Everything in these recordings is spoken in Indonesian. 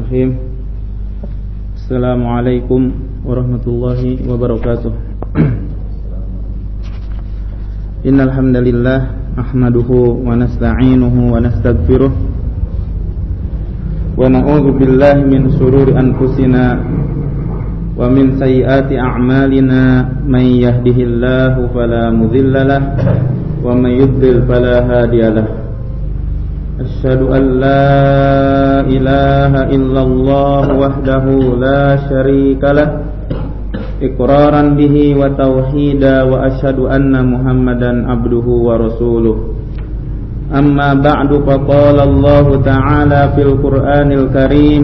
Bismillahirrahmanirrahim. Assalamualaikum warahmatullahi wabarakatuh. Innal hamdalillah nahmaduhu wa nasta'inuhu wa nastaghfiruh wa na'udzu billahi min shururi anfusina wa min sayyiati a'malina may yahdihillahu fala mudilla lahu wa may yudlil fala hadiyalah. Asyhadu an la ilaha illallah wahdahu la syarikalah iqraran bihi wa tauhida wa asyhadu anna Muhammadan abduhu wa rasuluh. Amma ba'du, faqala Allah ta'ala fil Qur'anil Karim,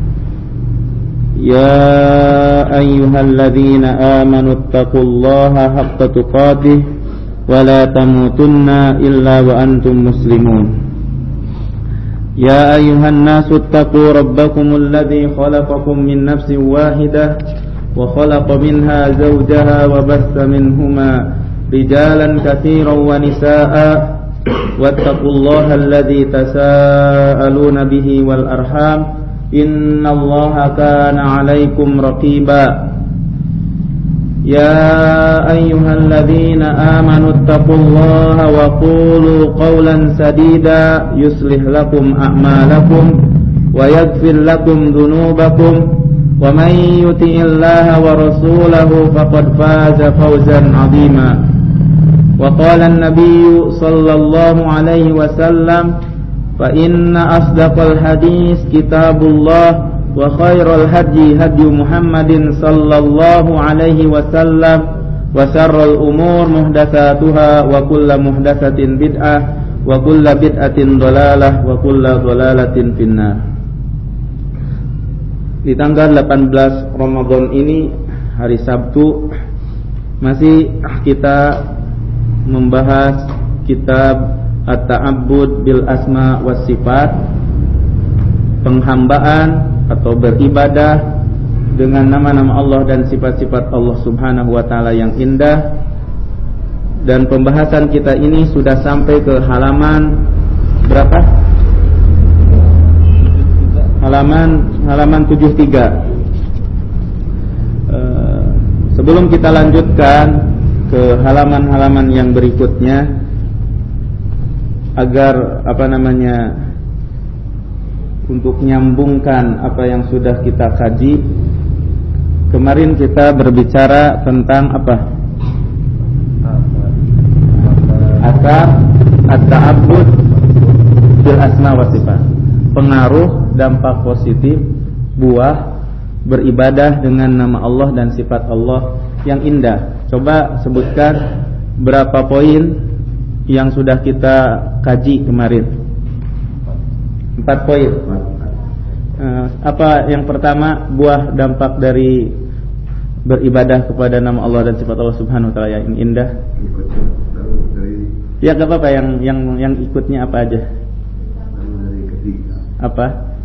ya ayyuhalladzina amanu taqullaha haqqa tuqatih wa la tamutunna illa wa antum muslimun. يا أيها الناس اتقوا ربكم الذي خلقكم من نفس واحدة وخلق منها زوجها وبث منهما رجالا كثيرا ونساء واتقوا الله الذي تساءلون به والأرحام إن الله كان عليكم رقيبا يا أيها الذين آمنوا اتقوا الله وقولوا قولا سديدا يصلح لكم أعمالكم ويغفر لكم ذنوبكم ومن يطع الله ورسوله فقد فاز فوزا عظيما. وقال النبي صلى الله عليه وسلم فإن أصدق الحديث كتاب الله وخير الهدي هدي محمد صلى الله عليه وسلم وشر الأمور محدثاتها وكل محدثة بدعة وكل بدعة ضلالة وكل ضلالة في النار. Di tanggal 18 Ramadan ini, hari Sabtu, masih kita membahas kitab At-Ta'abbud bil Asma was Sifat, penghambaan atau beribadah dengan nama-nama Allah dan sifat-sifat Allah Subhanahu wa taala yang indah. Dan pembahasan kita ini sudah sampai ke halaman berapa? Halaman 73. Sebelum kita lanjutkan ke halaman-halaman yang berikutnya, agar untuk menyambungkan apa yang sudah kita kaji. Kemarin kita berbicara tentang apa? Asar at-ta'abbud bil asma wa sifat. Pengaruh dampak positif buah beribadah dengan nama Allah dan sifat Allah yang indah. Coba sebutkan berapa poin yang sudah kita kaji kemarin. 4 poin. Apa yang pertama, buah dampak dari beribadah kepada nama Allah dan sifat Allah Subhanahu wa taala yang indah. Ya, enggak apa-apa, yang ikutnya apa aja? Dari ketiga. Apa?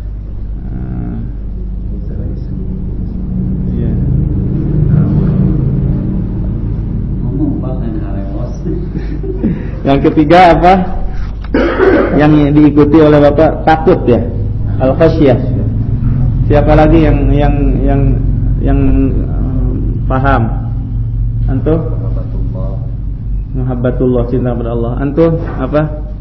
Yang ketiga apa? Yang diikuti oleh Bapak takut ya, al-khasyah. Siapa lagi yang paham? Antum? Muhabbatullah, cinta kepada Allah. Antum apa?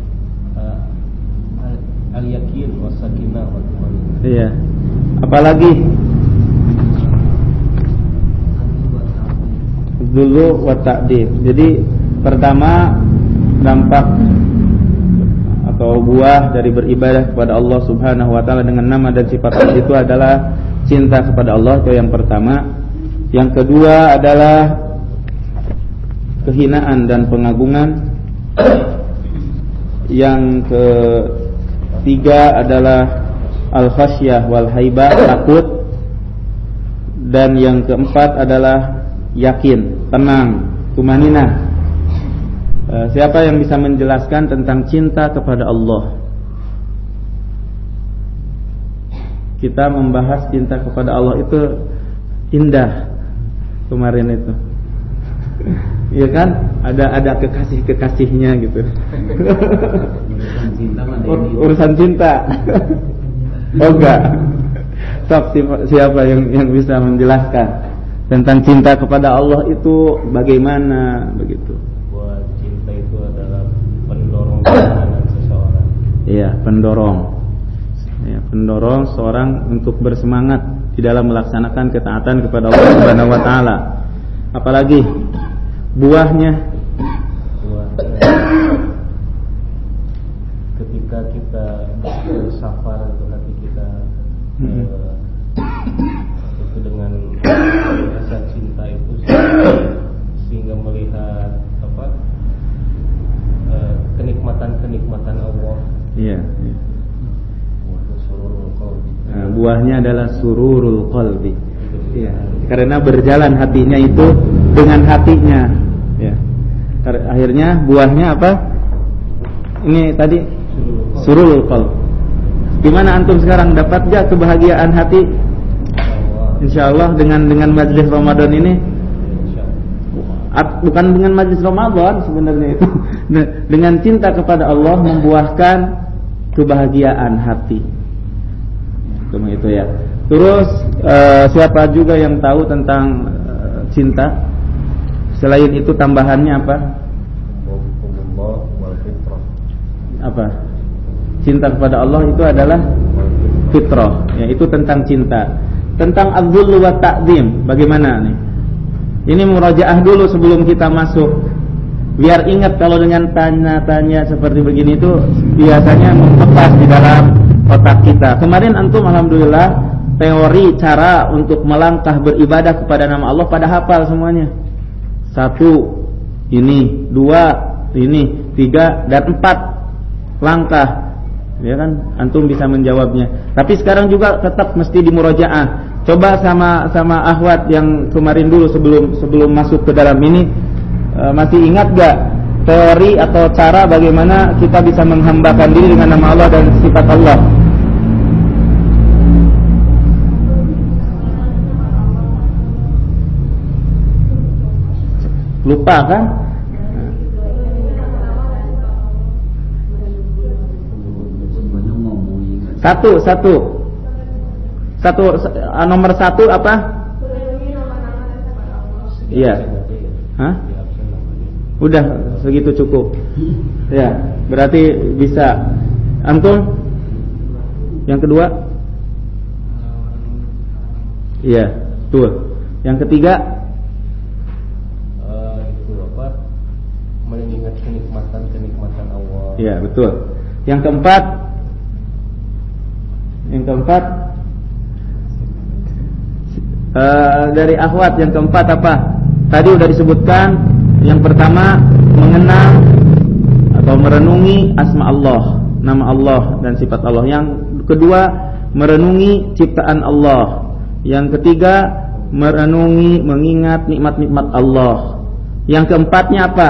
Al-yakin was-sakinah wa tumanina. Iya. Apalagi? Dzulu wa ta'dib. Jadi pertama, dampak atau buah dari beribadah kepada Allah Subhanahu wa taala dengan nama dan sifat Allah itu adalah cinta kepada Allah, itu yang pertama. Yang kedua adalah kehinaan dan pengagungan. Yang ketiga adalah al-khasyah wal haibah, takut. Dan yang keempat adalah yakin, tenang, tumaninah. Siapa yang bisa menjelaskan tentang cinta kepada Allah? Kita membahas cinta kepada Allah itu indah kemarin itu. Iya kan? Ada kekasih-kekasihnya gitu. Urusan cinta. Oh enggak. Sok, siapa yang bisa menjelaskan tentang cinta kepada Allah itu bagaimana begitu? Bahwa cinta itu adalah pendorong keimanan seseorang. Iya, pendorong. Ya, pendorong seorang untuk bersemangat di dalam melaksanakan ketaatan kepada Allah Subhanahu wa taala. Apalagi buahnya ketika kita bersafar itu hati kita itu dengan rasa cinta itu sehingga melihat kenikmatan Allah. Iya. Buahnya adalah sururul qalbi. Ya, karena berjalan hatinya itu dengan hatinya. Ya. Akhirnya buahnya apa? Ini tadi sururul qalb. Gimana antum sekarang, dapat gak kebahagiaan hati? Insyaallah dengan majlis Ramadan ini. Bukan dengan majlis Ramadan sebenarnya itu. Dengan cinta kepada Allah membuahkan kebahagiaan hati. Cuma itu ya. Terus siapa juga yang tahu tentang cinta? Selain itu tambahannya apa? Apa? Cinta kepada Allah itu adalah fitrah, yaitu tentang cinta. Tentang adzul wa ta'zim, bagaimana nih? Ini murajaah dulu sebelum kita masuk. Biar ingat kalau dengan tanya-tanya seperti begini itu biasanya membekas di dalam otak kita. Kemarin antum alhamdulillah teori cara untuk melangkah beribadah kepada nama Allah pada hafal semuanya. 1 ini, 2 ini, 3 dan 4 langkah. Ya kan, antum bisa menjawabnya. Tapi sekarang juga tetap mesti dimurajaah. Coba sama akhwat yang kemarin dulu sebelum masuk ke dalam ini, masih ingat gak teori atau cara bagaimana kita bisa menghambakan diri dengan nama Allah dan sifat Allah? Lupa kan? Satu nomor 1 apa? Iya. Hah? Udah segitu cukup. Ya, berarti bisa. Antum? Yang kedua? Iya, betul. Yang ketiga? Itu apa? Mengingat kenikmatan Allah. Iya, betul. Yang keempat? Dari akhwat yang keempat apa? Tadi udah disebutkan. Yang pertama mengenal atau merenungi asma Allah, nama Allah dan sifat Allah. Yang kedua merenungi ciptaan Allah. Yang ketiga merenungi, mengingat nikmat-nikmat Allah. Yang keempatnya apa?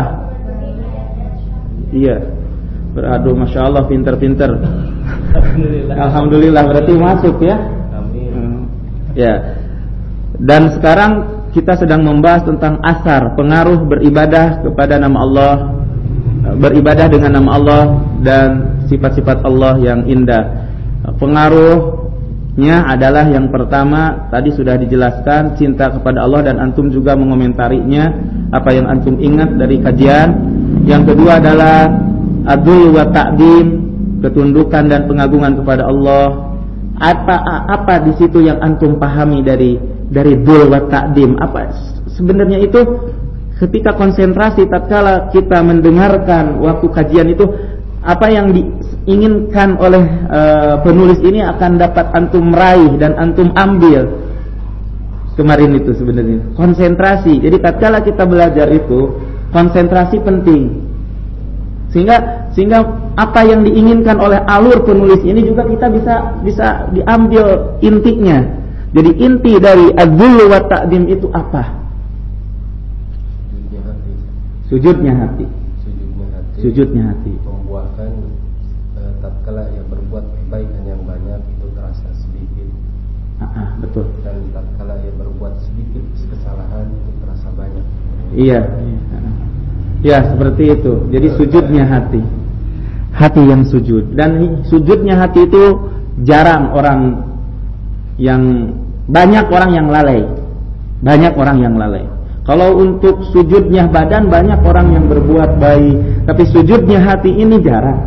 Iya. Beradu, masya Allah, pinter-pinter. Alhamdulillah, berarti masuk ya. Amin. Ya. Dan sekarang kita sedang membahas tentang asar, pengaruh beribadah kepada nama Allah, beribadah dengan nama Allah dan sifat-sifat Allah yang indah. Pengaruhnya adalah yang pertama tadi sudah dijelaskan, cinta kepada Allah, dan antum juga mengomentarinya apa yang antum ingat dari kajian. Yang kedua adalah adzul wa ta'dim, ketundukan dan pengagungan kepada Allah. Apa di situ yang antum pahami dari dzul wa ta'dim? Apa sebenarnya itu ketika konsentrasi tatkala kita mendengarkan waktu kajian itu, apa yang diinginkan oleh penulis ini akan dapat antum raih dan antum ambil kemarin itu sebenarnya konsentrasi. Jadi tatkala kita belajar itu konsentrasi penting. Sehingga apa yang diinginkan oleh alur penulis ini juga kita bisa diambil intinya. Jadi inti dari adzul wa ta'dim itu apa? Sujudnya hati. Sujudnya hati. Membuahkan tatkala yang berbuat kebaikan yang banyak itu terasa sedikit. Betul. Dan tatkala yang berbuat sedikit kesalahan itu terasa banyak. Iya. Ya, seperti itu. Jadi sujudnya hati. Hati yang sujud. Dan sujudnya hati itu jarang orang banyak orang yang lalai. Banyak orang yang lalai. Kalau untuk sujudnya badan banyak orang yang berbuat baik, tapi sujudnya hati ini jarang.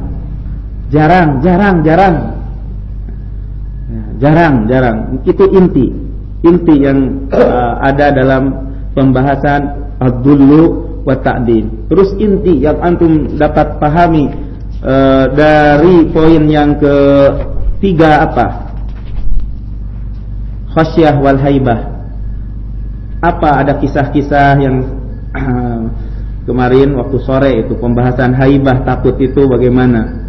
Jarang. Itu inti yang ada dalam pembahasan ad-dullu wa ta'dil. Terus inti yang antum dapat pahami dari poin yang ketiga apa? Khasyah wal haibah. Apa ada kisah-kisah yang kemarin waktu sore itu pembahasan haibah, takut itu bagaimana?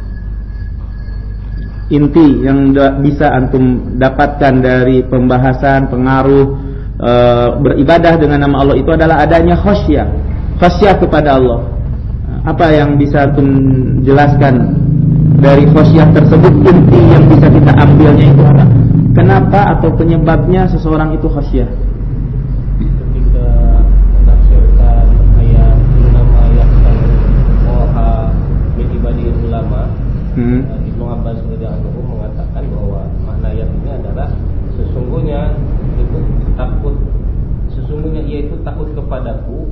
Inti yang bisa antum dapatkan dari pembahasan pengaruh beribadah dengan nama Allah itu adalah adanya khasyah kepada Allah. Apa yang bisa antum jelaskan dari khasyah tersebut? Inti yang bisa kita ambilnya itu apa? Kenapa atau penyebabnya seseorang itu khasyah? Ketika menafsirkan ayat 6 ayat Oha min ibadil ulama, Ibnu Abbas radhiyallahu anhu mengatakan bahwa makna ayat ini adalah sesungguhnya ia itu takut kepadaku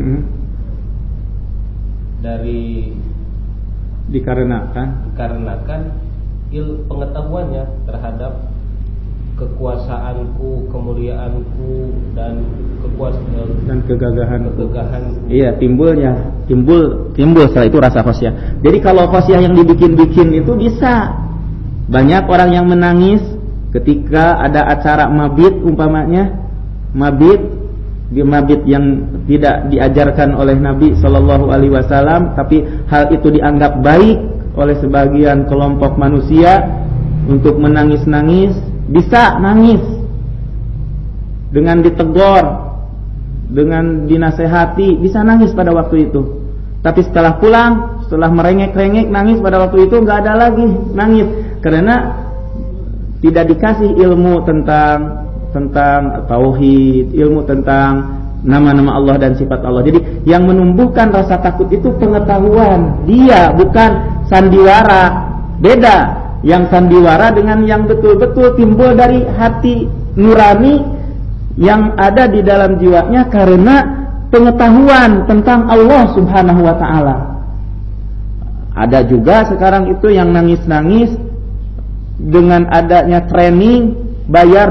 dikarenakan pengetahuannya terhadap kekuasaanku, kemuliaanku dan kegagahan. Iya, timbul setelah itu rasa khasyah. Jadi kalau khasyah yang dibikin-bikin itu bisa. Banyak orang yang menangis ketika ada acara mabit umpamanya, mabit yang tidak diajarkan oleh Nabi sallallahu alaihi wasallam, tapi hal itu dianggap baik oleh sebagian kelompok manusia untuk menangis-nangis. Bisa nangis dengan ditegur, dengan dinasehati, bisa nangis pada waktu itu. Tapi setelah pulang, setelah merengek-rengek nangis pada waktu itu nggak ada lagi nangis karena tidak dikasih ilmu tentang tauhid, ilmu tentang nama-nama Allah dan sifat Allah. Jadi yang menumbuhkan rasa takut itu pengetahuan, dia bukan sandiwara. Beda. Yang sandiwara dengan yang betul-betul timbul dari hati nurani yang ada di dalam jiwanya karena pengetahuan tentang Allah Subhanahu wa ta'ala. Ada juga sekarang itu yang nangis-nangis dengan adanya training bayar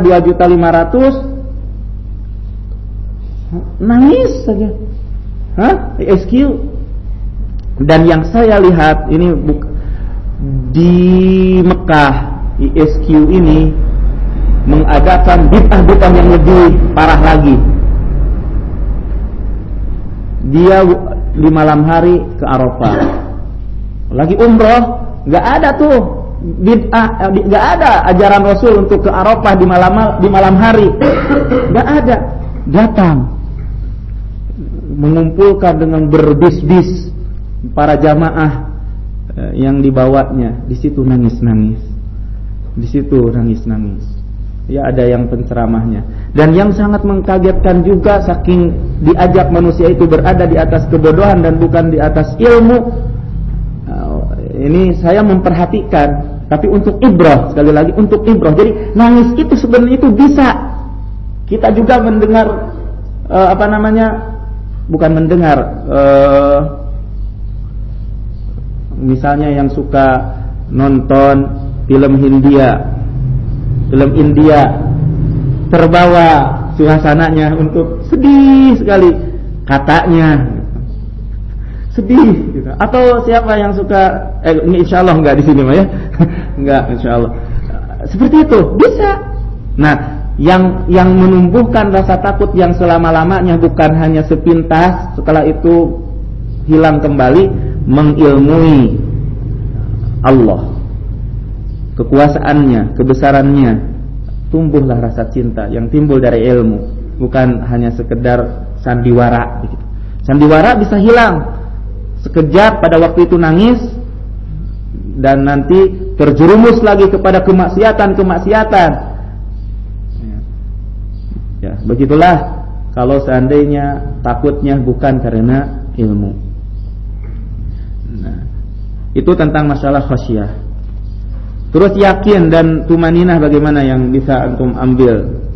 2.500.000 nangis saja. ESQ. Dan yang saya lihat ini di Mekah, ISQ ini mengadakan bid'ah yang lebih parah lagi. Dia di malam hari ke Arafah, lagi umroh, nggak ada tuh bid'ah, nggak ada ajaran Rasul untuk ke Arafah di malam hari, nggak ada. Datang mengumpulkan dengan berbis-bis para jamaah yang dibawanya, di situ nangis-nangis. Ya, ada yang penceramahnya. Dan yang sangat mengkagetkan juga, saking diajak manusia itu berada di atas kebodohan dan bukan di atas ilmu. Ini saya memperhatikan, tapi untuk ibrah, sekali lagi untuk ibrah. Jadi nangis itu sebenarnya itu bisa. Kita juga mendengar bukan mendengar. Misalnya yang suka nonton film India terbawa suasananya untuk sedih sekali, katanya sedih gitu. Atau siapa yang suka insyaallah enggak di sini mah ya. Enggak, insyaallah. Seperti itu bisa. Nah, yang menumbuhkan rasa takut yang selama-lamanya bukan hanya sepintas, setelah itu hilang kembali, mengilmui Allah, kekuasaannya, kebesarannya, tumbuhlah rasa cinta yang timbul dari ilmu, bukan hanya sekedar sandiwara begitu. Sandiwara bisa hilang sekejap pada waktu itu nangis dan nanti terjerumus lagi kepada kemaksiatan. Ya, begitulah kalau seandainya takutnya bukan karena ilmu. Nah, itu tentang masalah khasyah. Terus yakin dan tumaninah bagaimana yang bisa antum ambil?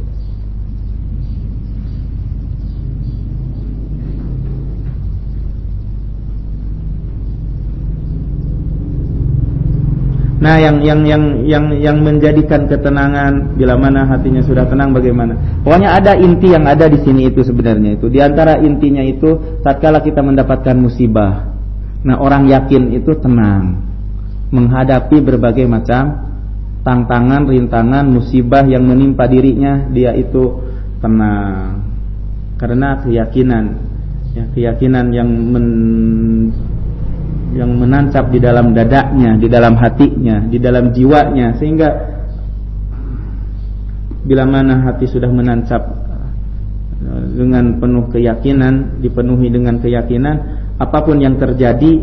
Nah, yang menjadikan ketenangan bila mana hatinya sudah tenang bagaimana? Pokoknya ada inti yang ada di sini itu sebenarnya itu. Di antara intinya itu tatkala kita mendapatkan musibah. Nah, orang yakin itu tenang menghadapi berbagai macam tantangan, rintangan, musibah yang menimpa dirinya, dia itu tenang. Karena keyakinan, ya, keyakinan yang menancap di dalam dadanya, di dalam hatinya, di dalam jiwanya, sehingga bila mana hati sudah menancap dengan penuh keyakinan, dipenuhi dengan keyakinan, apapun yang terjadi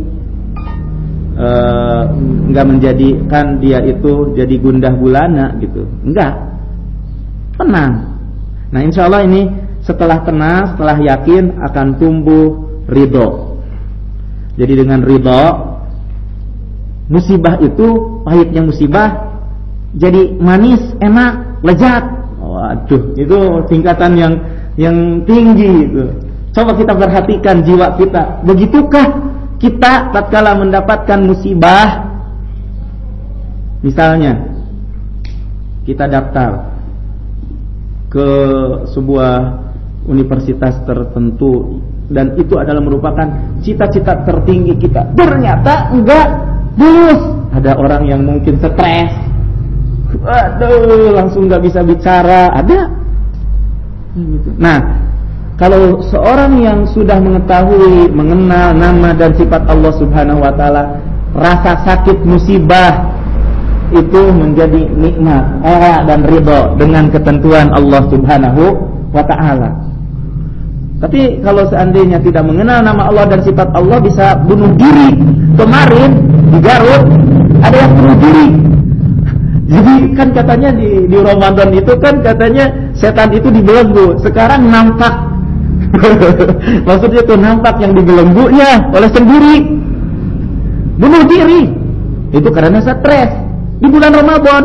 enggak menjadikan dia itu jadi gundah gulana gitu, enggak, tenang. Nah, insya Allah ini setelah tenang, setelah yakin akan tumbuh ridho. Jadi dengan ridho, musibah itu, pahitnya musibah jadi manis, enak, lezat. Waduh, itu tingkatan yang tinggi itu. Coba kita perhatikan jiwa kita. Begitukah kita tatkala mendapatkan musibah? Misalnya kita daftar ke sebuah universitas tertentu dan itu adalah merupakan cita-cita tertinggi kita. Ternyata enggak lulus. Ada orang yang mungkin stres, waduh, langsung enggak bisa bicara. Ada. Nah, kalau seorang yang sudah mengetahui, mengenal nama dan sifat Allah Subhanahu wa taala, rasa sakit musibah itu menjadi nikmat, dan ridho dengan ketentuan Allah Subhanahu wa taala. Tapi kalau seandainya tidak mengenal nama Allah dan sifat Allah, bisa bunuh diri. Kemarin di Garut ada yang bunuh diri. Jadi kan katanya di Ramadan itu kan katanya setan itu dibelenggu. Sekarang nampak maksudnya itu nampak yang dibelenggunya oleh sendiri. Bunuh diri. Itu karena stres di bulan Ramadan.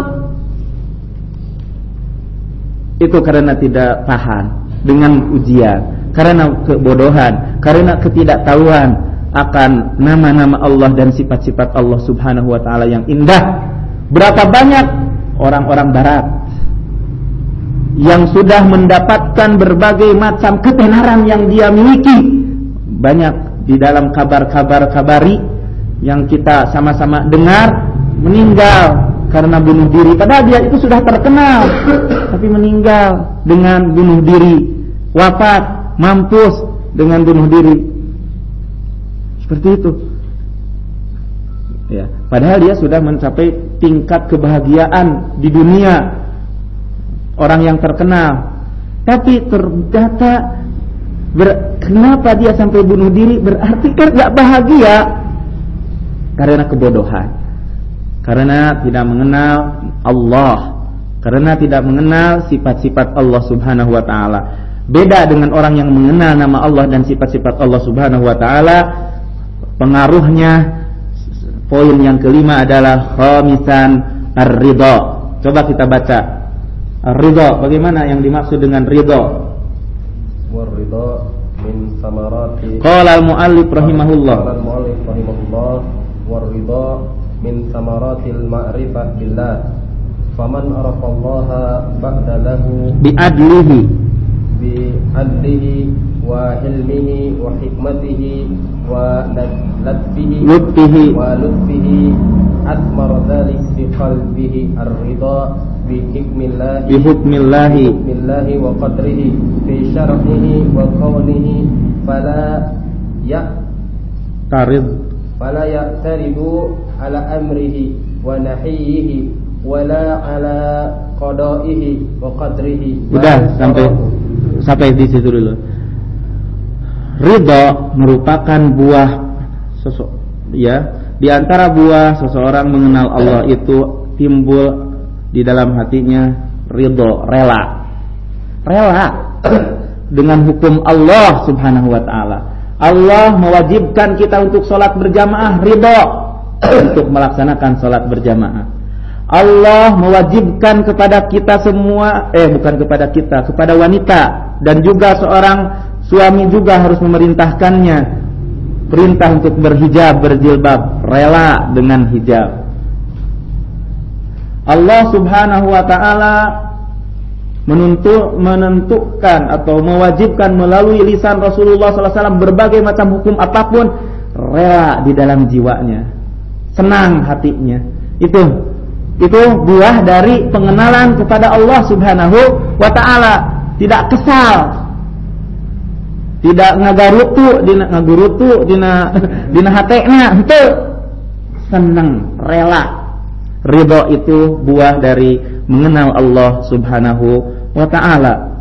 Itu karena tidak tahan dengan ujian, karena kebodohan, karena ketidaktahuan akan nama-nama Allah dan sifat-sifat Allah Subhanahu wa taala yang indah. Berapa banyak orang-orang barat yang sudah mendapatkan berbagai macam ketenaran yang dia miliki. Banyak di dalam kabar-kabar kabari yang kita sama-sama dengar, meninggal karena bunuh diri. Padahal dia itu sudah terkenal, tapi meninggal dengan bunuh diri, wafat, mampus dengan bunuh diri. Seperti itu. Ya, padahal dia sudah mencapai tingkat kebahagiaan di dunia, orang yang terkenal. Tapi ternyata kenapa dia sampai bunuh diri? Berarti kan gak bahagia karena kebodohan, karena tidak mengenal Allah, karena tidak mengenal sifat-sifat Allah Subhanahu wa taala. Beda dengan orang yang mengenal nama Allah dan sifat-sifat Allah Subhanahu wa taala. Pengaruhnya, poin yang kelima adalah khamisan ar-ridha. Coba kita baca ar-ridha. Bagaimana yang dimaksud dengan ridha? War-ridha min samarati. Qala al-muallif rahimahullah. Qala al-muallif rahimahullah war-ridha min samaratil ma'rifah billah. Faman arafallaha ba'da lahu bi'adlihi wa hilmihi wa hikmatihi wa lutfihi asmar dhalik fi qalbihi ar-ridha bi hukmillahi wa qadrihi fi syar'ihi wa qawlihi fala ya'taridu ala amrihi wa nahyihi wala ala qada'ihi wa qadrihi. Sudah sampai di situ dulu. Ridha merupakan buah di antara buah seseorang mengenal Allah itu timbul di dalam hatinya ridha, rela dengan hukum Allah Subhanahu wa taala. Allah mewajibkan kita untuk sholat berjamaah, ridha untuk melaksanakan sholat berjamaah. Allah mewajibkan kepada kita semua, bukan kepada kita, kepada wanita dan juga seorang suami juga harus memerintahkannya, perintah untuk berhijab, berjilbab, rela dengan hijab. Allah Subhanahu wa taala menentukan atau mewajibkan melalui lisan Rasulullah SAW berbagai macam hukum apapun, rela di dalam jiwanya, senang hatinya. Itu buah dari pengenalan kepada Allah Subhanahu wa taala. Tidak kesal, tidak ngagurutu dina hatena, henteu, senang, rela. Ridha itu buah dari mengenal Allah Subhanahu wa ta'ala.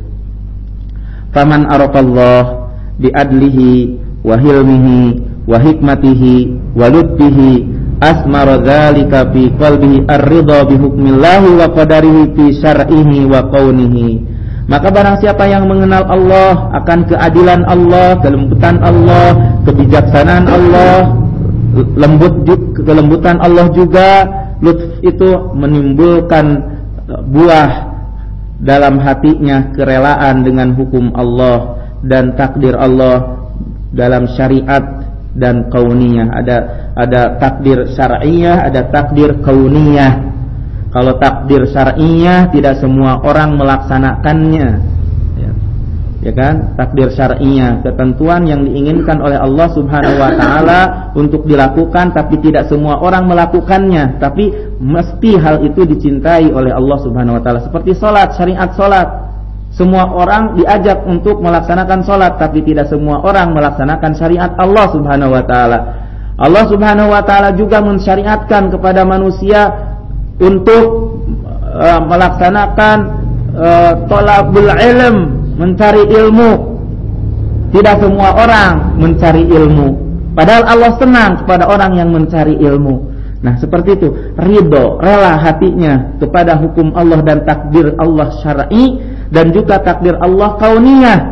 Faman arafallah bi'adlihi wa hilmihi wa hikmatihi wa lutfihi asmara dzalika fi qalbihi ar-ridha bi hukmillahi wa qadarihi fi syar'ihi wa kaunihi. Maka barang siapa yang mengenal Allah akan keadilan Allah, kelembutan Allah, kebijaksanaan Allah, kelembutan Allah juga, lutf itu menimbulkan buah dalam hatinya kerelaan dengan hukum Allah dan takdir Allah dalam syariat dan kauniyah. Ada takdir syar'iyah, ada takdir kauniyah. Kalau takdir syar'iyah tidak semua orang melaksanakannya. Ya kan? Takdir syar'iyah, ketentuan yang diinginkan oleh Allah Subhanahu wa taala untuk dilakukan tapi tidak semua orang melakukannya, tapi mesti hal itu dicintai oleh Allah Subhanahu wa taala. Seperti salat, syariat salat. Semua orang diajak untuk melaksanakan salat tapi tidak semua orang melaksanakan syariat Allah Subhanahu wa taala. Allah Subhanahu wa taala juga mensyariatkan kepada manusia untuk melaksanakan thalabul ilm, mencari ilmu. Tidak semua orang mencari ilmu, padahal Allah senang kepada orang yang mencari ilmu. Nah, seperti itu, ridho, rela hatinya kepada hukum Allah dan takdir Allah syar'i dan juga takdir Allah kauniyah.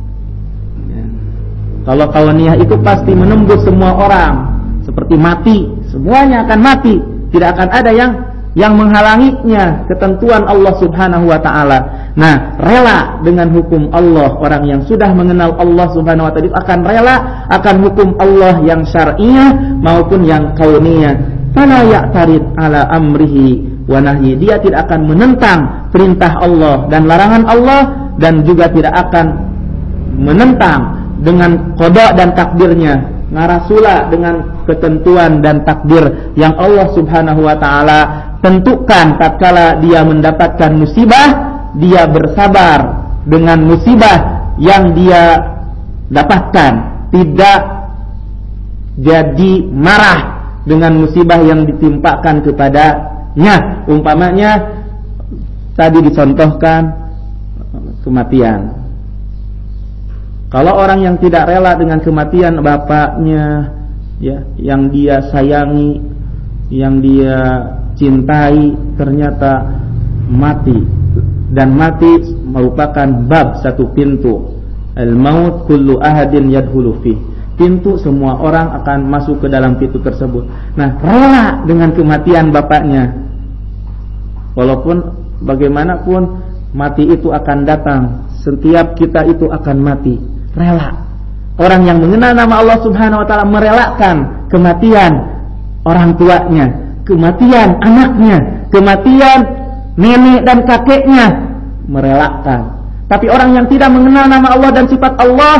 Kalau kauniyah itu pasti menembus semua orang, seperti mati, semuanya akan mati, tidak akan ada yang menghalanginya, ketentuan Allah Subhanahu wa taala. Nah, rela dengan hukum Allah, orang yang sudah mengenal Allah Subhanahu wa taala akan rela akan hukum Allah yang syar'iyah maupun yang kauniyah. Fala ya'tarid ala amrihi wa nahyi. Dia tidak akan menentang perintah Allah dan larangan Allah, dan juga tidak akan menentang dengan qada dan takdirnya, ngarasula dengan ketentuan dan takdir yang Allah Subhanahu wa taala tentukan. Tatkala dia mendapatkan musibah, dia bersabar dengan musibah yang dia dapatkan, tidak jadi marah dengan musibah yang ditimpakan kepadanya. Umpamanya tadi dicontohkan kematian. Kalau orang yang tidak rela dengan kematian bapaknya, ya, yang dia sayangi, yang dia cintai, ternyata mati, dan mati merupakan bab, satu pintu. Al-maut kullu ahadin yadkhulu fi. Pintu, semua orang akan masuk ke dalam pintu tersebut. Nah, rela dengan kematian bapaknya. Walaupun bagaimanapun mati itu akan datang, setiap kita itu akan mati. Rela. Orang yang mengenal nama Allah Subhanahu wa taala merelakan kematian orang tuanya, kematian anaknya, kematian nenek dan kakeknya, merelakan. Tapi orang yang tidak mengenal nama Allah dan sifat Allah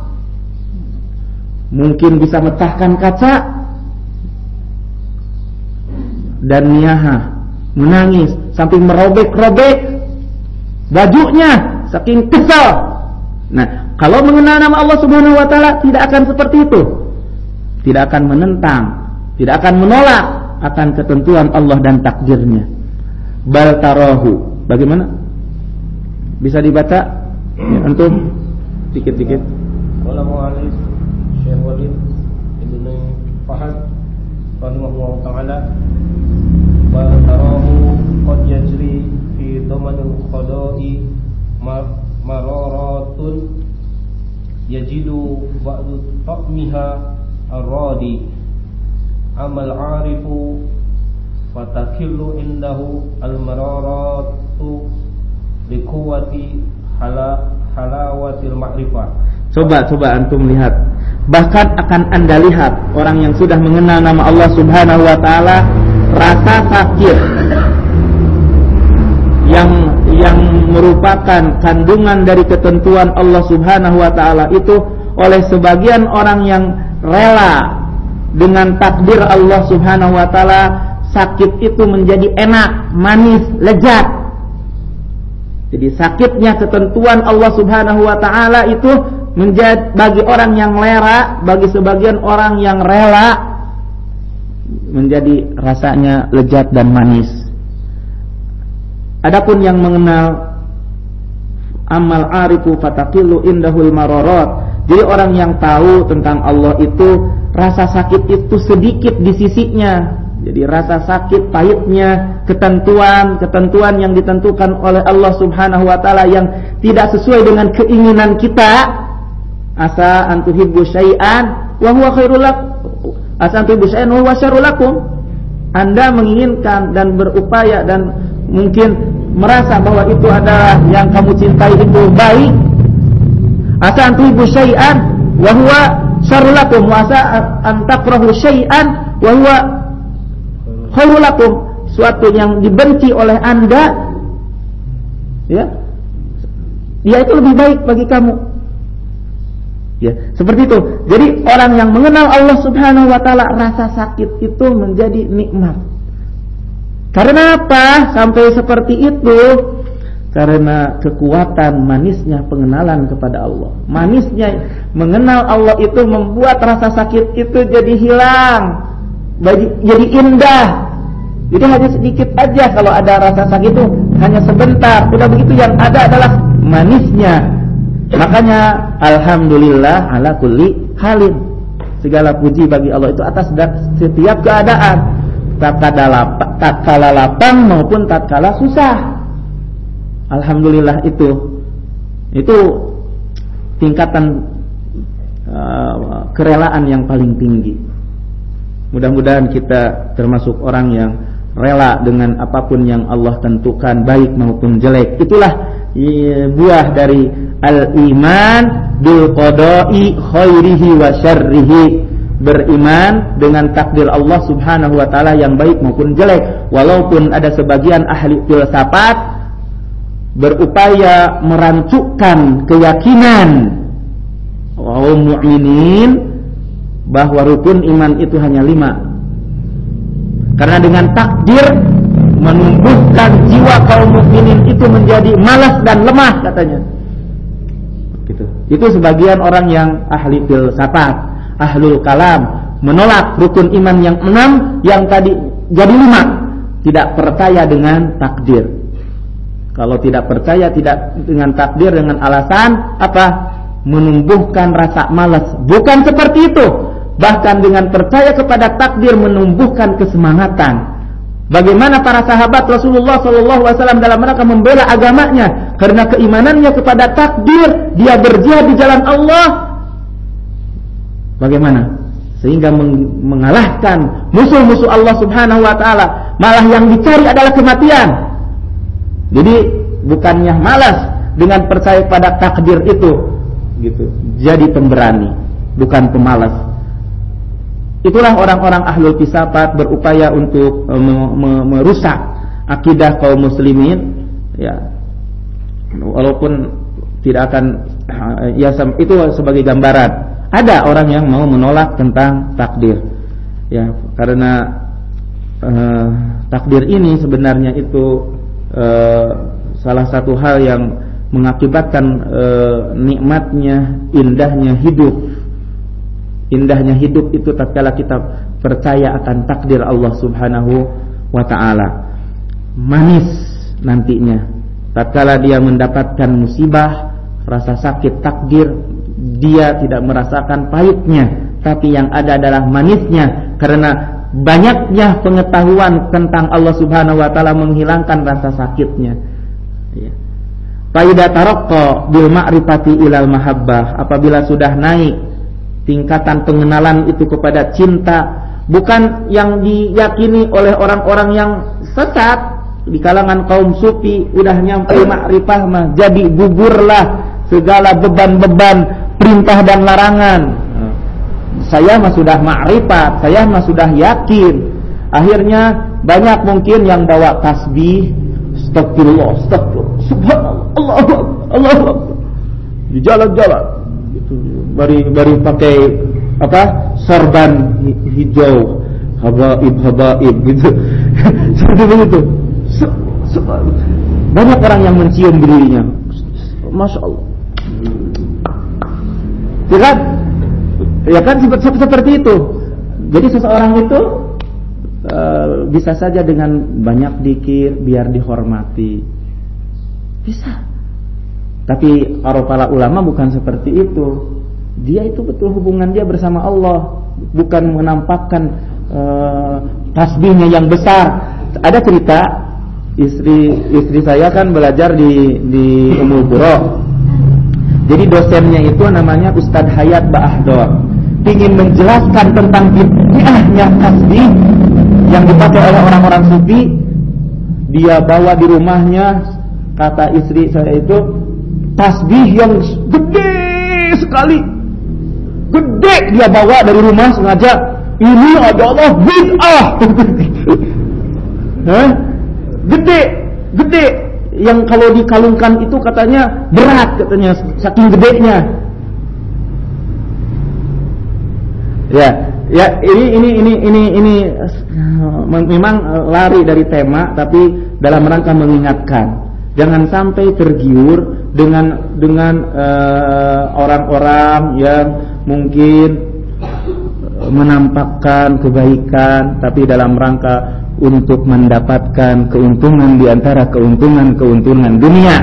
mungkin bisa metahkan kaca dan niyaha, menangis sampai merobek-robek bajunya saking kesal. Nah, kalau mengenal nama Allah Subhanahu wa taala tidak akan seperti itu. Tidak akan menentang, tidak akan menolak akan ketentuan Allah dan takdirnya. Bal tarahu. Bagaimana? Bisa dibaca? Ya, antum dikit-dikit. Qala mu'allif Syekh Walid Ibn Fahad rahimahullah taala, bal tarahu qad yajri fi dhamanil qada'i mararatun yajidu ba'du ta'miha ar-radi amal 'arifu fatakillu indahu al-mararatu liquwati halawatil ma'rifah. Coba antum lihat. Bahkan akan Anda lihat orang yang sudah mengenal nama Allah Subhanahu wa taala, rasa sakit yang merupakan kandungan dari ketentuan Allah Subhanahu wa taala itu oleh sebagian orang yang rela dengan takdir Allah Subhanahu wa taala, sakit itu menjadi enak, manis, lezat. Jadi sakitnya ketentuan Allah Subhanahu wa taala itu menjadi bagi orang yang rela, bagi sebagian orang yang rela menjadi rasanya lezat dan manis. Adapun yang mengenal amal arifu fatakillu indahul mararat. Jadi orang yang tahu tentang Allah itu rasa sakit itu sedikit di sisinya. Jadi rasa sakit, pahitnya, ketentuan yang ditentukan oleh Allah Subhanahu wa taala yang tidak sesuai dengan keinginan kita. Asa an tuhibbu syai'an wa huwa khairul lakum. Asa an tuhibbu syai'an wa huwa syarrul lakum. Anda menginginkan dan berupaya dan mungkin merasa bahwa itu adalah yang kamu cintai itu baik. Asa an tuhibbu syai'an wa huwa syarrul lakum wa asa an takrahu syai'an wa huwa khairul lakum. Suatu yang dibenci oleh Anda, ya itu lebih baik bagi kamu. Ya, seperti itu. Jadi orang yang mengenal Allah Subhanahu wa taala, rasa sakit itu menjadi nikmat. Karena apa? Sampai seperti itu? Karena kekuatan manisnya pengenalan kepada Allah. Manisnya mengenal Allah itu membuat rasa sakit itu jadi hilang, jadi indah. Jadi hanya sedikit aja kalau ada rasa sakit itu hanya sebentar. Tidak begitu, yang ada adalah manisnya. Makanya alhamdulillah ala kulli halin. Segala puji bagi Allah itu atas setiap keadaan, tatkala lapang maupun tatkala susah. Alhamdulillah itu tingkatan kerelaan yang paling tinggi. Mudah-mudahan kita termasuk orang yang rela dengan apapun yang Allah tentukan, baik maupun jelek. Itulah buah dari al-iman bil qada'i khairihi wa syarrihi. Beriman dengan takdir Allah Subhanahu wa taala yang baik maupun jelek. Walaupun ada sebagian ahli filsafat berupaya merancukkan keyakinan kaum mukminin bahwa rukun iman itu hanya 5. Karena dengan takdir menumbuhkan jiwa kaum mukminin itu menjadi malas dan lemah katanya. Gitu. Itu sebagian orang yang ahli filsafat, ahlul kalam, menolak rukun iman yang 6 yang tadi jadi 5. Tidak percaya dengan takdir. Kalau tidak percaya dengan takdir dengan alasan apa? Menumbuhkan rasa malas. Bukan seperti itu. Bahkan dengan percaya kepada takdir menumbuhkan kesemangatan. Bagaimana para sahabat Rasulullah SAW dalam rangka membela agamanya karena keimanannya kepada takdir, dia berjihad di jalan Allah. Bagaimana? Sehingga mengalahkan musuh-musuh Allah Subhanahu wa taala. Malah yang dicari adalah kematian. Jadi bukannya malas dengan percaya pada takdir itu, gitu. Jadi pemberani, bukan pemalas. Itulah orang-orang ahlul filsafat berupaya untuk merusak akidah kaum muslimin, ya. Walaupun tidak akan, ya itu sebagai gambaran. Ada orang yang mau menolak tentang takdir, ya, karena takdir ini sebenarnya itu salah satu hal yang mengakibatkan nikmatnya, indahnya hidup. Indahnya hidup itu tatkala kita percaya akan takdir Allah Subhanahu wa taala. Manis nantinya tatkala dia mendapatkan musibah, rasa sakit takdir, dia tidak merasakan pahitnya, tapi yang ada adalah manisnya karena banyaknya pengetahuan tentang Allah Subhanahu wa taala menghilangkan rasa sakitnya. Ya. Fa idza taraqqa bil ma'rifati ilal mahabbah, apabila sudah naik tingkatan pengenalan itu kepada cinta, bukan yang diyakini oleh orang-orang yang sesat. Di kalangan kaum sufi udah nyampe makrifah mah jadi gugurlah segala beban-beban perintah dan larangan. Saya mah sudah makrifat, saya mah sudah yakin. Akhirnya banyak mungkin yang bawa tasbih, astagfirullah, subhanallah, Allahu Akbar. Di jalan-jalan gitu, bari pakai sorban hijau, habaib gitu. Seperti begitu. Banyak orang yang mencium dirinya. Masya Allah. Ya kan seperti itu. Jadi seseorang itu bisa saja dengan banyak dzikir biar dihormati. Bisa. Tapi para ulama bukan seperti itu. Dia itu betul hubungan dia bersama Allah, bukan menampakkan tasbihnya yang besar. Ada cerita istri saya kan belajar di Ummul Qura. Jadi dosennya itu namanya Ustadz Hayat Ba'ahdor. Ingin menjelaskan tentang bid'ahnya tasbih yang dipakai oleh orang-orang sufi. Dia bawa di rumahnya, kata istri saya itu, tasbih yang gede sekali. Gede dia bawa dari rumah sengaja. Ini adalah bid'ah. Gede yang kalau dikalungkan itu katanya berat, katanya saking gedenya. Ya ini memang lari dari tema, tapi dalam rangka mengingatkan jangan sampai tergiur dengan orang-orang yang mungkin menampakkan kebaikan tapi dalam rangka untuk mendapatkan keuntungan di antara keuntungan dunia.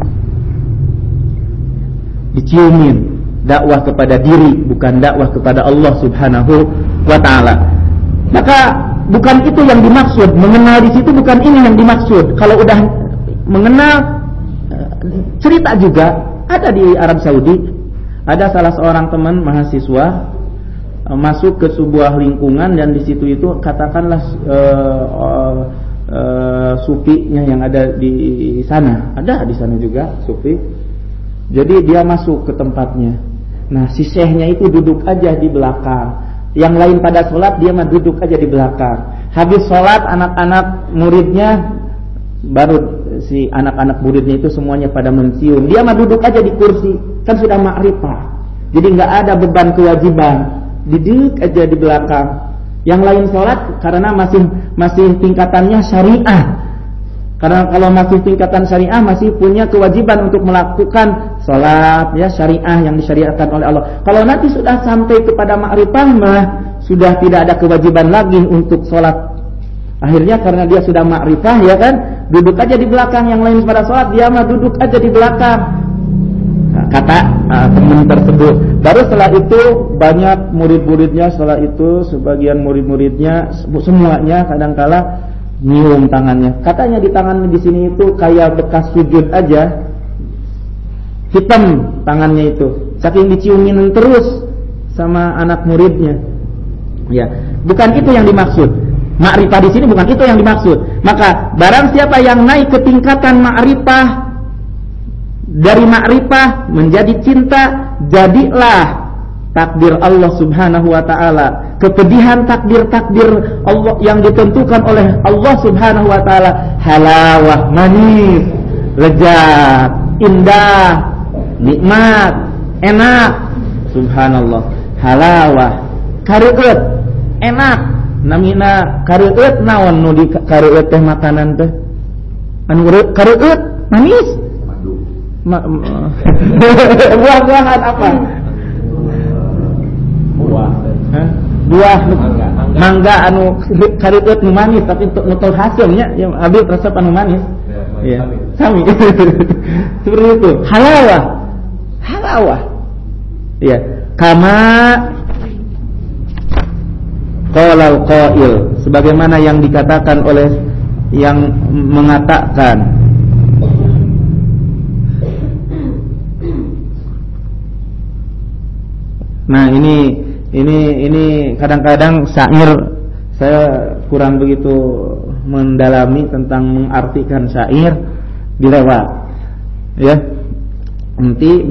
Diciumin, dakwah kepada diri bukan dakwah kepada Allah Subhanahu wa taala. Maka bukan itu yang dimaksud, mengenal di situ bukan ini yang dimaksud. Kalau udah mengenal, cerita juga ada di Arab Saudi, ada salah seorang teman mahasiswa masuk ke sebuah lingkungan dan di situ itu katakanlah sufinya yang ada di sana, ada di sana juga sufi. Jadi dia masuk ke tempatnya. Nah, si syekhnya itu duduk aja di belakang. Yang lain pada sholat, dia mah duduk aja di belakang. Habis sholat, anak-anak muridnya, baru si anak-anak muridnya itu semuanya pada mencium. Dia mah duduk aja di kursi, kan sudah makrifah. Jadi nggak ada beban kewajiban. Duduk aja di belakang. Yang lain sholat karena masih tingkatannya syariah. Karena kalau masih tingkatan syariah masih punya kewajiban untuk melakukan sholat ya syariah yang disyariatkan oleh Allah. Kalau nanti sudah sampai kepada makrifah mah sudah tidak ada kewajiban lagi untuk sholat. Akhirnya karena dia sudah makrifah ya kan, duduk aja di belakang. Yang lain pada sholat, dia mah duduk aja di belakang. Kata teman tersebut. Baru setelah itu banyak murid-muridnya, setelah itu sebagian murid-muridnya semuanya kadangkala nyium tangannya. Katanya di tangannya di sini itu kayak bekas sujud aja, hitam tangannya itu. Saking diciumin terus sama anak muridnya. Ya, bukan itu yang dimaksud. Ma'rifah di sini bukan itu yang dimaksud. Maka barang siapa yang naik ke tingkatan ma'rifah, dari ma'rifah menjadi cinta, jadilah takdir Allah Subhanahu wa taala, kepedihan takdir-takdir Allah yang ditentukan oleh Allah Subhanahu wa taala, halawah, manis, lezat, indah, nikmat, enak. Subhanallah. Halawah, kareueut, enak. Namina kareueut naon nu di kareueut teh makanan teh? Anu kareueut manis. Buah-buahan apa? Buah mangga anu kareueut nu manis tapi nu teu hasilnya ya abi resep anu manis. Iya, sami. Seperti itu. Halawah. Iya, kama qala al-qail, sebagaimana yang dikatakan oleh yang mengatakan. Nah, ini kadang-kadang syair saya kurang begitu mendalami tentang mengartikan syair, dilewat. Ya. Nanti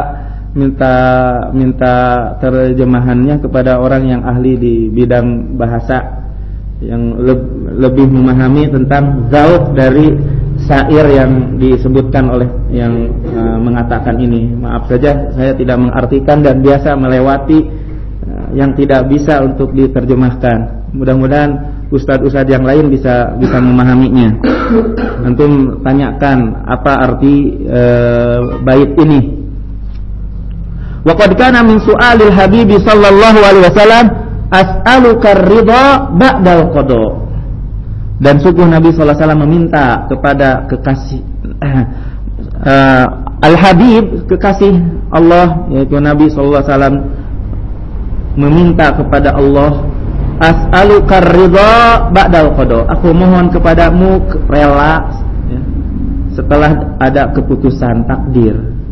minta terjemahannya kepada orang yang ahli di bidang bahasa, yang lebih memahami tentang zauq dari syair yang disebutkan oleh yang mengatakan ini. Maaf saja saya tidak mengartikan dan biasa melewati yang tidak bisa untuk diterjemahkan. Mudah-mudahan ustadz-ustadz yang lain bisa memahaminya. Antum tanyakan apa arti bait ini. Wa qad kana min su'alil habibi sallallahu alaihi wasallam as'aluka ridha ba'dal qada. Dan sungguh Nabi sallallahu alaihi wasallam meminta kepada kekasih Al-Habib, kekasih Allah, yaitu Nabi sallallahu alaihi wasallam meminta kepada Allah, as'aluka ridha ba'dal qada. Aku mohon kepadamu rela ya, setelah ada keputusan takdir.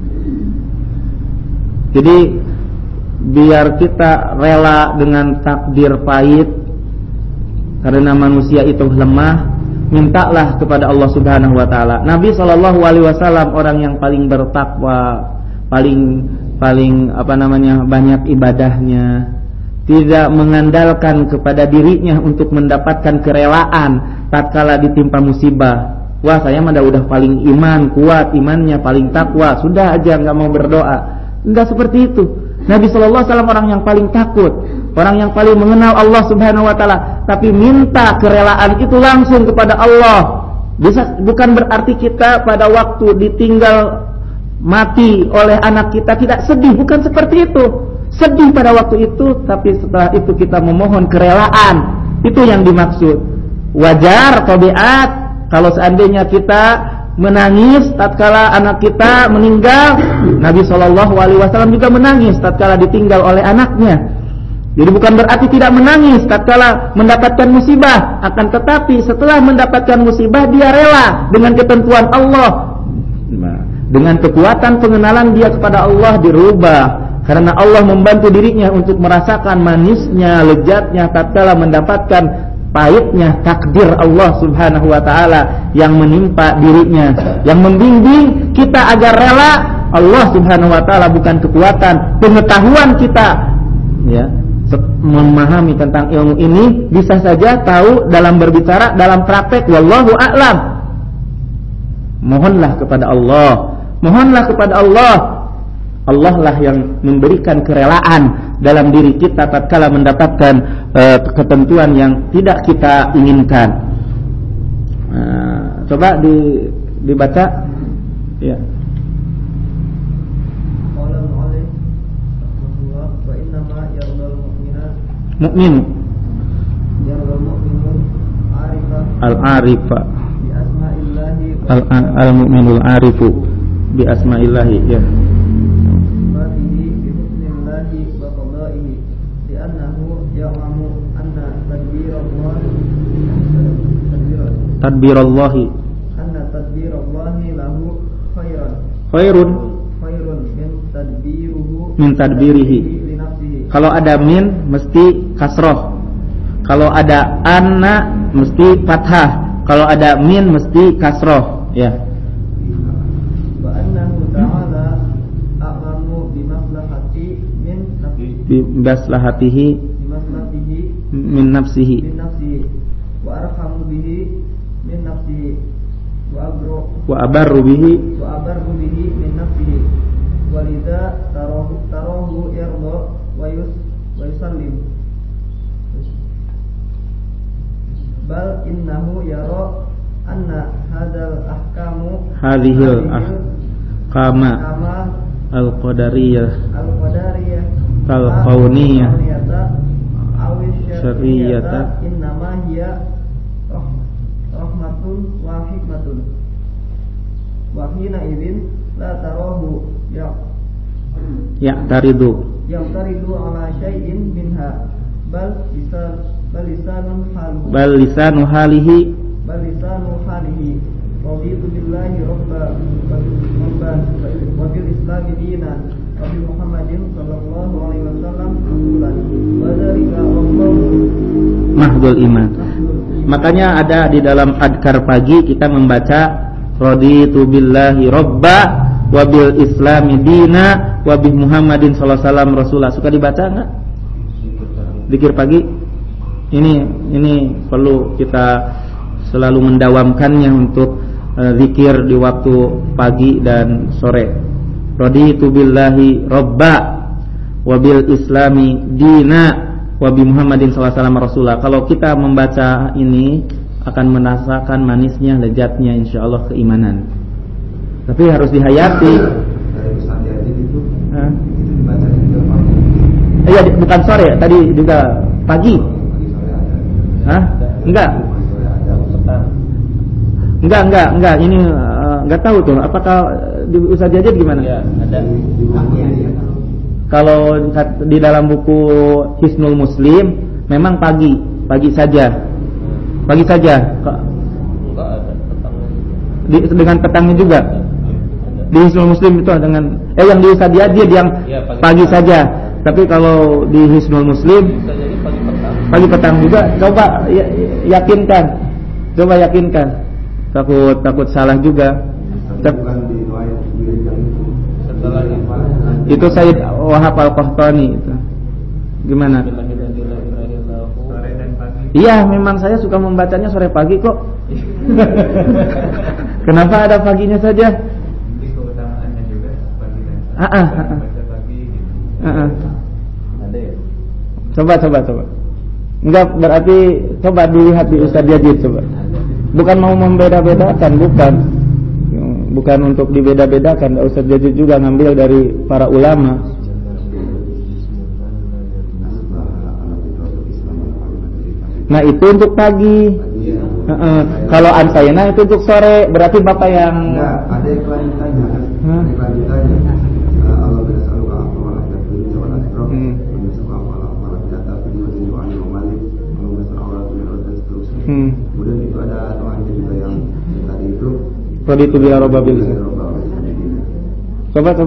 Jadi biar kita rela dengan takdir pahit, karena manusia itu lemah, mintalah kepada Allah Subhanahu wa taala. Nabi sallallahu alaihi wasallam orang yang paling bertakwa, paling banyak ibadahnya, tidak mengandalkan kepada dirinya untuk mendapatkan kerelaan tatkala ditimpa musibah. Wah, saya mah udah paling iman kuat, imannya paling takwa, sudah aja enggak mau berdoa. Enggak seperti itu. Nabi sallallahu alaihi wasallam orang yang paling takut, orang yang paling mengenal Allah Subhanahu wa taala, tapi minta kerelaan itu langsung kepada Allah. Bukan berarti kita pada waktu ditinggal mati oleh anak kita tidak sedih, bukan seperti itu. Sedih pada waktu itu, tapi setelah itu kita memohon kerelaan. Itu yang dimaksud. Wajar, tabiat kalau seandainya kita menangis tatkala anak kita meninggal. Nabi sallallahu alaihi wasallam juga menangis tatkala ditinggal oleh anaknya. Jadi bukan berarti tidak menangis tatkala mendapatkan musibah, akan tetapi setelah mendapatkan musibah dia rela dengan ketentuan Allah. Dengan kekuatan pengenalan dia kepada Allah dirubah, karena Allah membantu dirinya untuk merasakan manisnya, lezatnya tatkala mendapatkan pahitnya takdir Allah Subhanahu wa taala yang menimpa dirinya, yang membimbing kita agar rela. Allah Subhanahu wa taala bukan kekuatan, pengetahuan kita ya, memahami tentang ilmu ini bisa saja tahu dalam berbicara, dalam praktek, wallahu a'lam. Mohonlah kepada Allah, mohonlah kepada Allah. Allah lah yang memberikan kerelaan dalam diri kita tatkala mendapatkan ketentuan yang tidak kita inginkan. Coba dibaca ya. Mukmin al-arifa al-mu'minul arifu bi asma'illahi ya. Tadbirallahi anna tadbirallahi lahu khairun min tadbirihi. Kalau ada min mesti kasroh, kalau ada anna mesti fathah, kalau ada min mesti kasroh ya. Wa annahu ta'ala a'lamu bi maslahatihi min nafsihi wa arhamu bihi min nafsihi wa abarru bihi min nafsihi walidha tarahu yarda wa yusallim bal innahu yara anna hadhil ahkama al-qadariyah al-kauniyah syar'iyyah innama hiya rahmatun wa hikmatun wa hina idzin la tarahu ya'taridu ala syai'in minha bal lisanu halihi raditu billahi rabban wa bil islami dinan Nabi Muhammadin sallallahu alaihi wasallam rasulan wa dzalika wallahu mahdul iman. Makanya ada di dalam adkar pagi kita membaca raditu billahi robba wa bil islami dina wa bi Muhammadin sallallahu alaihi wasallam rasulah. Suka dibaca enggak? Zikir pagi. Ini perlu kita selalu mendawamkannya untuk zikir di waktu pagi dan sore. Raditu billahi robba wa bil islami dina wa bi Muhammadin sallallahu alaihi wasallam rasulah. Kalau kita membaca ini akan merasakan manisnya, lezatnya insyaallah keimanan. Tapi harus dihayati. Iya, bukan sore, tadi juga pagi. Hah? Enggak. Ini enggak tahu tuh. Apakah di Ustaz Jajat gimana? Ya, ada. Kalau di dalam buku Hisnul Muslim memang pagi saja. Pagi saja. Enggak ada petangnya. Dengan petangnya juga. Di Hisnul Muslim itu dengan yang di Ustaz Jajat yang pagi saja. Tapi kalau di Hisnul Muslim pagi petang juga. Coba yakinkan. Takut salah juga. Itu Sayyid Wahab Al-Qahtani itu. Gimana? Iya, memang saya suka membacanya sore pagi kok. Kenapa ada paginya saja? Keutamaannya juga pagi dan Ada ya? Coba. Enggak, berarti coba dilihat di Ustaz Jadid coba. Bukan mau membeda-bedakan, bukan untuk dibeda-bedakan. Ustaz Jadid juga ngambil dari para ulama. Nah, itu untuk pagi. Kalau ansayna itu untuk sore. Berarti Bapak yang ada yang kelanjutannya. Allah berasal kemudian itu ada doanya juga yang tadi itu raditu billahi robba bil. Coba.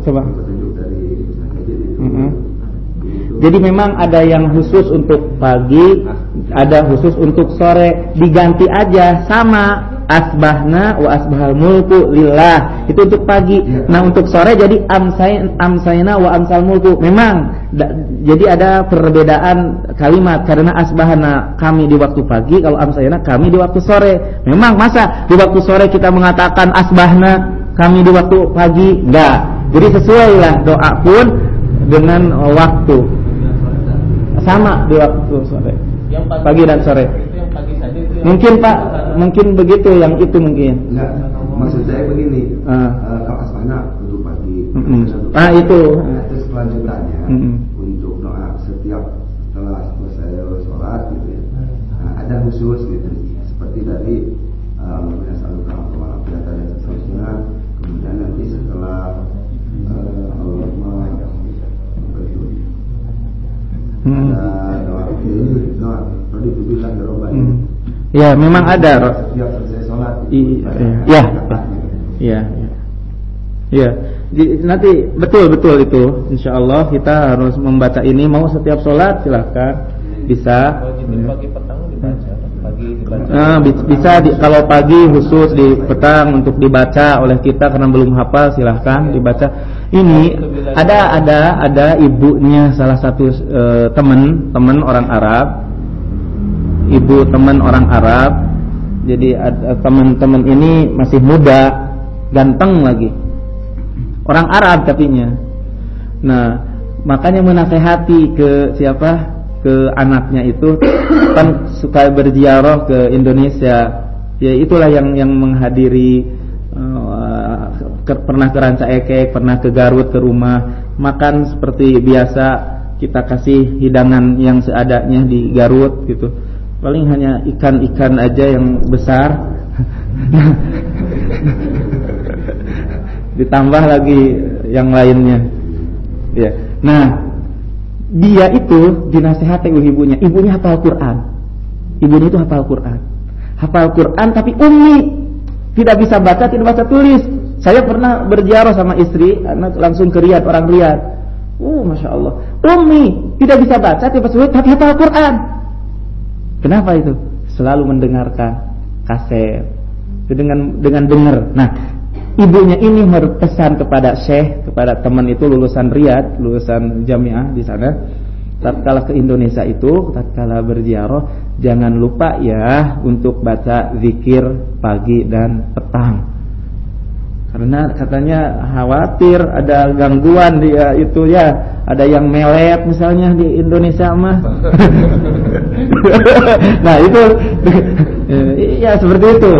Jadi memang ada yang khusus untuk pagi, ada khusus untuk sore. Diganti aja sama asbahna wa asbahal mulku lillah. Itu untuk pagi. Nah, untuk sore jadi amsayna wa amsal mulku. Memang jadi ada perbedaan kalimat karena asbahna kami di waktu pagi, kalau amsayna kami di waktu sore. Memang masa di waktu sore kita mengatakan asbahna kami di waktu pagi? Enggak. Jadi sesuailah doa pun dengan waktu. Sama di waktu sore. Pagi dan sore. Mungkin Pak, mungkin begitu yang itu mungkin. Enggak, maksud saya begini. Kalau asbahna untuk pagi. Itu. Terus kelanjutannya untuk doa setiap setelah selesai sholat gitu ya. Ada khusus gitu. Seperti tadi Allah selalu kamu dan seterusnya. Kemudian nanti setelah ada doa raditu billahi robba. Ya, memang ada. Setiap selesai sholat. Iya. Nanti betul itu. Insyaallah kita harus membaca ini. Mau setiap sholat silahkan. Bisa. Pagi petang dibaca. Bisa kalau pagi khusus di petang untuk dibaca oleh kita karena belum hafal, silahkan dibaca. Ini ada ibunya salah satu teman orang Arab. Ibu teman orang Arab. Jadi teman-teman ini masih muda, ganteng lagi. Orang Arab tapinya. Nah, makanya menasehati ke siapa? Ke anaknya itu kan suka berziarah ke Indonesia. Ya itulah yang menghadiri pernah ke Ranca Ekek, pernah ke Garut ke rumah. Makan seperti biasa, kita kasih hidangan yang seadanya di Garut gitu. Paling hanya ikan-ikan aja yang besar. Ditambah lagi yang lainnya. Ya. Nah, dia itu dinasihati oleh ibunya. Ibunya hafal Quran. Ibunya itu hafal Quran. Hafal Quran tapi ummi. Tidak bisa baca, tidak bisa tulis. Saya pernah berziarah sama istri, anak langsung ke Riyadh, orang Riyadh. Masya Allah. Umi tidak bisa baca, tapi hafal Quran. Kenapa itu? Selalu mendengarkan kaset, dengan dengar. Nah, ibunya ini berpesan kepada Syekh, kepada teman itu lulusan Riyadh, lulusan Jamiah di sana. Tatkala ke Indonesia itu, tatkala berziarah, jangan lupa ya untuk baca zikir pagi dan petang. Karena katanya khawatir ada gangguan dia itu ya, ada yang melet misalnya di Indonesia mah. Nah itu, ya seperti itu.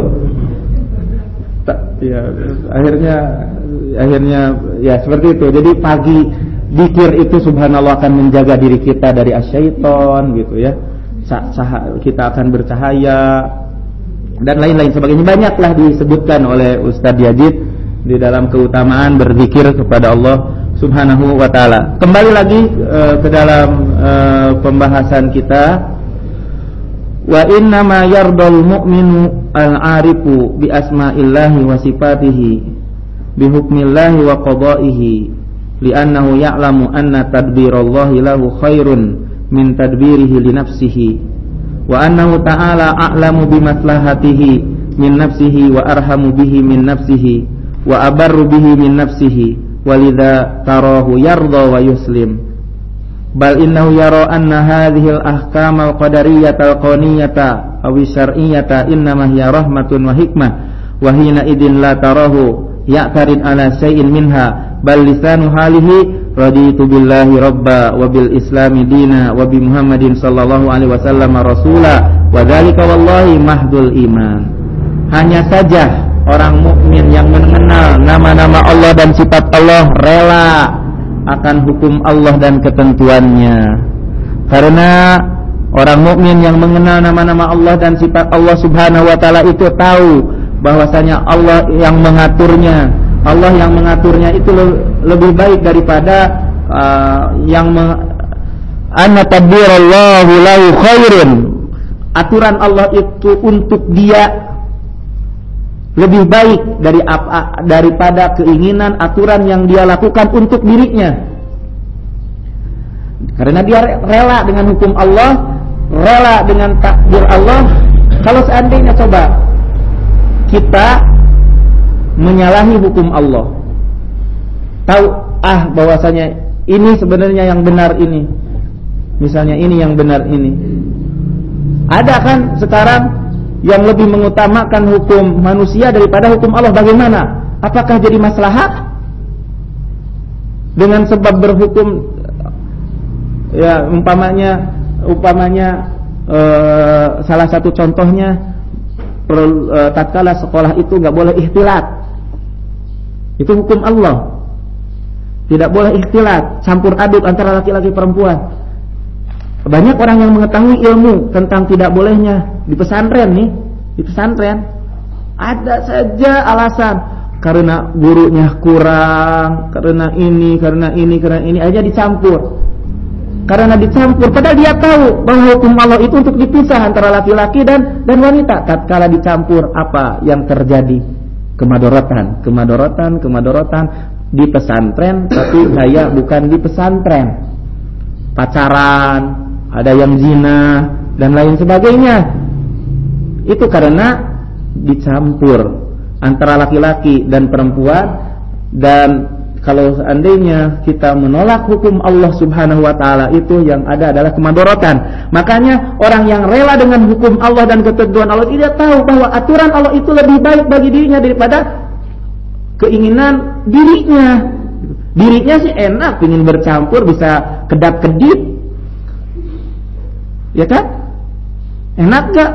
Ya akhirnya ya seperti itu. Jadi pagi zikir itu subhanallah akan menjaga diri kita dari asyaiton gitu ya. Kita akan bercahaya dan lain-lain sebagainya. Banyaklah disebutkan oleh Ustadz Yazid di dalam keutamaan berzikir kepada Allah Subhanahu wa taala. Kembali lagi ke dalam pembahasan kita. Wa inna ma yardal mu'minu al-'arifu bi asma'illahi wa sifatihi bi hukmillahi wa qada'ihi li'annahu ya'lamu anna tadbirallahi lahu khairun min tadbirihi li nafsihi wa annahu ta'ala a'lamu bi maslahatihi min nafsihi wa arhamu bihi min nafsihi wa abarru bihi min nafsihi walidha tarahu yarda wa yuslim bal innahu yara anna hadhihi al-ahkam al-qadariyyata al-qawniyata aw syar'iyyata innama hiya rahmatun wa hikmah wa hina idin la tarahu ya'tarid ala syai'in minha bal lisanu halihi raditu billahi rabba wa bil islami dina wa bi muhammadin sallallahu alaihi wasallam rasula wa dzalika wallahi mahdul iman. Hanya saja orang mukmin yang mengenal nama-nama Allah dan sifat Allah rela akan hukum Allah dan ketentuannya. Karena orang mukmin yang mengenal nama-nama Allah dan sifat Allah Subhanahu wa taala itu tahu bahwasanya Allah yang mengaturnya. Allah yang mengaturnya itu lebih baik daripada anna tadbirallahu lahu khairun. Aturan Allah itu untuk dia lebih baik daripada keinginan aturan yang dia lakukan untuk dirinya. Karena dia rela dengan hukum Allah, rela dengan takdir Allah. Kalau seandainya coba kita menyalahi hukum Allah, tahu bahwasanya ini sebenarnya yang benar ini, misalnya ini yang benar ini. Ada kan sekarang yang lebih mengutamakan hukum manusia daripada hukum Allah, bagaimana? Apakah jadi maslahat? Dengan sebab berhukum ya umpamanya salah satu contohnya tatkala sekolah itu enggak boleh ikhtilat. Itu hukum Allah. Tidak boleh ikhtilat, campur aduk antara laki-laki perempuan. Banyak orang yang mengetahui ilmu tentang tidak bolehnya di pesantren nih, di pesantren ada saja alasan karena gurunya kurang, karena ini aja dicampur. Karena dicampur, padahal dia tahu bahwa hukum Allah itu untuk dipisah antara laki-laki dan wanita. Tatkala dicampur, apa yang terjadi? Kemadorotan di pesantren, tapi saya bukan di pesantren. Pacaran, ada yang zina dan lain sebagainya. Itu karena dicampur antara laki-laki dan perempuan. Dan kalau seandainya kita menolak hukum Allah Subhanahu wa taala, itu yang ada adalah kemadorotan. Makanya orang yang rela dengan hukum Allah dan ketentuan Allah tidak tahu bahwa aturan Allah itu lebih baik bagi dirinya daripada keinginan dirinya. Dirinya sih enak, ingin bercampur, bisa kedap-kedip, ya kan? Enak gak?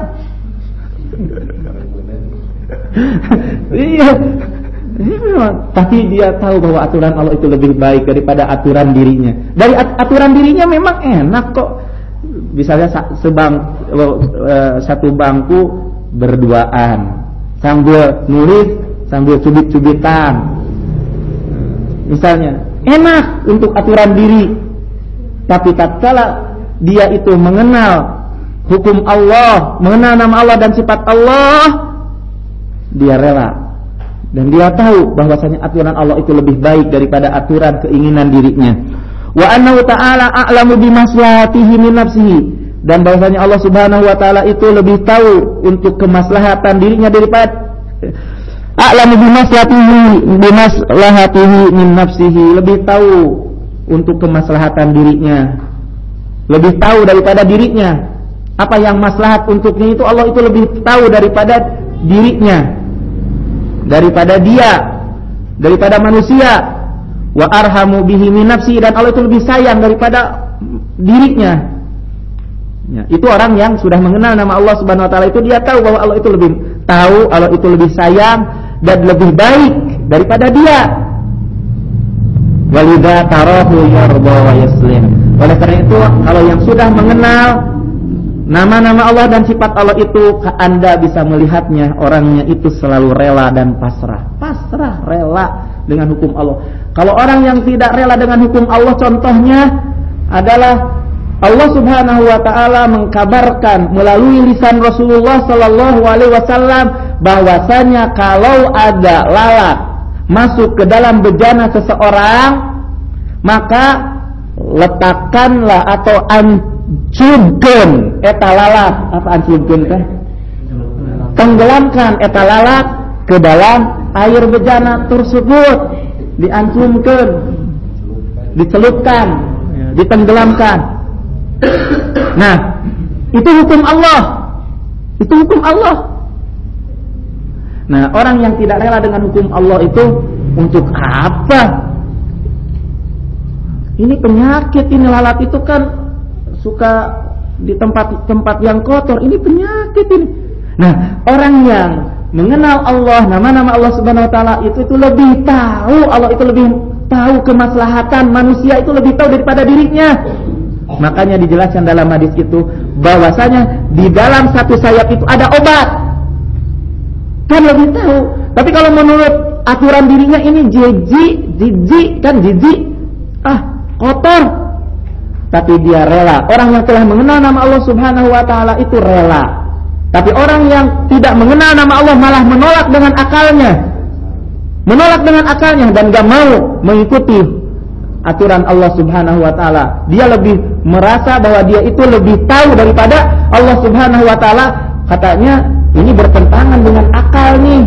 Iya. Tapi dia tahu bahwa aturan Allah itu lebih baik daripada aturan dirinya. Dari aturan dirinya memang enak kok. Misalnya satu bangku berduaan, sambil nulis, sambil cubit-cubitan. Misalnya enak untuk aturan diri. Tapi tatkala dia itu mengenal hukum Allah, mengenal nama Allah dan sifat Allah, dia rela Dan dia tahu bahwasanya aturan Allah itu lebih baik daripada aturan keinginan dirinya. Wa annahu ta'ala a'lamu bimaslahatihi min nafsihi. Dan bahwasanya Allah Subhanahu wa taala itu lebih tahu untuk kemaslahatan dirinya daripada a'lamu bimaslahatihi min nafsihi, lebih tahu untuk kemaslahatan dirinya. Lebih tahu daripada dirinya. Apa yang maslahat untuknya itu Allah itu lebih tahu daripada dirinya. Daripada dia, daripada manusia. Wa arhamu bihi min nafsi, dan Allah itu lebih sayang daripada dirinya. Ya, itu orang yang sudah mengenal nama Allah Subhanahu wa taala itu, dia tahu bahwa Allah itu lebih tahu, Allah itu lebih sayang dan lebih baik daripada dia. Walidha tarahu yarda wa yaslim. Oleh karena itu, kalau yang sudah mengenal nama-nama Allah dan sifat Allah itu, Anda bisa melihatnya, orangnya itu selalu rela dan pasrah. Pasrah, rela dengan hukum Allah. Kalau orang yang tidak rela dengan hukum Allah, contohnya adalah Allah Subhanahu wa taala mengkabarkan melalui lisan Rasulullah sallallahu alaihi wasallam bahwasanya kalau ada lalat masuk ke dalam bejana seseorang, maka letakkanlah atau ancurkeun eta lalat. Apa ancurkeun teh? Tenggelamkan eta lalat ke dalam air bejana tersebut, diancurkeun, dicelupkan, ditenggelamkan. Nah, itu hukum Allah. Itu hukum Allah. Nah, orang yang tidak rela dengan hukum Allah itu untuk apa? Ini penyakit, ini lalat itu kan suka di tempat-tempat yang kotor. Ini penyakit ini. Nah, orang yang mengenal Allah, nama-nama Allah Subhanahu wa taala itu lebih tahu, Allah itu lebih tahu kemaslahatan manusia itu lebih tahu daripada dirinya. Makanya dijelaskan dalam hadis itu bahwasanya di dalam satu sayap itu ada obat. Kan lebih tahu. Tapi kalau menurut aturan dirinya ini jijik, kotor. Tapi dia rela. Orang yang telah mengenal nama Allah Subhanahu wa taala itu rela. Tapi orang yang tidak mengenal nama Allah malah menolak dengan akalnya. Menolak dengan akalnya dan gak mau mengikuti aturan Allah Subhanahu wa taala. Dia lebih merasa bahwa dia itu lebih tahu daripada Allah Subhanahu wa taala. Katanya ini bertentangan dengan akal nih.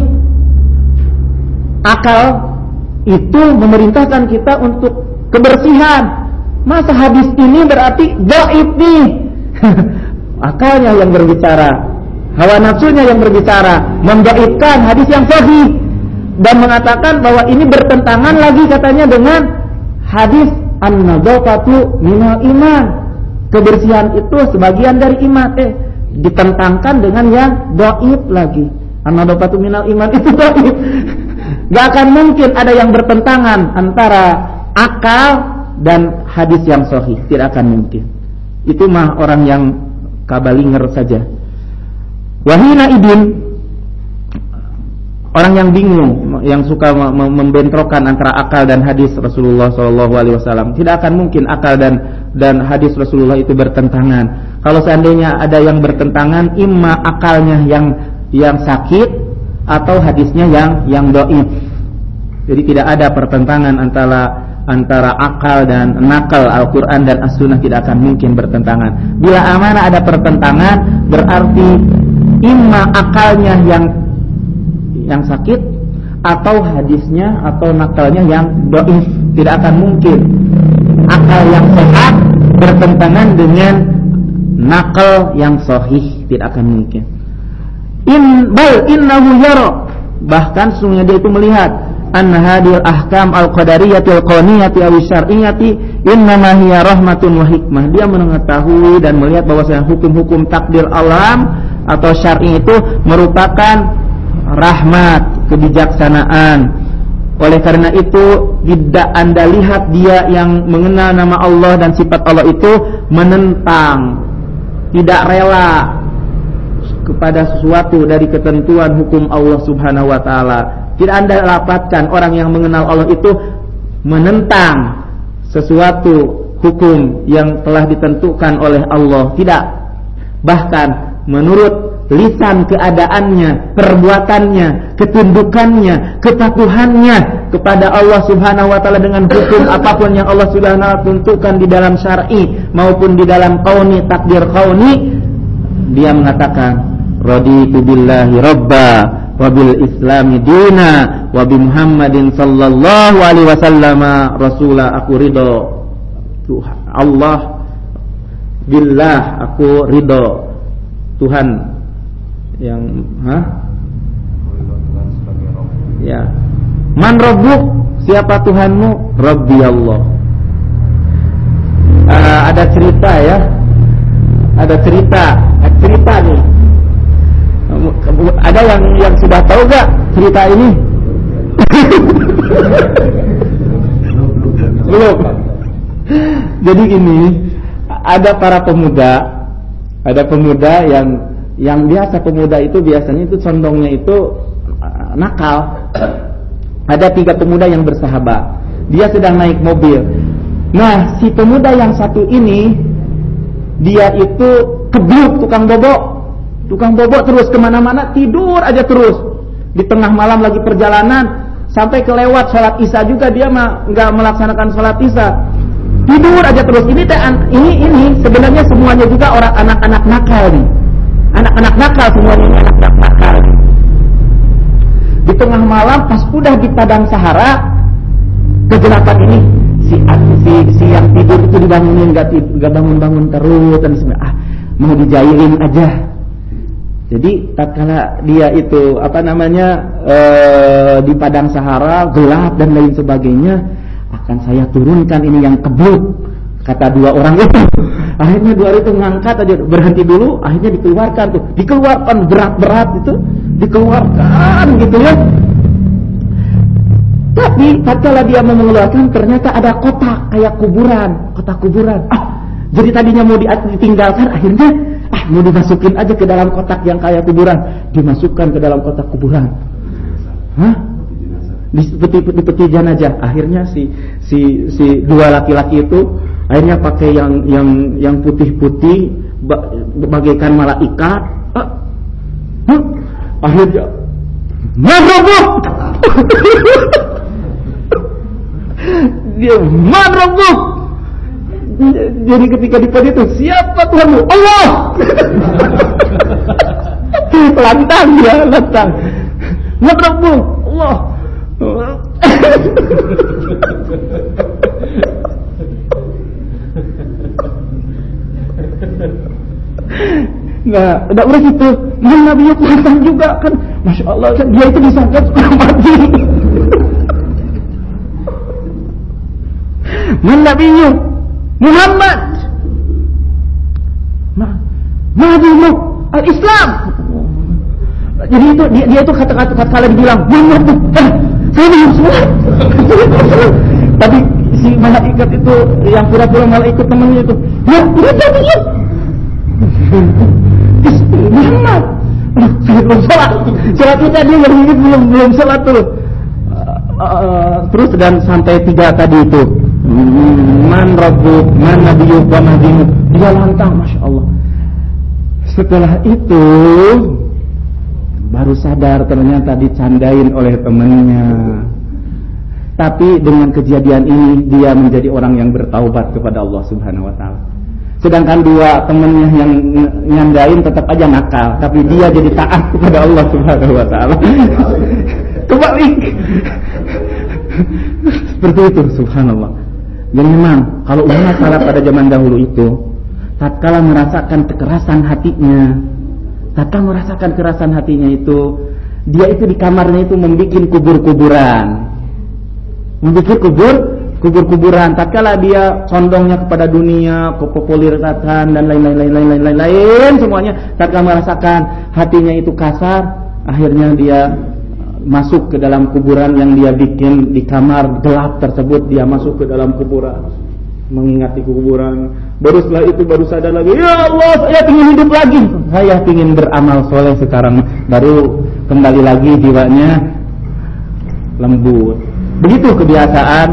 Akal itu memerintahkan kita untuk kebersihan. Masa hadis ini berarti dhaif nih. Akalnya yang berbicara, hawa nafsunya yang berbicara, mendhaifkan hadis yang sahih dan mengatakan bahwa ini bertentangan lagi katanya dengan hadis an-nadhafatu minal iman. Kebersihan itu sebagian dari iman. Ditentangkan dengan yang dhaif lagi. An-nadhafatu minal iman itu dhaif. Gak akan mungkin ada yang bertentangan antara akal dan hadis yang sahih, tidak akan mungkin. Itu mah orang yang kabalinger saja. Wahina idin, orang yang bingung, yang suka membentrokan antara akal dan hadis Rasulullah SAW. Tidak akan mungkin akal dan hadis Rasulullah itu bertentangan. Kalau seandainya ada yang bertentangan, imma akalnya yang sakit atau hadisnya yang dhaif. Jadi tidak ada pertentangan antara akal dan nakal Al-Quran dan As-Sunnah, tidak akan mungkin bertentangan. Bila amanah ada pertentangan, berarti imma akalnya yang sakit atau hadisnya atau nakalnya yang dhaif. Tidak akan mungkin akal yang sehat bertentangan dengan nakal yang sahih, tidak akan mungkin. Innahu yara, bahkan sesungguhnya dia itu melihat anna hadil ahkam al-qadariyati al-qawniyati aw syar'iyyati innama hiya rahmatun wa hikmah. Dia mengetahui dan melihat bahwasanya hukum-hukum takdir alam atau syar'i itu merupakan rahmat, kebijaksanaan. Oleh karena itu tidak Anda lihat dia yang mengenal nama Allah dan sifat Allah itu menentang, tidak rela kepada sesuatu dari ketentuan hukum Allah Subhanahu wa taala. Tidak Anda dapatkan orang yang mengenal Allah itu menentang sesuatu hukum yang telah ditentukan oleh Allah. Tidak. Bahkan menurut lisan keadaannya, perbuatannya, ketundukannya, kepatuhannya kepada Allah Subhanahu wa taala dengan hukum apapun yang Allah Subhanahu wa taala tentukan di dalam syar'i maupun di dalam qauni, takdir qauni, dia mengatakan raditu billahi rabba wa bil islami dina wa bi Muhammadin sallallahu alaihi wasallam rasula. Aku ridho Tuhan Allah, billah, aku ridho Tuhan yang ya. Man rabbuk, siapa Tuhanmu? Rabbi Allah. Ada cerita ya, ada cerita nih. Ada yang sudah tahu gak cerita ini? Belum. Jadi ini ada pemuda yang biasa, pemuda itu biasanya itu condongnya itu nakal. Ada 3 pemuda yang bersahabat. Dia sedang naik mobil. Nah, si pemuda yang satu ini dia itu kebluk tukang bobok terus kemana-mana, tidur aja terus. Di tengah malam lagi perjalanan sampai kelewat sholat isya juga dia nggak melaksanakan sholat isya, tidur aja terus. Ini sebenarnya semuanya juga orang anak-anak nakal nih, anak-anak nakal semuanya ini anak-anak nakal. Di tengah malam pas udah di padang sahara kegelapan ini si yang tidur itu dibangunin, nggak bangun terus dan mau dijailin aja. Jadi tatkala dia itu di padang sahara gelap dan lain sebagainya, akan saya turunkan ini yang kebluk, kata 2 orang itu. Akhirnya 2 orang itu ngangkat aja, berhenti dulu, akhirnya dikeluarkan berat-berat itu, dikeluarkan gitu ya. Tapi tatkala dia mau mengeluarkan, ternyata ada kotak kayak kotak kuburan. Jadi tadinya mau ditinggalkan, akhirnya mau dimasukin aja ke dalam kotak yang kayak kuburan, dimasukkan ke dalam kotak kuburan. Di peti jenazah. Akhirnya si 2 laki-laki itu akhirnya pakai yang putih-putih bagaikan malaikat. Akhirnya marabuk. Dia marabuk. Jadi ketika di peti itu, siapa Tuhanmu? Allah. Lantang. Marabuk. Allah. Nah, udah gitu. Nabi Muhammad juga kan, masya Allah kan dia itu disangka sudah mati. Nabi Muhammad, Nabi al-Islam. Jadi itu dia itu kata-kata kalian bilang Muhammad, saya belum sholat. Tapi si malaikat itu yang pura-pura malaikat temannya itu, ya udah diam. Muhammad, saya belum sholat. Sholat itu dia belum sholat tuh. Terus dan sampai 3 tadi itu, man rabbuk, man nabiyyuk, wa ma dinuk. Dia lantang, masya Allah. Setelah itu baru sadar ternyata dicandain oleh temannya. Tapi dengan kejadian ini dia menjadi orang yang bertaubat kepada Allah Subhanahu wa taala. Sedangkan 2 temannya yang nyandain tetap aja nakal, tapi dia jadi taat kepada Allah Subhanahu wa taala. Kebalik. Seperti itu, subhanallah. Dan memang kalau umat salaf pada zaman dahulu itu tatkala merasakan kekerasan hatinya itu, dia itu di kamarnya itu membuat kuburan. Tatkala dia condongnya kepada dunia, kepopuleritasan dan lain-lain semuanya, tatkala merasakan hatinya itu kasar, akhirnya dia masuk ke dalam kuburan yang dia bikin di kamar gelap tersebut. Dia masuk ke dalam kuburan, mengingati kuburan. Baru setelah itu baru sadar lagi, ya Allah, saya ingin hidup lagi, saya ingin beramal soleh sekarang. Baru kembali lagi jiwanya lembut. Begitu kebiasaan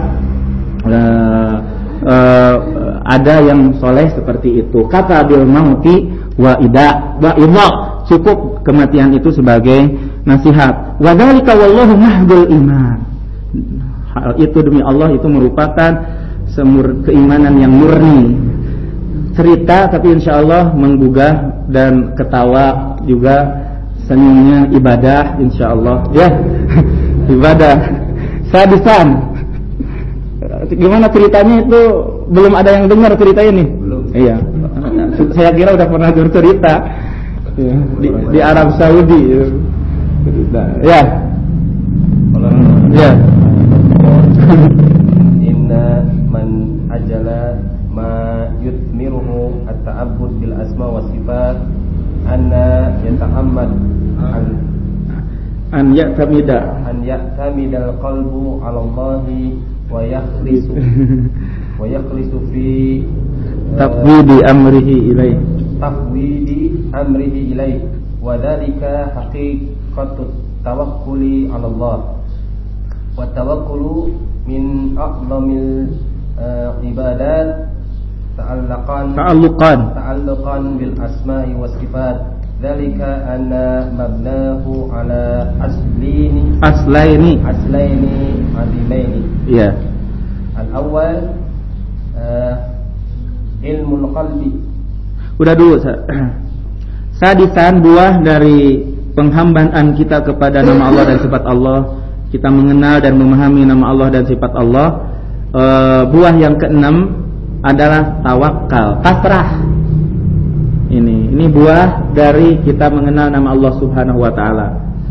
ada yang soleh seperti itu. Kata bil mauti wa idza cukup kematian itu sebagai nasihat. Wa dzalika wallahu mahdul iman. Hal itu demi Allah itu merupakan keimanan yang murni. Cerita tapi insyaallah menggugah dan ketawa juga, senyumnya ibadah insyaallah ya. Ibadah. Sadisan. Gimana ceritanya itu? Belum ada yang dengar cerita ini? Belum. Iya. Saya kira udah pernah dengar cerita ya, di Arab Saudi. Ya. Ya. Inna man ajala ma yutmiruhu at-ta'abbud bil asma wa sifat anna yata'ammad an ya'tamida al-qalbu 'ala Allahi wa yakhlisu fi tafwidi amrihi ilaih wa dhalika haqiqatut tawakkuli 'ala Allah wa tawakkulu min a'zamil ibadat ta'alluqan bil asma'i was sifat dzalika anna mabnahu ala aslaini azimaini. Iya. Al-awwal ilmul qalbi. Udah dulu sadisan buah dari penghambaan kita kepada nama Allah dan sifat Allah. Kita mengenal dan memahami nama Allah dan sifat Allah. Buah yang keenam adalah tawakal, pasrah. Ini buah dari kita mengenal nama Allah Subhanahu wa taala.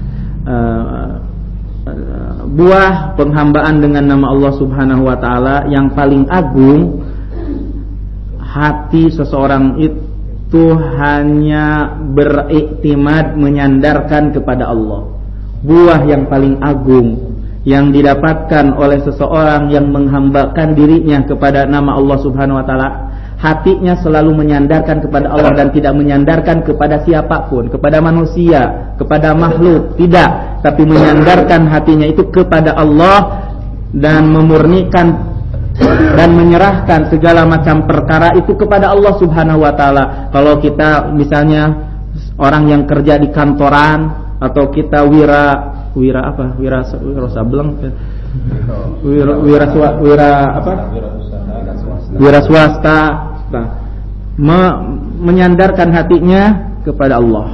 Buah penghambaan dengan nama Allah Subhanahu wa taala yang paling agung, hati seseorang itu hanya beriktimad, menyandarkan kepada Allah. Buah yang paling agung yang didapatkan oleh seseorang yang menghambakan dirinya kepada nama Allah Subhanahu wa taala, hatinya selalu menyandarkan kepada Allah dan tidak menyandarkan kepada siapapun, kepada manusia, kepada makhluk, tidak, tapi menyandarkan hatinya itu kepada Allah dan memurnikan dan menyerahkan segala macam perkara itu kepada Allah Subhanahu wa taala. Kalau kita misalnya orang yang kerja di kantoran atau kita wira swasta, menyandarkan hatinya kepada Allah,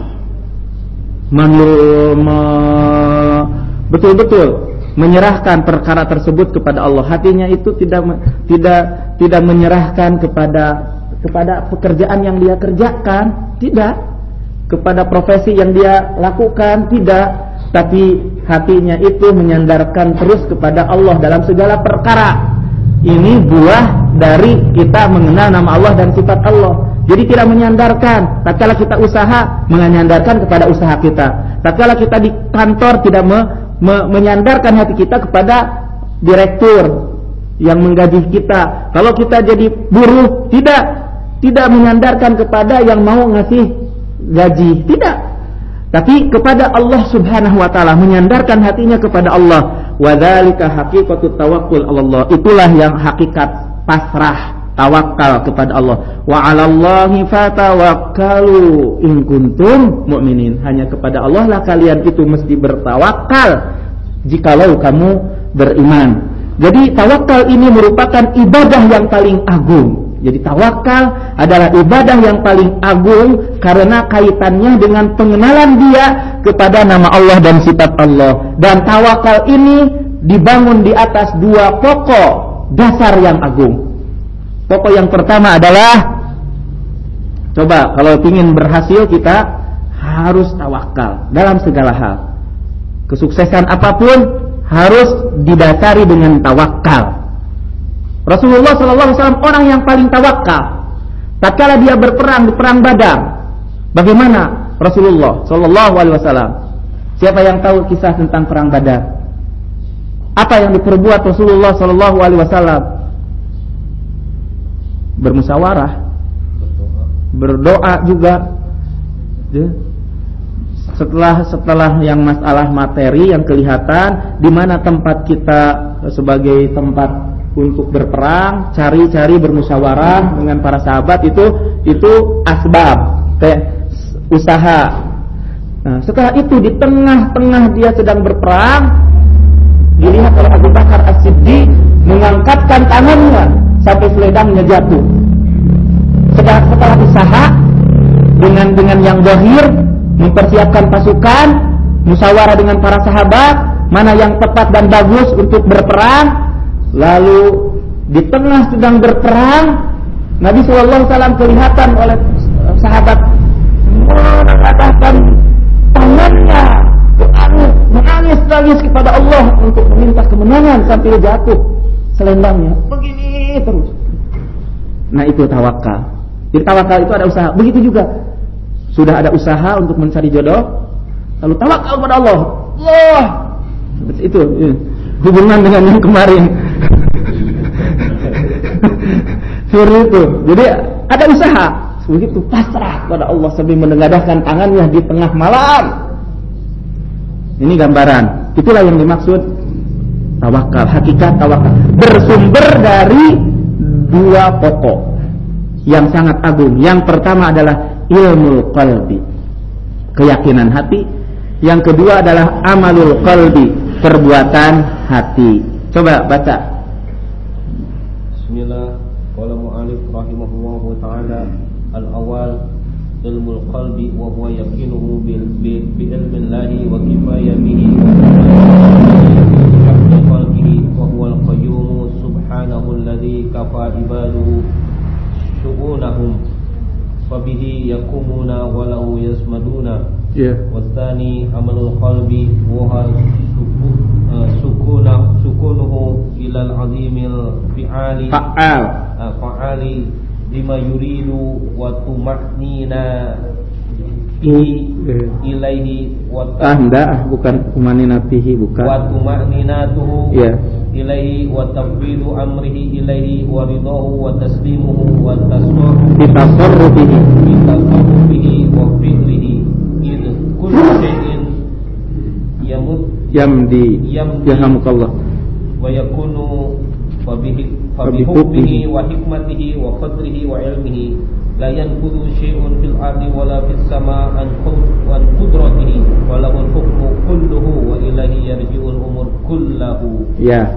betul-betul menyerahkan perkara tersebut kepada Allah. Hatinya itu tidak menyerahkan kepada pekerjaan yang dia kerjakan, tidak, kepada profesi yang dia lakukan, tidak, tapi hatinya itu menyandarkan terus kepada Allah dalam segala perkara. Ini buah dari kita mengenal nama Allah dan sifat Allah. Jadi tidak menyandarkan, tatkala kita usaha, menyandarkan kepada usaha kita. Tatkala kita di kantor, tidak menyandarkan hati kita kepada direktur yang menggaji kita. Kalau kita jadi buruh, tidak menyandarkan kepada yang mau ngasih gaji, tidak, tapi kepada Allah Subhanahu wa taala, menyandarkan hatinya kepada Allah. Wa dzalika haqiqatut tawakkul 'ala Allah. Itulah yang hakikat pasrah, tawakal kepada Allah. Wa 'alallahi fatawakkalu in kuntum mu'minin. Hanya kepada Allah lah kalian itu mesti bertawakal jikalau kamu beriman. Jadi tawakal ini merupakan ibadah yang paling agung. Jadi tawakal adalah ibadah yang paling agung karena kaitannya dengan pengenalan dia kepada nama Allah dan sifat Allah. Dan tawakal ini dibangun di atas dua pokok dasar yang agung. Pokok yang pertama adalah, coba kalau ingin berhasil kita harus tawakal dalam segala hal. Kesuksesan apapun harus didasari dengan tawakal. Rasulullah SAW orang yang paling tawakal. Tatkala dia berperang di perang Badar, bagaimana Rasulullah SAW? Siapa yang tahu kisah tentang perang Badar? Apa yang diperbuat Rasulullah SAW? Bermusyawarah, berdoa juga. Setelah yang masalah materi yang kelihatan, di mana tempat kita sebagai tempat untuk berperang, cari bermusyawarah dengan para sahabat, itu asbab, usaha. Nah, setelah itu di tengah-tengah dia sedang berperang, dilihat oleh Abu Bakar As-Siddiq mengangkatkan tangannya sampai selendangnya jatuh. Setelah usaha dengan yang zahir, mempersiapkan pasukan, musyawarah dengan para sahabat mana yang tepat dan bagus untuk berperang. Lalu di tengah sedang berperang, Nabi SAW kelihatan oleh sahabat mengangkatkan tangannya, menangis kepada Allah untuk meminta kemenangan sampai jatuh selendangnya. Begini terus. Nah, itu tawakal. Jadi tawakal itu ada usaha. Begitu juga sudah ada usaha untuk mencari jodoh, lalu tawakal kepada Allah. Allah. Itu hubungan dengan yang kemarin. Seperti itu. Jadi ada usaha. Begitu pasrah kepada Allah sambil menengadahkan tangannya di tengah malam. Ini gambaran. Itulah yang dimaksud tawakal. Hakikat tawakal bersumber dari dua pokok yang sangat agung. Yang pertama adalah ilmu qalbi, keyakinan hati. Yang kedua adalah amalul qalbi, perbuatan hati. Coba baca. Bismillah. Qala mu'allif rahimahullahu ta'ala, al-awwal ilmul qalbi wa huwa yaqinuhu bi ilmillahi wa kifayatihi wa khalqihi wa huwa al-qayyum subhanahu alladhi kafa ibaduhu syu'unahum fa bihi yaqumuna wa lahu yasmaduna. Wa tsani amalul qalbi wa sukunuhu ila al-azimil fa'ali lima yuridu wa tuma'nina ilaihi wa bukan tumaninatihi, bukan wa tuma'ninatuhu ilaihi wa tafwidu amrihi ilaihi wa ridahu wa taslimuhu wa tasarrufihi wa fi'lihi id kullu shay'in yamdi yahamukallah wa yakunu fabihukmihi wa hikmatihi wa qadrihi wa ilmihi la yanfudu syai'un fil ardi wala fis sama an qudratihi wa lahu al-hukmu kulluhu wa ilaihi yarji'ul umur kulluhu. Ya,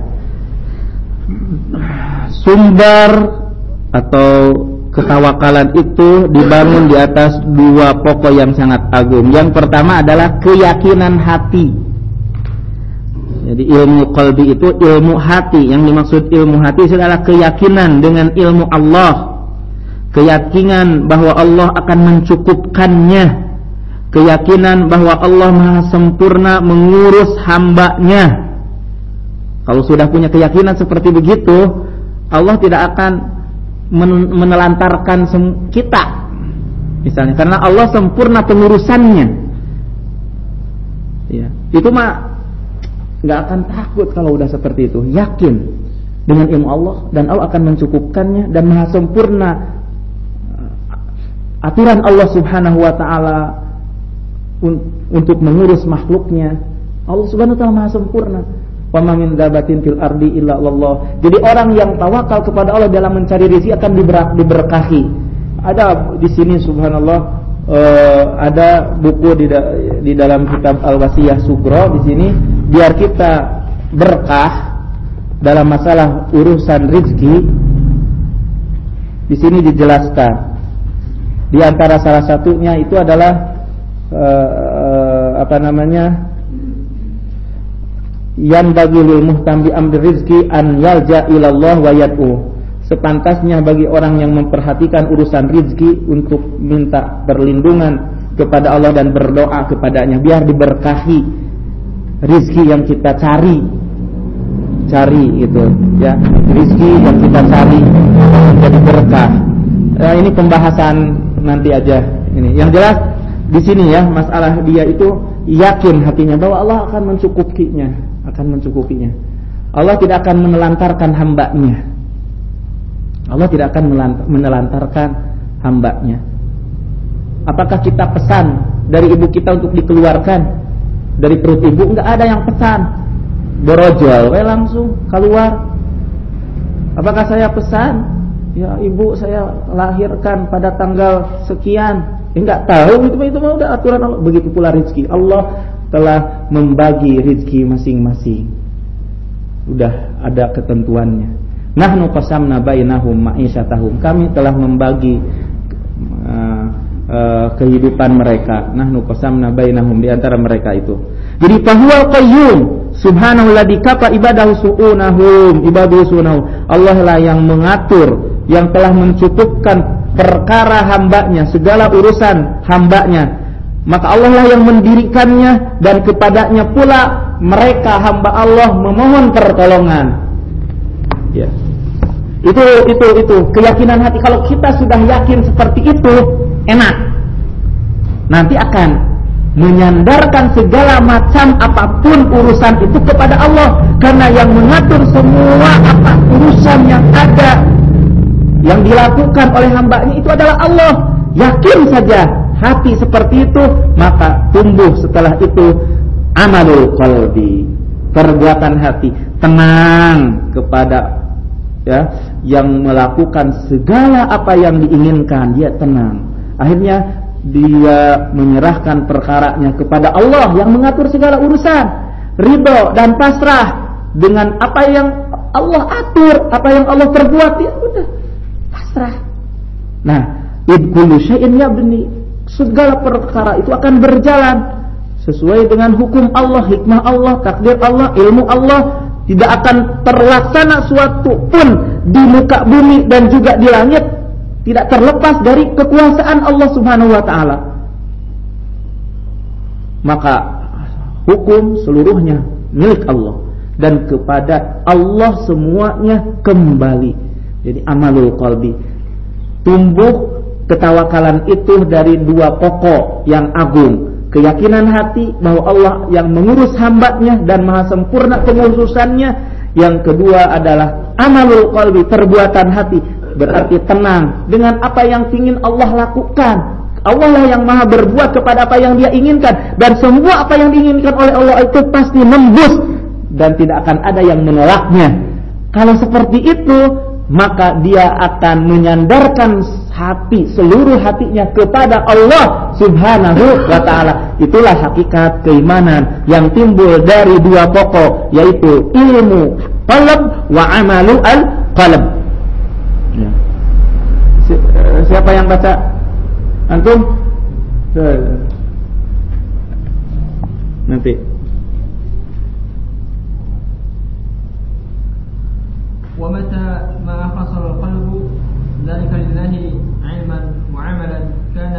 sumber atau ketawakalan itu dibangun di atas dua pokok yang sangat agung. Yang pertama adalah keyakinan hati. Jadi ilmu qalbi itu ilmu hati. Yang dimaksud ilmu hati adalah keyakinan dengan ilmu Allah, keyakinan bahwa Allah akan mencukupkannya, keyakinan bahwa Allah Maha Sempurna mengurus hambanya. Kalau sudah punya keyakinan seperti begitu, Allah tidak akan menelantarkan kita, misalnya, karena Allah sempurna pengurusannya. Ya, itu mah nggak akan takut kalau udah seperti itu, yakin dengan ilmu Allah dan Allah akan mencukupkannya dan maha sempurna aturan Allah Subhanahu wa taala untuk mengurus makhluknya. Allah Subhanahu wa taala maha sempurna. Wa ma min dabatin fil ardi illa Allah. Jadi orang yang tawakal kepada Allah dalam mencari rezeki akan diberkahi. Ada di sini subhanallah, ada buku di dalam kitab Al-Wasiyah Sugro di sini, biar kita berkah dalam masalah urusan rezeki. Di sini dijelaskan. Di antara salah satunya itu adalah yang bagi lil muhtam bi amri rizki an yalja ilallah wa yad'u. Sepantasnya bagi orang yang memperhatikan urusan rizki untuk minta perlindungan kepada Allah dan berdoa kepadanya biar diberkahi rizki yang kita cari gitu ya, rizki yang kita cari jadi berkah. Ini pembahasan nanti aja ini. Yang jelas di sini ya, masalah dia itu yakin hatinya bahwa Allah akan mencukupinya. Allah tidak akan menelantarkan hambanya. Allah tidak akan menelantarkan hambanya. Apakah kita pesan dari ibu kita untuk dikeluarkan dari perut ibu? Enggak ada yang pesan. Borojol, langsung keluar. Apakah saya pesan? Ya ibu, saya lahirkan pada tanggal sekian. Enggak tahu itu mah udah aturan Allah. Begitu pula rezeki. Allah telah membagi rezeki masing-masing. Udah ada ketentuannya. Nahnu qasamna bainahum ma'isyatahum. Kami telah membagi kehidupan mereka. Nahnu qasamna bainahum, di antara mereka itu. Jadi fahuwal qayyum subhanahu alladzi kafa ibadahu su'unahum ibadu su'unahum. Allah lah yang mengatur, yang telah mencukupkan perkara hambanya, segala urusan hambanya. Maka Allah lah yang mendirikannya, dan kepadanya pula mereka hamba Allah memohon pertolongan. Ya. Itu keyakinan hati. Kalau kita sudah yakin seperti itu, enak. Nanti akan menyandarkan segala macam apapun urusan itu kepada Allah, karena yang mengatur semua apa urusan yang ada, yang dilakukan oleh hambanya itu adalah Allah. Yakin saja hati seperti itu, maka tumbuh setelah itu amalul qalbi, perbuatan hati, tenang kepada yang melakukan segala apa yang diinginkan, dia tenang. Akhirnya dia menyerahkan perkaranya kepada Allah yang mengatur segala urusan, ridho dan pasrah dengan apa yang Allah atur, apa yang Allah perbuat, ya udah pasrah. Nah, id kullu syai'in yabni, segala perkara itu akan berjalan sesuai dengan hukum Allah, hikmah Allah, takdir Allah, ilmu Allah. Tidak akan terlaksana suatu pun di muka bumi dan juga di langit tidak terlepas dari kekuasaan Allah Subhanahu wa taala. Maka hukum seluruhnya milik Allah, dan kepada Allah semuanya kembali. Jadi amalul qalbi, tumbuh ketawakalan itu dari dua pokok yang agung. Keyakinan hati bahwa Allah yang mengurus hambanya dan maha sempurna pengurusannya. Yang kedua adalah amalul qalbi, perbuatan hati, berarti tenang dengan apa yang ingin Allah lakukan. Allah lah yang maha berbuat kepada apa yang dia inginkan, dan semua apa yang diinginkan oleh Allah itu pasti nembus dan tidak akan ada yang menolaknya. Kalau seperti itu, maka dia akan menyandarkan hati, seluruh hatinya kepada Allah Subhanahu wa ta'ala. Itulah hakikat keimanan yang timbul dari dua pokok, yaitu ilmu qalb wa amalu al-qalb. Ya. Siapa yang baca? Antum? Nanti. ومتى ما حصل القلب ذلك لله علما وعملا كان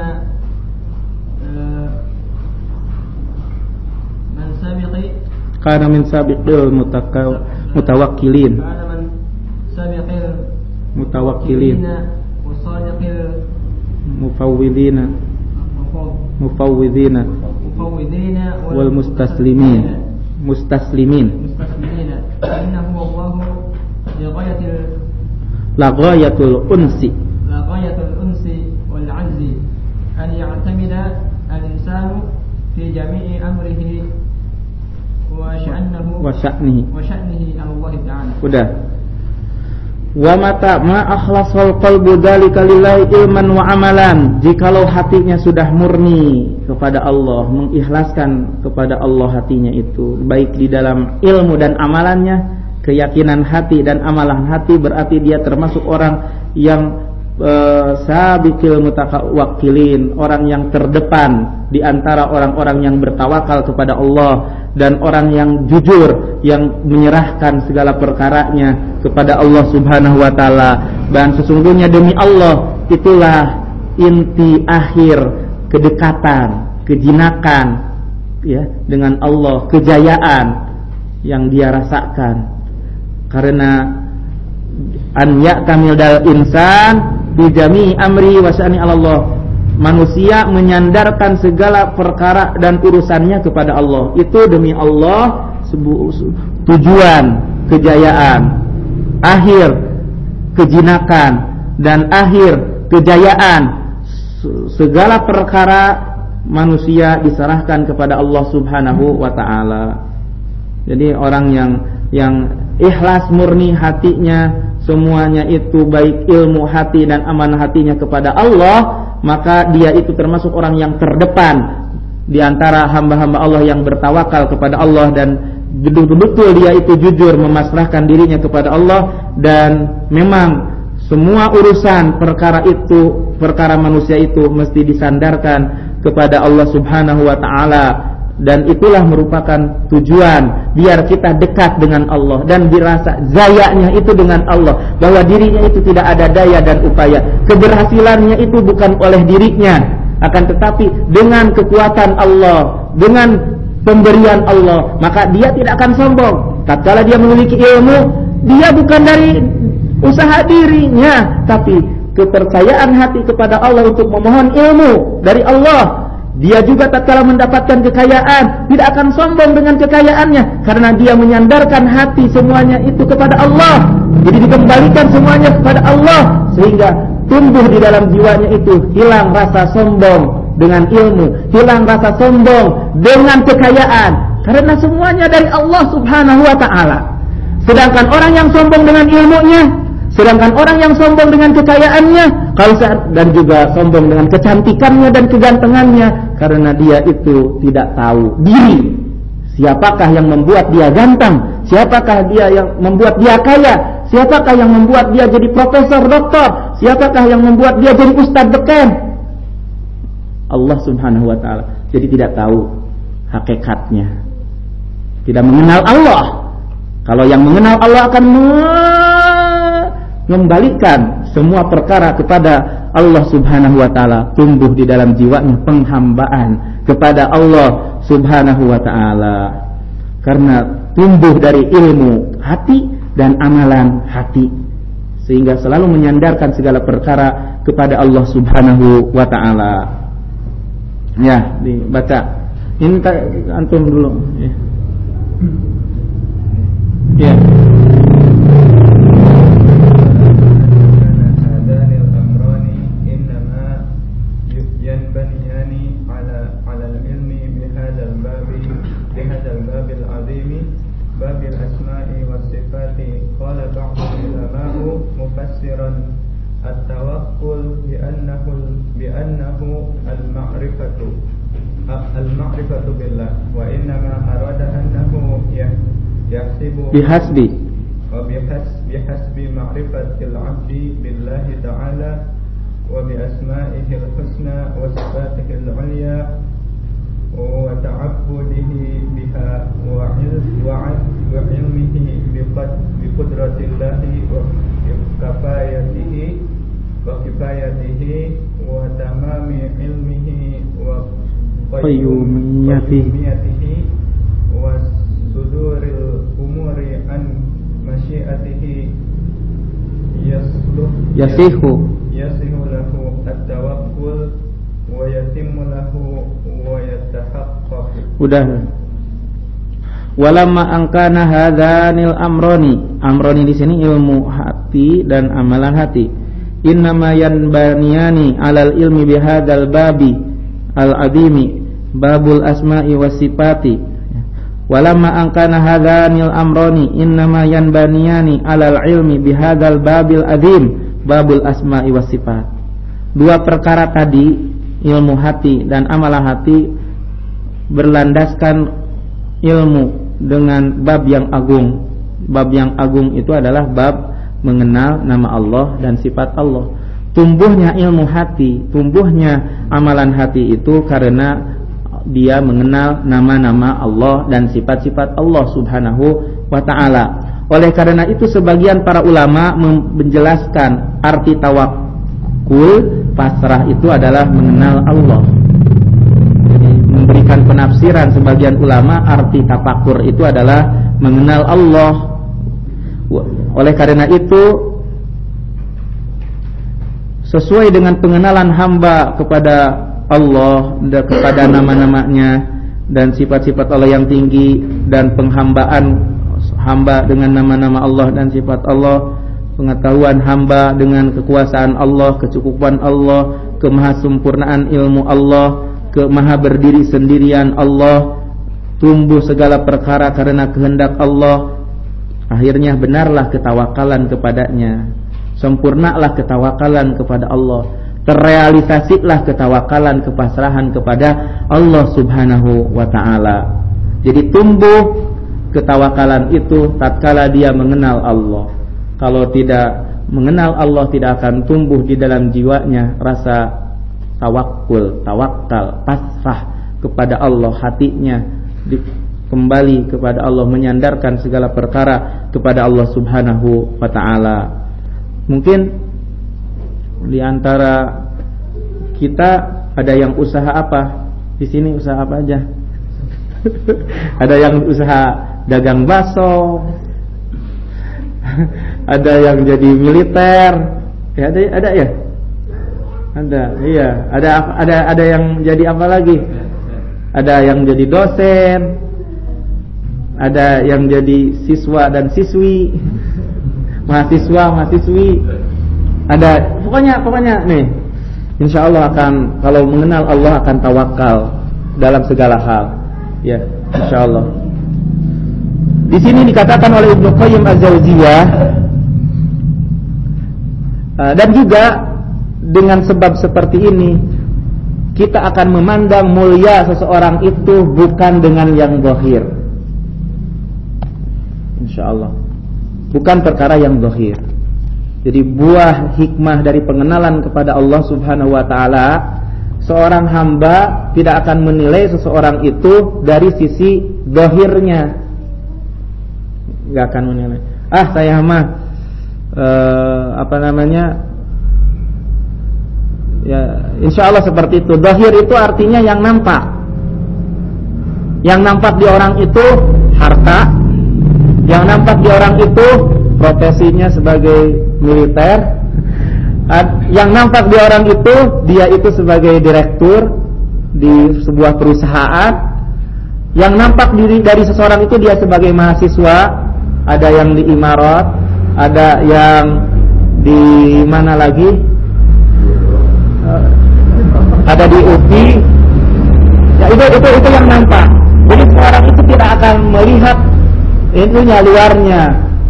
من سابق المتوكلين متوكلين وصادق المفوضين والمستسلمين مستسلمين إنه الله لغاية الأنس والعجز أن يعتمد الإنسان في جميع أمره وشأنه على الله تعالى. Udah. Wa mata ma akhlasal qalbu dzalika lillahi ilman wa amalan. Jikalau hatinya sudah murni kepada Allah, mengikhlaskan kepada Allah hatinya itu, baik di dalam ilmu dan amalannya, keyakinan hati dan amalan hati, berarti dia termasuk orang yang sabiqil mutawakkilin, orang yang terdepan di antara orang-orang yang bertawakal kepada Allah, dan orang yang jujur, yang menyerahkan segala perkaranya kepada Allah Subhanahu wa taala. Dan sesungguhnya demi Allah, itulah inti akhir kedekatan, kejinakan ya dengan Allah, kejayaan yang dia rasakan. Karena an ya'tamil dal insan bi jami' amri wa sya'ni 'ala Allah. Manusia menyandarkan segala perkara dan urusannya kepada Allah. Itu demi Allah tujuan kejayaan, akhir kejinakan, dan akhir kejayaan. Segala perkara manusia diserahkan kepada Allah Subhanahu wa taala. Jadi orang yang ikhlas murni hatinya semuanya itu baik ilmu hati dan amalan hatinya kepada Allah, maka dia itu termasuk orang yang terdepan di antara hamba-hamba Allah yang bertawakal kepada Allah dan betul-betul dia itu jujur memasrahkan dirinya kepada Allah. Dan memang semua urusan perkara manusia itu mesti disandarkan kepada Allah Subhanahu wa ta'ala, dan itulah merupakan tujuan biar kita dekat dengan Allah dan dirasa zayanya itu dengan Allah, bahwa dirinya itu tidak ada daya dan upaya, keberhasilannya itu bukan oleh dirinya, akan tetapi dengan kekuatan Allah, dengan pemberian Allah, maka dia tidak akan sombong. Tatkala dia memiliki ilmu, dia bukan dari usaha dirinya, tapi kepercayaan hati kepada Allah untuk memohon ilmu dari Allah. Dia juga tatkala mendapatkan kekayaan, tidak akan sombong dengan kekayaannya, karena dia menyandarkan hati semuanya itu kepada Allah. Jadi dikembalikan semuanya kepada Allah, sehingga tumbuh di dalam jiwanya itu hilang rasa sombong dengan ilmu, hilang rasa sombong dengan kekayaan, karena semuanya dari Allah Subhanahu wa ta'ala. Sedangkan orang yang sombong dengan ilmunya, sedangkan orang yang sombong dengan kekayaannya, dan juga sombong dengan kecantikannya dan kegantengannya, karena dia itu tidak tahu diri. Siapakah yang membuat dia ganteng? Siapakah dia yang membuat dia kaya? Siapakah yang membuat dia jadi profesor, doktor? Siapakah yang membuat dia jadi ustadz beken? Allah Subhanahu wa ta'ala. Jadi tidak tahu hakikatnya, tidak mengenal Allah. Kalau yang mengenal Allah akan mengembalikan semua perkara kepada Allah Subhanahu wa ta'ala, tumbuh di dalam jiwanya penghambaan kepada Allah Subhanahu wa ta'ala, karena tumbuh dari ilmu hati dan amalan hati, sehingga selalu menyandarkan segala perkara kepada Allah Subhanahu wa ta'ala. Ya, dibaca. Ini antum dulu. Ya. Al-ma'rifatu billah wa innama arada annahu yahsibu bihasbi ma'rifatil 'abdi billahi ta'ala wa bi asma'ihi al-husna wa sifatihi al-'ulya wa ta'abbudihi biha wa 'ilmihi bi qudratillahi wa kifayatihi wa tamami 'ilmihi wa qayyumiyatihi wa suduril umuri an masyiatihi yasihu lahu at-tawakkul wa yatimmu lahu wa yatahaqqaq. Udah. Walamma angkana hadzanil amroni di sini ilmu hati dan amalan hati. Innama yanbaniyani 'alal ilmi bihadzal babi al-'azimi babul asma'i was sifati. Walamma angkana hadzanil amroni innama yanbaniyani 'alal ilmi bihadzal babil 'azim babul asma'i was sifat. Dua perkara tadi, ilmu hati dan amalan hati, berlandaskan ilmu dengan bab yang agung. Bab yang agung itu adalah bab mengenal nama Allah dan sifat Allah. Tumbuhnya ilmu hati, tumbuhnya amalan hati itu karena dia mengenal nama-nama Allah dan sifat-sifat Allah Subhanahu wa ta'ala. Oleh karena itu sebagian para ulama menjelaskan arti tawakkul, pasrah itu adalah mengenal Allah. Jadi memberikan penafsiran sebagian ulama, arti tafakur itu adalah mengenal Allah. Oleh karena itu sesuai dengan pengenalan hamba kepada Allah, kepada nama-namanya dan sifat-sifat Allah yang tinggi, dan penghambaan hamba dengan nama-nama Allah dan sifat Allah, pengetahuan hamba dengan kekuasaan Allah, kecukupan Allah, kemahasempurnaan ilmu Allah, kemaha berdiri sendirian Allah, tumbuh segala perkara karena kehendak Allah, Akhirnya benarlah ketawakalan kepadanya, sempurnalah ketawakalan kepada Allah, terrealisasilah ketawakalan, kepasrahan kepada Allah Subhanahu wa ta'ala. Jadi tumbuh ketawakalan itu tatkala dia mengenal Allah. Kalau tidak mengenal Allah, tidak akan tumbuh di dalam jiwanya rasa tawakal, pasrah kepada Allah, hatinya kembali kepada Allah, menyandarkan segala perkara kepada Allah Subhanahu wa ta'ala. Mungkin di antara kita ada yang usaha apa? Di sini usaha apa aja? Ada yang usaha dagang bakso, ada yang jadi militer, ya, ada ya? Ada, iya. Ada yang jadi apa lagi? Ada yang jadi dosen, ada yang jadi siswa dan siswi, mahasiswi. Ada, pokoknya nih, insya Allah akan, kalau mengenal Allah akan tawakal dalam segala hal, ya, insya Allah. Di sini dikatakan oleh Ibnu Qayyim Az-Jauziyah, dan juga dengan sebab seperti ini kita akan memandang mulia seseorang itu bukan dengan yang zahir, insyaallah, bukan perkara yang zahir. Jadi buah hikmah dari pengenalan kepada Allah Subhanahu wa ta'ala, seorang hamba tidak akan menilai seseorang itu dari sisi zahirnya, nggak akan menilai. Saya mah ya, insya Allah seperti itu. Zahir itu artinya yang nampak. Yang nampak di orang itu harta. Yang nampak di orang itu profesinya sebagai militer. Yang nampak di orang itu dia itu sebagai direktur di sebuah perusahaan. Yang nampak dari seseorang itu dia sebagai mahasiswa. Ada yang di Imarat, ada yang di mana lagi? Ada di UPI. Ya, itu yang nampak. Jadi orang itu tidak akan melihat itunya, luarnya.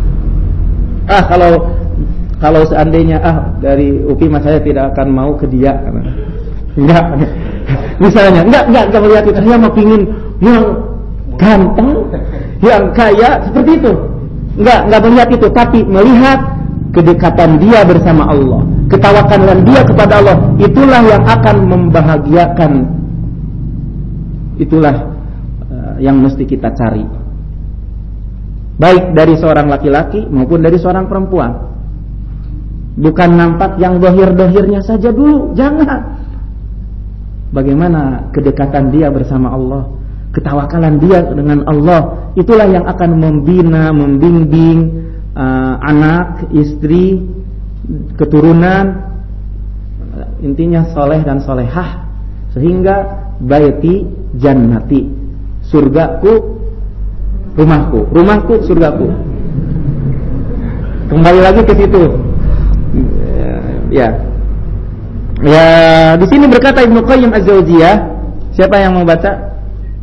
Kalau seandainya dari UPI mas saya tidak akan mau ke dia. Enggak. Misalnya enggak melihat itu. Dia mau pingin yang ganteng, yang kaya, seperti itu. Enggak melihat itu, tapi melihat kedekatan dia bersama Allah, ketawakalan dia kepada Allah. Itulah yang akan membahagiakan. Itulah yang mesti kita cari, baik dari seorang laki-laki maupun dari seorang perempuan. Bukan nampak yang dohir-dohirnya saja dulu, jangan. Bagaimana kedekatan dia bersama Allah, ketawakalan dia dengan Allah. Itulah yang akan membina, membimbing anak, istri, keturunan, intinya soleh dan solehah, sehingga baiti jannati, surgaku, rumahku, surgaku. Kembali lagi ke situ. Ya, di sini berkata Ibnu Qayyim Az-Jauziyah. Siapa yang mau baca?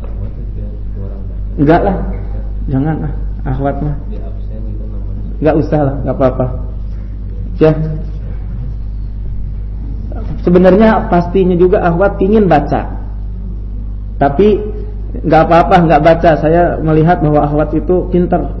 Enggak lah, jangan lah, akhwat mah. Enggak usah lah, enggak apa-apa. Ya. Sebenarnya pastinya juga akhwat ingin baca. Tapi enggak apa-apa enggak baca. Saya melihat bahwa akhwat itu pintar.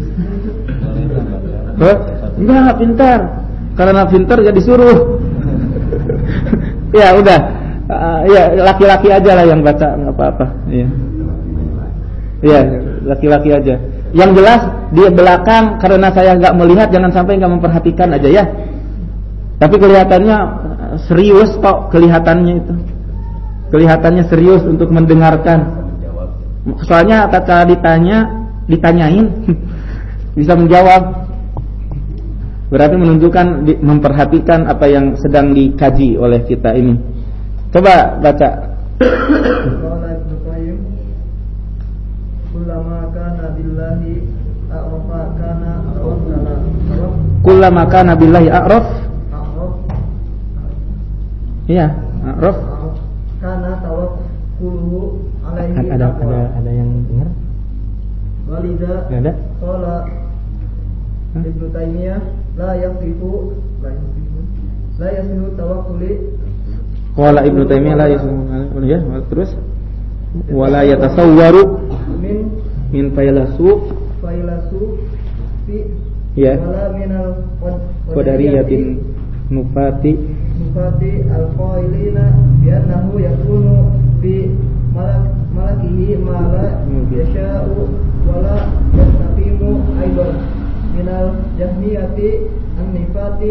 Enggak pintar. Karena pintar ya disuruh. Ya udah. Ya laki-laki aja lah yang baca, enggak apa-apa. Iya. Iya, laki-laki aja. Yang jelas di belakang, karena saya nggak melihat, jangan sampai nggak memperhatikan aja ya. Tapi kelihatannya serius kok, kelihatannya itu. Kelihatannya serius untuk mendengarkan. Soalnya kata ditanyain bisa menjawab. Berarti menunjukkan memperhatikan apa yang sedang dikaji oleh kita ini. Coba baca. Kullama kana billahi a'raf. Iya, a'raf. Kana tawakkuluhu alaihi. Ada yang dengar? Walida. Enggak ada. Qala Ibnu Taimiyah la yasihu tawakkuli. Qala Ibnu Taimiyah la yasihu ya, terus wala yatasawwaru min failasuf fi ya wala minal qadariyatin nufati al-qailina bi annahu yakunu fi malakihi ma la yasha'u wa la yastaqimu aidan minal jahmiyati an-nifati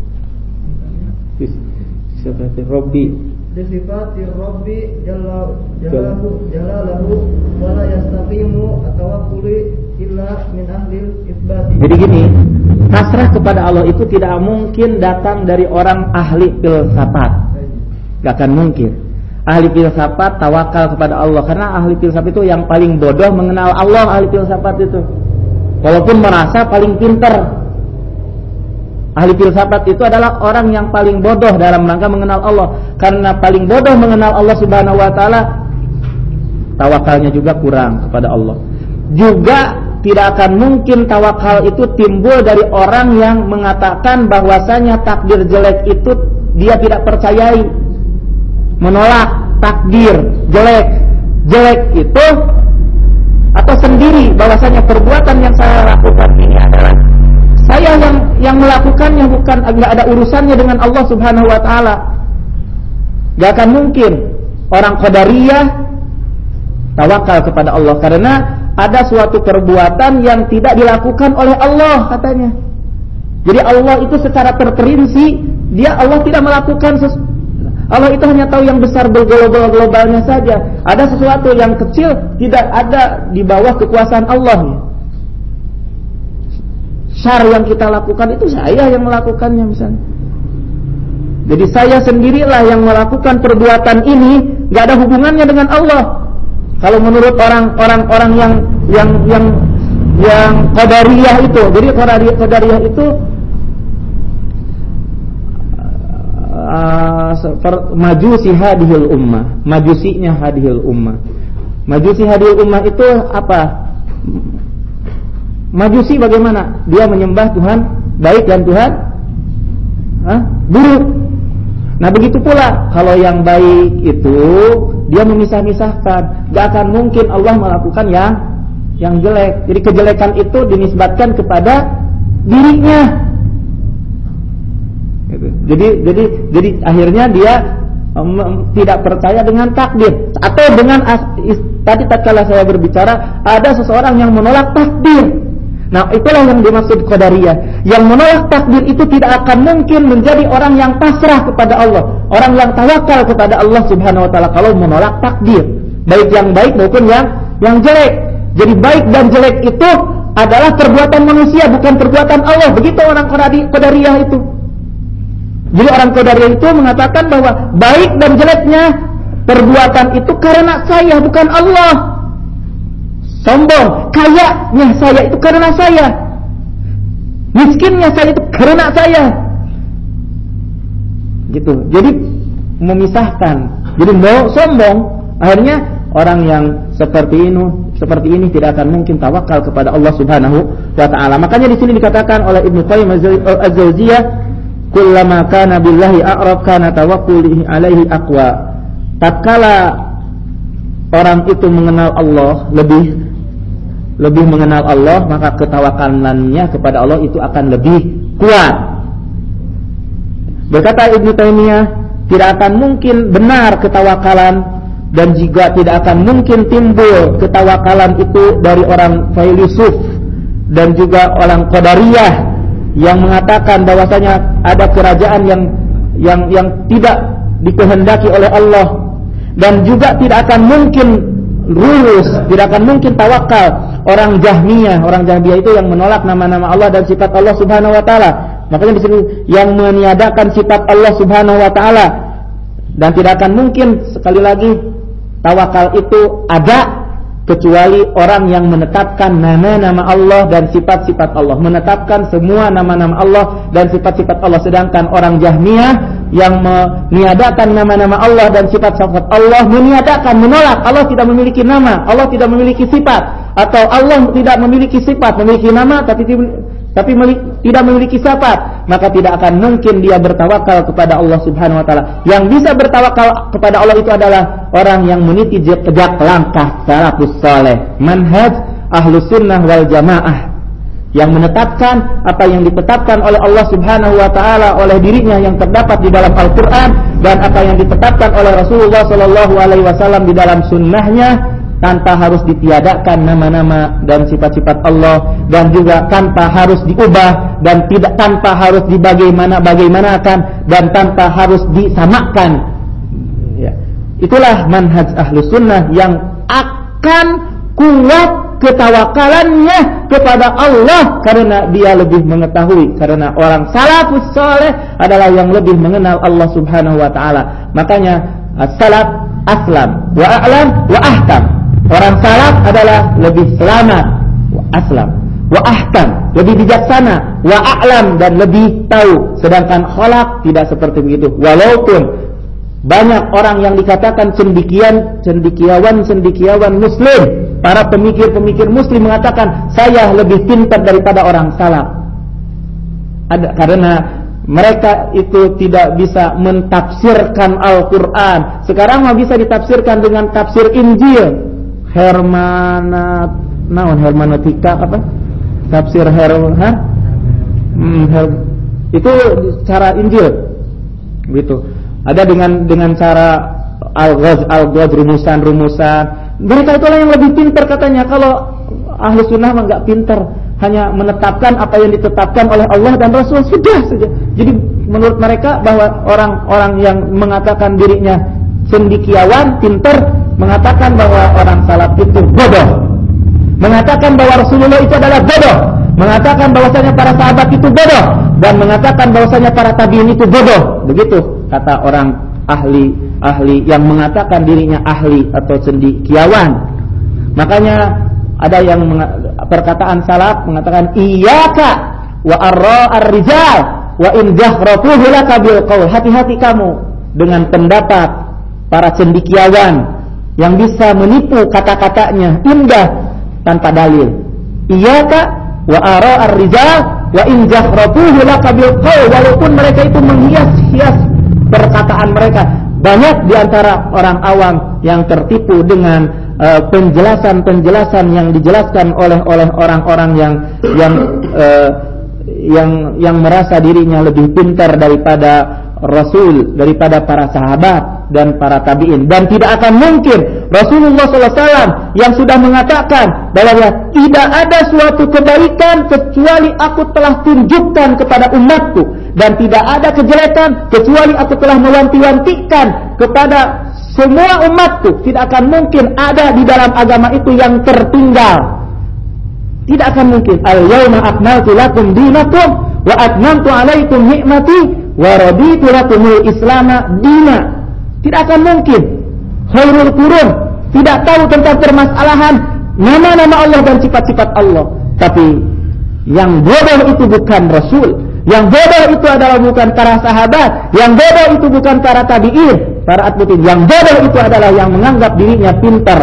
sifati rabbi sifati rabbi jalalahu wa la yastaqimu atawakkuli illa min ahlil isbati. Jadi gini, pasrah kepada Allah itu tidak mungkin datang dari orang ahli filsafat. Gak akan mungkin. Ahli filsafat tawakal kepada Allah, karena ahli filsafat itu yang paling bodoh mengenal Allah. Ahli filsafat itu walaupun merasa paling pintar, ahli filsafat itu adalah orang yang paling bodoh dalam rangka mengenal Allah. Karena paling bodoh mengenal Allah Subhanahu wa taala, tawakalnya juga kurang kepada Allah. Juga tidak akan mungkin tawakal itu timbul dari orang yang mengatakan bahwasanya takdir jelek itu dia tidak percayai, menolak takdir jelek itu, atau sendiri bahwasanya perbuatan yang saya lakukan ini adalah saya yang melakukannya, bukan, enggak ada urusannya dengan Allah Subhanahu wa taala. Enggak akan mungkin orang Qadariyah tawakal kepada Allah, karena ada suatu perbuatan yang tidak dilakukan oleh Allah katanya. Jadi Allah itu secara terperinci, Allah tidak melakukan Allah itu hanya tahu yang besar global-globalnya saja. Ada sesuatu yang kecil tidak ada di bawah kekuasaan Allah. Syar yang kita lakukan itu saya yang melakukannya misalnya. Jadi saya sendirilah yang melakukan perbuatan ini, enggak ada hubungannya dengan Allah. Kalau menurut orang-orang yang Qadariyah itu, jadi Qadariyah itu majusi hadhil ummah, majusinya hadhil ummah. Majusi hadhil ummah itu apa? Majusi bagaimana? Dia menyembah Tuhan baik dan Tuhan buruk. Nah begitu pula kalau yang baik itu dia memisah-misahkan. Gak akan mungkin Allah melakukan yang jelek. Jadi kejelekan itu dinisbatkan kepada dirinya. Jadi akhirnya dia tidak percaya dengan takdir, atau dengan tadi tatkala saya berbicara ada seseorang yang menolak takdir. Nah itulah yang dimaksud Qadariyah. Yang menolak takdir itu tidak akan mungkin menjadi orang yang pasrah kepada Allah, orang yang tawakal kepada Allah Subhanahu wa taala kalau menolak takdir, baik yang baik maupun yang jelek. Jadi baik dan jelek itu adalah perbuatan manusia, bukan perbuatan Allah. Begitu orang Qadariyah itu. Jadi orang Qadariyah itu mengatakan bahwa baik dan jeleknya perbuatan itu karena saya, bukan Allah. Sombong, kayanya saya itu karena saya, miskinnya saya itu karena saya. Gitu. Jadi memisahkan. Jadi mau sombong, akhirnya orang yang seperti ini tidak akan mungkin tawakal kepada Allah Subhanahu wa taala. Makanya di sini dikatakan oleh Ibnu Qayyim Az-Jauziyah, kullama kana billahi a'raf kana tawakkulihi alaihi aqwa. Tatkala orang itu mengenal Allah, lebih mengenal Allah, maka ketawakalannya kepada Allah itu akan lebih kuat. Berkata Ibnu Taimiyah, tidak akan mungkin benar ketawakalan, dan juga tidak akan mungkin timbul ketawakalan itu dari orang filsuf dan juga orang Qadariyah yang mengatakan bahwasanya ada kerajaan yang tidak dikehendaki oleh Allah, dan juga tidak akan mungkin lurus, tidak akan mungkin tawakal orang Jahmiyah. Orang Jahmiyah itu yang menolak nama-nama Allah dan sifat Allah Subhanahu wa taala. Makanya di sini yang meniadakan sifat Allah Subhanahu wa taala, dan tidak akan mungkin sekali lagi tawakal itu ada kecuali orang yang menetapkan nama-nama Allah dan sifat-sifat Allah, menetapkan semua nama-nama Allah dan sifat-sifat Allah. Sedangkan orang Jahmiyah yang meniadakan nama-nama Allah dan sifat-sifat Allah, meniadakan, menolak Allah tidak memiliki nama, Allah tidak memiliki sifat, atau Allah tidak memiliki sifat, memiliki nama tapi tapi tidak memiliki sifat, maka tidak akan mungkin dia bertawakal kepada Allah Subhanahu wa taala. Yang bisa bertawakal kepada Allah itu adalah orang yang meniti jejak langkah salafus saleh, manhaj Ahlus Sunnah wal Jamaah, yang menetapkan apa yang ditetapkan oleh Allah Subhanahu wa taala oleh dirinya yang terdapat di dalam Al-Qur'an, dan apa yang ditetapkan oleh Rasulullah sallallahu alaihi wasallam di dalam sunnahnya, tanpa harus ditiadakan nama-nama dan sifat-sifat Allah, dan juga tanpa harus diubah, dan tidak tanpa harus dibagaimanakan, dan tanpa harus disamakan. Ya. Itulah manhaj Ahlus Sunnah yang akan kuat ketawakalannya kepada Allah, karena dia lebih mengetahui, karena orang salafus saleh adalah yang lebih mengenal Allah Subhanahu wa taala. Makanya as-salaf aslam wa a'lam wa ahkam. Orang salaf adalah lebih selamat, wa aslam, wa ahkam, lebih bijaksana, wa a'lam, dan lebih tahu. Sedangkan khalaf tidak seperti begitu. Walaupun banyak orang yang dikatakan cendekiawan muslim, para pemikir-pemikir muslim mengatakan saya lebih pintar daripada orang salaf. Karena mereka itu tidak bisa mentafsirkan Al-Quran. Sekarang mah bisa ditafsirkan dengan tafsir Injil. Hermeneutika apa? Tafsir itu cara Injil. Begitu. Ada dengan cara al-ghaz rumusan. Mereka itulah yang lebih pintar katanya. Kalau Ahlus Sunnah mah enggak pintar, hanya menetapkan apa yang ditetapkan oleh Allah dan Rasul, sudah saja. Jadi menurut mereka bahwa orang-orang yang mengatakan dirinya cendekiawan, pintar, mengatakan bahwa orang salaf itu bodoh, mengatakan bahwa Rasulullah itu adalah bodoh, mengatakan bahwasanya para sahabat itu bodoh, dan mengatakan bahwasanya para tabi'in itu bodoh. Begitu kata orang ahli yang mengatakan dirinya ahli atau cendekiawan. Makanya ada yang perkataan salaf mengatakan iyyaka wa ar rijal wa in jahratuhu laka bil qaul. Hati-hati kamu dengan pendapat para cendekiawan yang bisa menipu kata-katanya indah tanpa dalil. Iyyaka wa ara ar-rijal wa in jahratuhu laka bil qaul. Walaupun mereka itu menghias-hias perkataan mereka. Banyak di antara orang awam yang tertipu dengan penjelasan-penjelasan yang dijelaskan oleh orang-orang yang merasa dirinya lebih pintar daripada Rasul, daripada para sahabat dan para tabi'in. Dan tidak akan mungkin Rasulullah SAW yang sudah mengatakan bahwa tidak ada suatu kebaikan kecuali aku telah tunjukkan kepada umatku, dan tidak ada kejelekan kecuali aku telah mewanti-wantikan kepada semua umatku. Tidak akan mungkin ada di dalam agama itu yang tertinggal. Tidak akan mungkin. Al-yawma akmaltu lakum dinakum wa atmamtu alaikum ni'mati wa raditu lakumul islama dina. Tidak akan mungkin khairul qurun tidak tahu tentang permasalahan nama-nama Allah dan sifat-sifat Allah. Tapi yang bodoh itu bukan Rasul, yang bodoh itu adalah bukan para sahabat, yang bodoh itu bukan para tabi'in, para atbutin. Yang bodoh itu adalah yang menganggap dirinya pintar.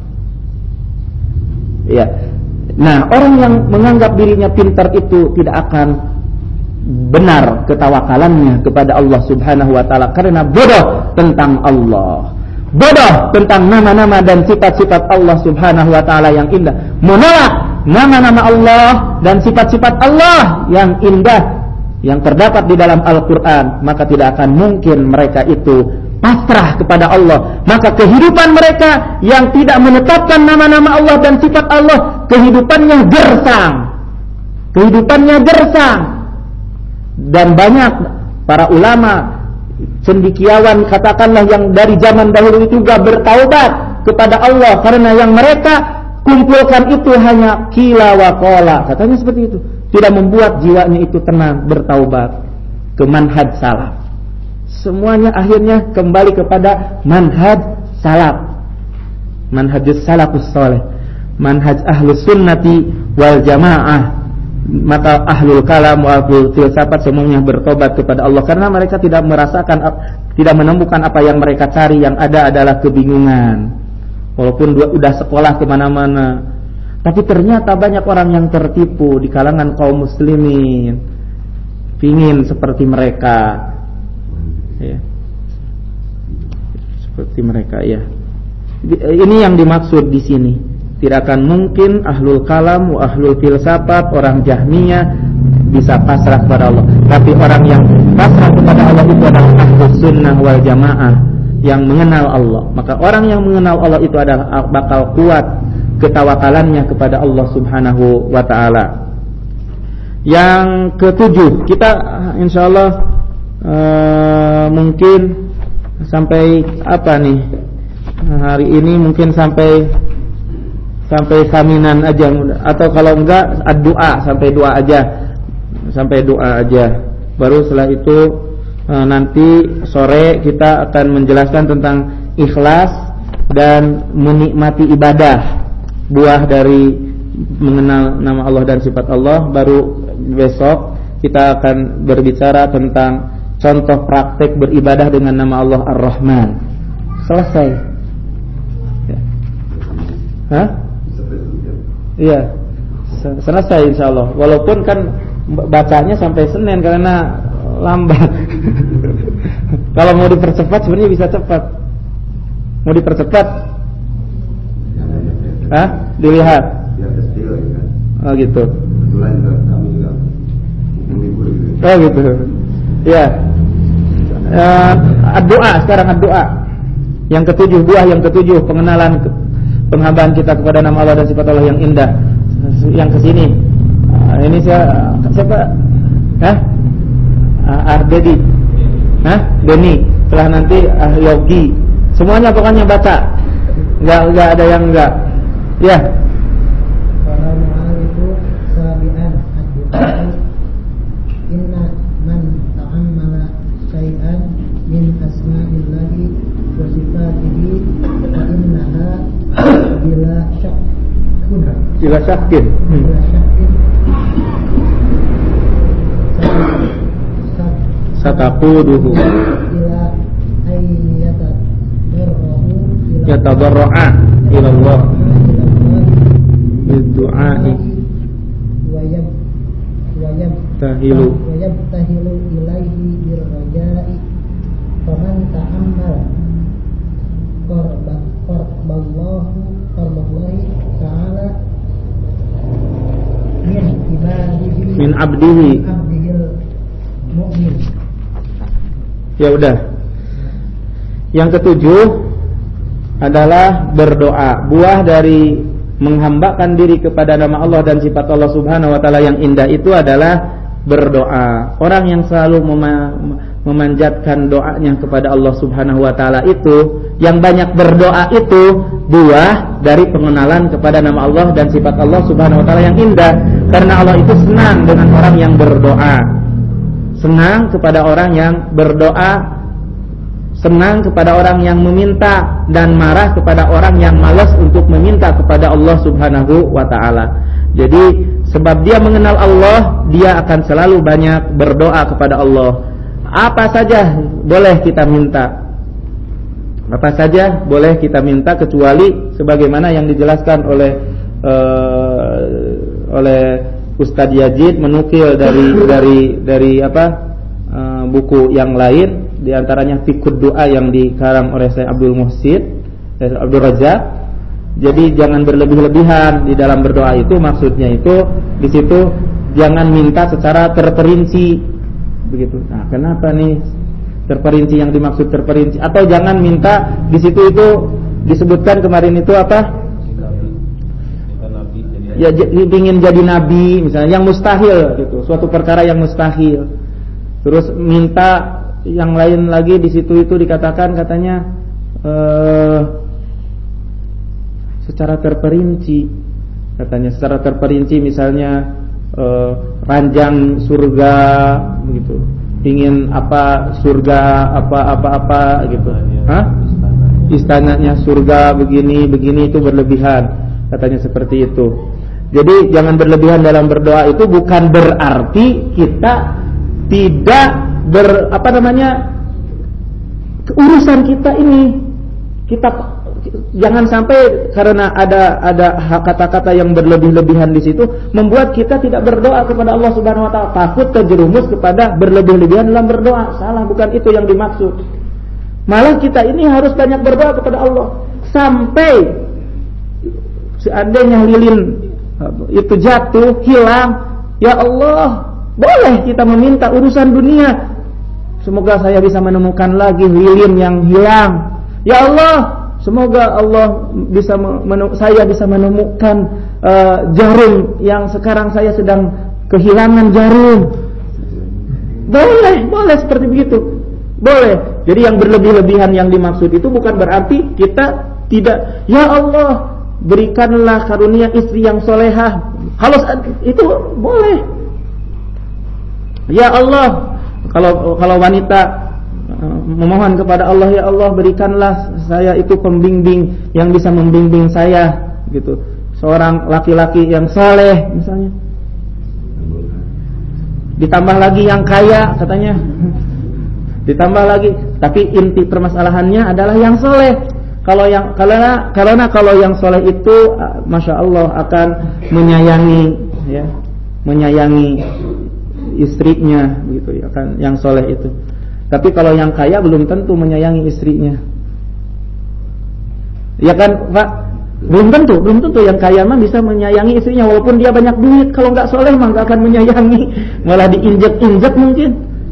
Ya. Nah, orang yang menganggap dirinya pintar itu tidak akan benar ketawakalannya kepada Allah Subhanahu wa taala, karena bodoh tentang Allah, bodoh tentang nama-nama dan sifat-sifat Allah Subhanahu wa taala yang indah, menolak nama-nama Allah dan sifat-sifat Allah yang indah yang terdapat di dalam Al-Qur'an. Maka tidak akan mungkin mereka itu pasrah kepada Allah. Maka kehidupan mereka yang tidak menetapkan nama-nama Allah dan sifat Allah, kehidupannya gersang. Dan banyak para ulama cendekiawan, katakanlah, yang dari zaman dahulu itu juga bertaubat kepada Allah, karena yang mereka kumpulkan itu hanya qila wa qala, katanya seperti itu, tidak membuat jiwanya itu tenang bertaubat ke manhaj salaf. Semuanya akhirnya kembali kepada manhaj salaf, manhajus salafus saleh, manhaj Ahlus Sunnati wal Jamaah. Maka ahlul kalam wa ahlul filsafat semuanya bertobat kepada Allah, karena mereka tidak merasakan, tidak menemukan apa yang mereka cari. Yang ada adalah kebingungan. Walaupun sudah sekolah kemana-mana, Tapi ternyata banyak orang yang tertipu di kalangan kaum muslimin, pingin seperti mereka, ya. Seperti mereka, ya. Ini yang dimaksud di sini. Tidak akan mungkin ahlul kalam wa ahlul filsafat, orang Jahmiyah bisa pasrah kepada Allah. Tapi orang yang pasrah kepada Allah itu adalah ahlus sunnah wal jamaah yang mengenal Allah. Maka orang yang mengenal Allah itu adalah bakal kuat ketawakalannya kepada Allah Subhanahu wa ta'ala. Yang ketujuh, kita insyaallah mungkin sampai apa nih? Hari ini mungkin sampai saminan aja, atau kalau enggak doa, sampai doa aja. Baru setelah itu nanti sore kita akan menjelaskan tentang ikhlas dan menikmati ibadah, buah dari mengenal nama Allah dan sifat Allah. Baru besok kita akan berbicara tentang contoh praktek beribadah dengan nama Allah Ar-Rahman. Selesai. Ya. Hah? Iya. Selesai insyaallah. Walaupun kan bacanya sampai Senin karena lambat. Kalau mau dipercepat sebenarnya bisa cepat. Mau dipercepat? Hah? Dilihat. Oh gitu. Oh gitu. Ya. Doa sekarang doa. Yang ketujuh, buah yang ketujuh, pengenalan penghambaan kita kepada nama Allah dan sifat Allah yang indah. Yang kesini. Ini siapa? Hah? Ardedi. Hah? Deni. Setelah nanti Yogi. Semuanya pokoknya baca. Enggak ada yang enggak. Ya. Para mu'alifu sabi'an ad-du'a inna man ta'ammala syai'an min asma'illahi wa sifatihi fa innaha bila syakin sataquduhu ila ayyata yatadarra'a ila Allah bidu'a'i tahilu ilaihi birraja'i faman ta'ammal qarballahi ta'ala min abdihi mu'min. Ya udah. Yang ketujuh adalah berdoa. Buah dari menghambakan diri kepada nama Allah dan sifat Allah Subhanahu wa taala yang indah itu adalah berdoa. Orang yang selalu memanjatkan doanya kepada Allah Subhanahu wa taala itu, yang banyak berdoa itu buah dari pengenalan kepada nama Allah dan sifat Allah Subhanahu wa taala yang indah. Karena Allah itu senang dengan orang yang berdoa. Senang kepada orang yang berdoa, senang kepada orang yang meminta, dan marah kepada orang yang malas untuk meminta kepada Allah Subhanahu wa ta'ala. Jadi sebab dia mengenal Allah, dia akan selalu banyak berdoa kepada Allah. Apa saja boleh kita minta, apa saja boleh kita minta, kecuali sebagaimana yang dijelaskan oleh Ustadz Yazid, menukil dari buku yang lain, di antaranya Fiqhud Du'a yang dikarang oleh Syekh Abdul Muhsin, Abdul Razak. Jadi jangan berlebih-lebihan di dalam berdoa itu. Maksudnya itu di situ jangan minta secara terperinci, begitu. Nah, kenapa nih terperinci, yang dimaksud terperinci? Atau jangan minta di situ itu disebutkan kemarin itu apa? Ya, ingin jadi nabi misalnya, yang mustahil gitu, suatu perkara yang mustahil. Terus minta yang lain lagi di situ itu dikatakan katanya secara terperinci, katanya secara terperinci, misalnya ranjang surga begitu, ingin apa surga apa gitu. Hah? Istananya surga begini itu berlebihan, katanya seperti itu. Jadi jangan berlebihan dalam berdoa. Itu bukan berarti kita tidak urusan kita ini, kita jangan sampai karena ada kata-kata yang berlebih-lebihan di situ membuat kita tidak berdoa kepada Allah Subhanahu wa taala, takut terjerumus kepada berlebih-lebihan dalam berdoa. Salah, bukan itu yang dimaksud. Malah kita ini harus banyak berdoa kepada Allah sampai seandainya lilin itu jatuh, hilang, ya Allah, boleh kita meminta urusan dunia. Semoga saya bisa menemukan lagi lilin yang hilang. Ya Allah, semoga Allah saya bisa menemukan jarum yang sekarang saya sedang kehilangan jarum. Boleh seperti begitu. Boleh. Jadi yang berlebih-lebihan yang dimaksud itu bukan berarti kita tidak, ya Allah, berikanlah karunia istri yang solehah. Kalau itu boleh. Ya Allah, kalau wanita memohon kepada Allah, ya Allah, berikanlah saya itu pembimbing yang bisa membimbing saya, gitu. Seorang laki-laki yang soleh misalnya. Ditambah lagi yang kaya katanya. Ditambah lagi, tapi inti permasalahannya adalah yang soleh. Karena kalau yang soleh itu, masya Allah, akan menyayangi istrinya, gitu ya kan, yang soleh itu. Tapi kalau yang kaya belum tentu menyayangi istrinya, ya kan Pak? Belum tentu yang kaya mah bisa menyayangi istrinya walaupun dia banyak duit. Kalau nggak soleh mah nggak akan menyayangi, malah diinjek-injek mungkin.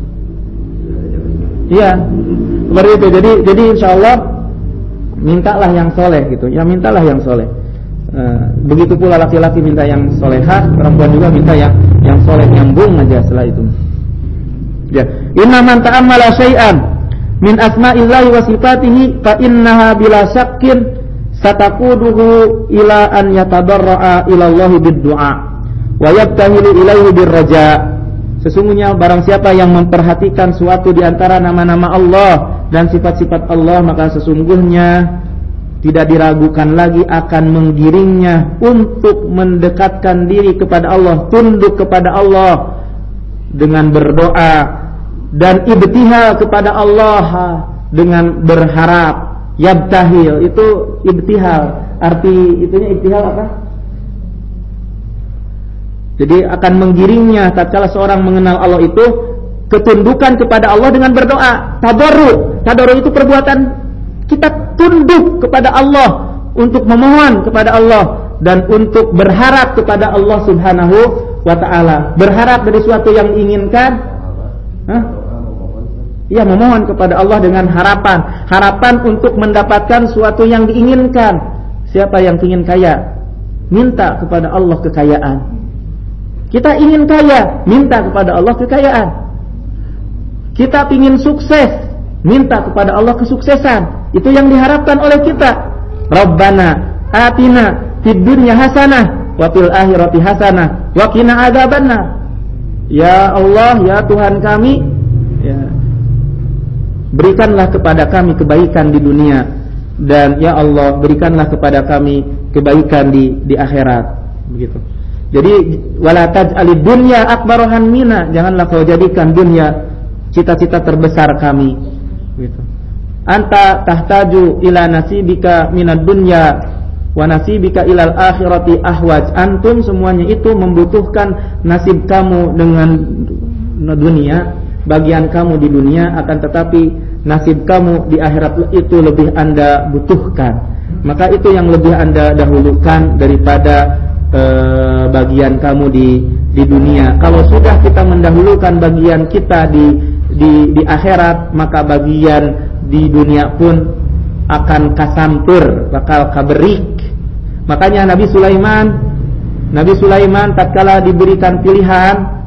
Iya, seperti itu. Jadi insya Allah mintalah yang soleh, gitu. Ya mintalah yang soleh. Begitu pula laki-laki minta yang solehah, perempuan juga minta yang soleh, nyambung aja setelah itu. Ya, inna man ta'ammala syai'an min asma'illahi wa sifatihi fa innaha bila syakkin sataquduhu ila an yatadarra'a ila Allah bid-du'a wa yabtahilu ilaihi bir-raja'. Sesungguhnya barang siapa yang memperhatikan suatu di antara nama-nama Allah dan sifat-sifat Allah, maka sesungguhnya tidak diragukan lagi akan menggiringnya untuk mendekatkan diri kepada Allah, tunduk kepada Allah dengan berdoa dan ibtihal kepada Allah dengan berharap. Yabtahil itu ibtihal, arti itunya ibtihal apa? Jadi akan menggiringnya tatkala seorang mengenal Allah itu ketundukan kepada Allah dengan berdoa. Tadarru itu perbuatan kita tunduk kepada Allah untuk memohon kepada Allah dan untuk berharap kepada Allah Subhanahu wa ta'ala. Berharap dari suatu yang diinginkan. Iya, memohon kepada Allah dengan harapan untuk mendapatkan suatu yang diinginkan. Siapa yang ingin kaya? Minta kepada Allah kekayaan. Kita ingin kaya, minta kepada Allah kekayaan. Kita ingin sukses, minta kepada Allah kesuksesan. Itu yang diharapkan oleh kita. Rabbana atina fid dunya hasanah wa fil akhirati hasanah wa qina adzabannar. Ya Allah, ya Tuhan kami, ya, berikanlah kepada kami kebaikan di dunia, dan ya Allah, berikanlah kepada kami kebaikan di akhirat. Begitu. Jadi wala taj'alid dunya akbar hammina, janganlah kau jadikan dunia cita-cita terbesar kami, gitu. Anta tahtaju ila nasibika minad dunya wa nasibika ilal akhirati ahwaj. Antum semuanya itu membutuhkan nasib kamu dengan dunia, bagian kamu di dunia, akan tetapi nasib kamu di akhirat itu lebih Anda butuhkan. Maka itu yang lebih Anda dahulukan daripada bagian kamu di dunia. Kalau sudah kita mendahulukan bagian kita di akhirat, maka bagian di dunia pun akan kasampur, bakal kaberik. Makanya Nabi Sulaiman tatkala diberikan pilihan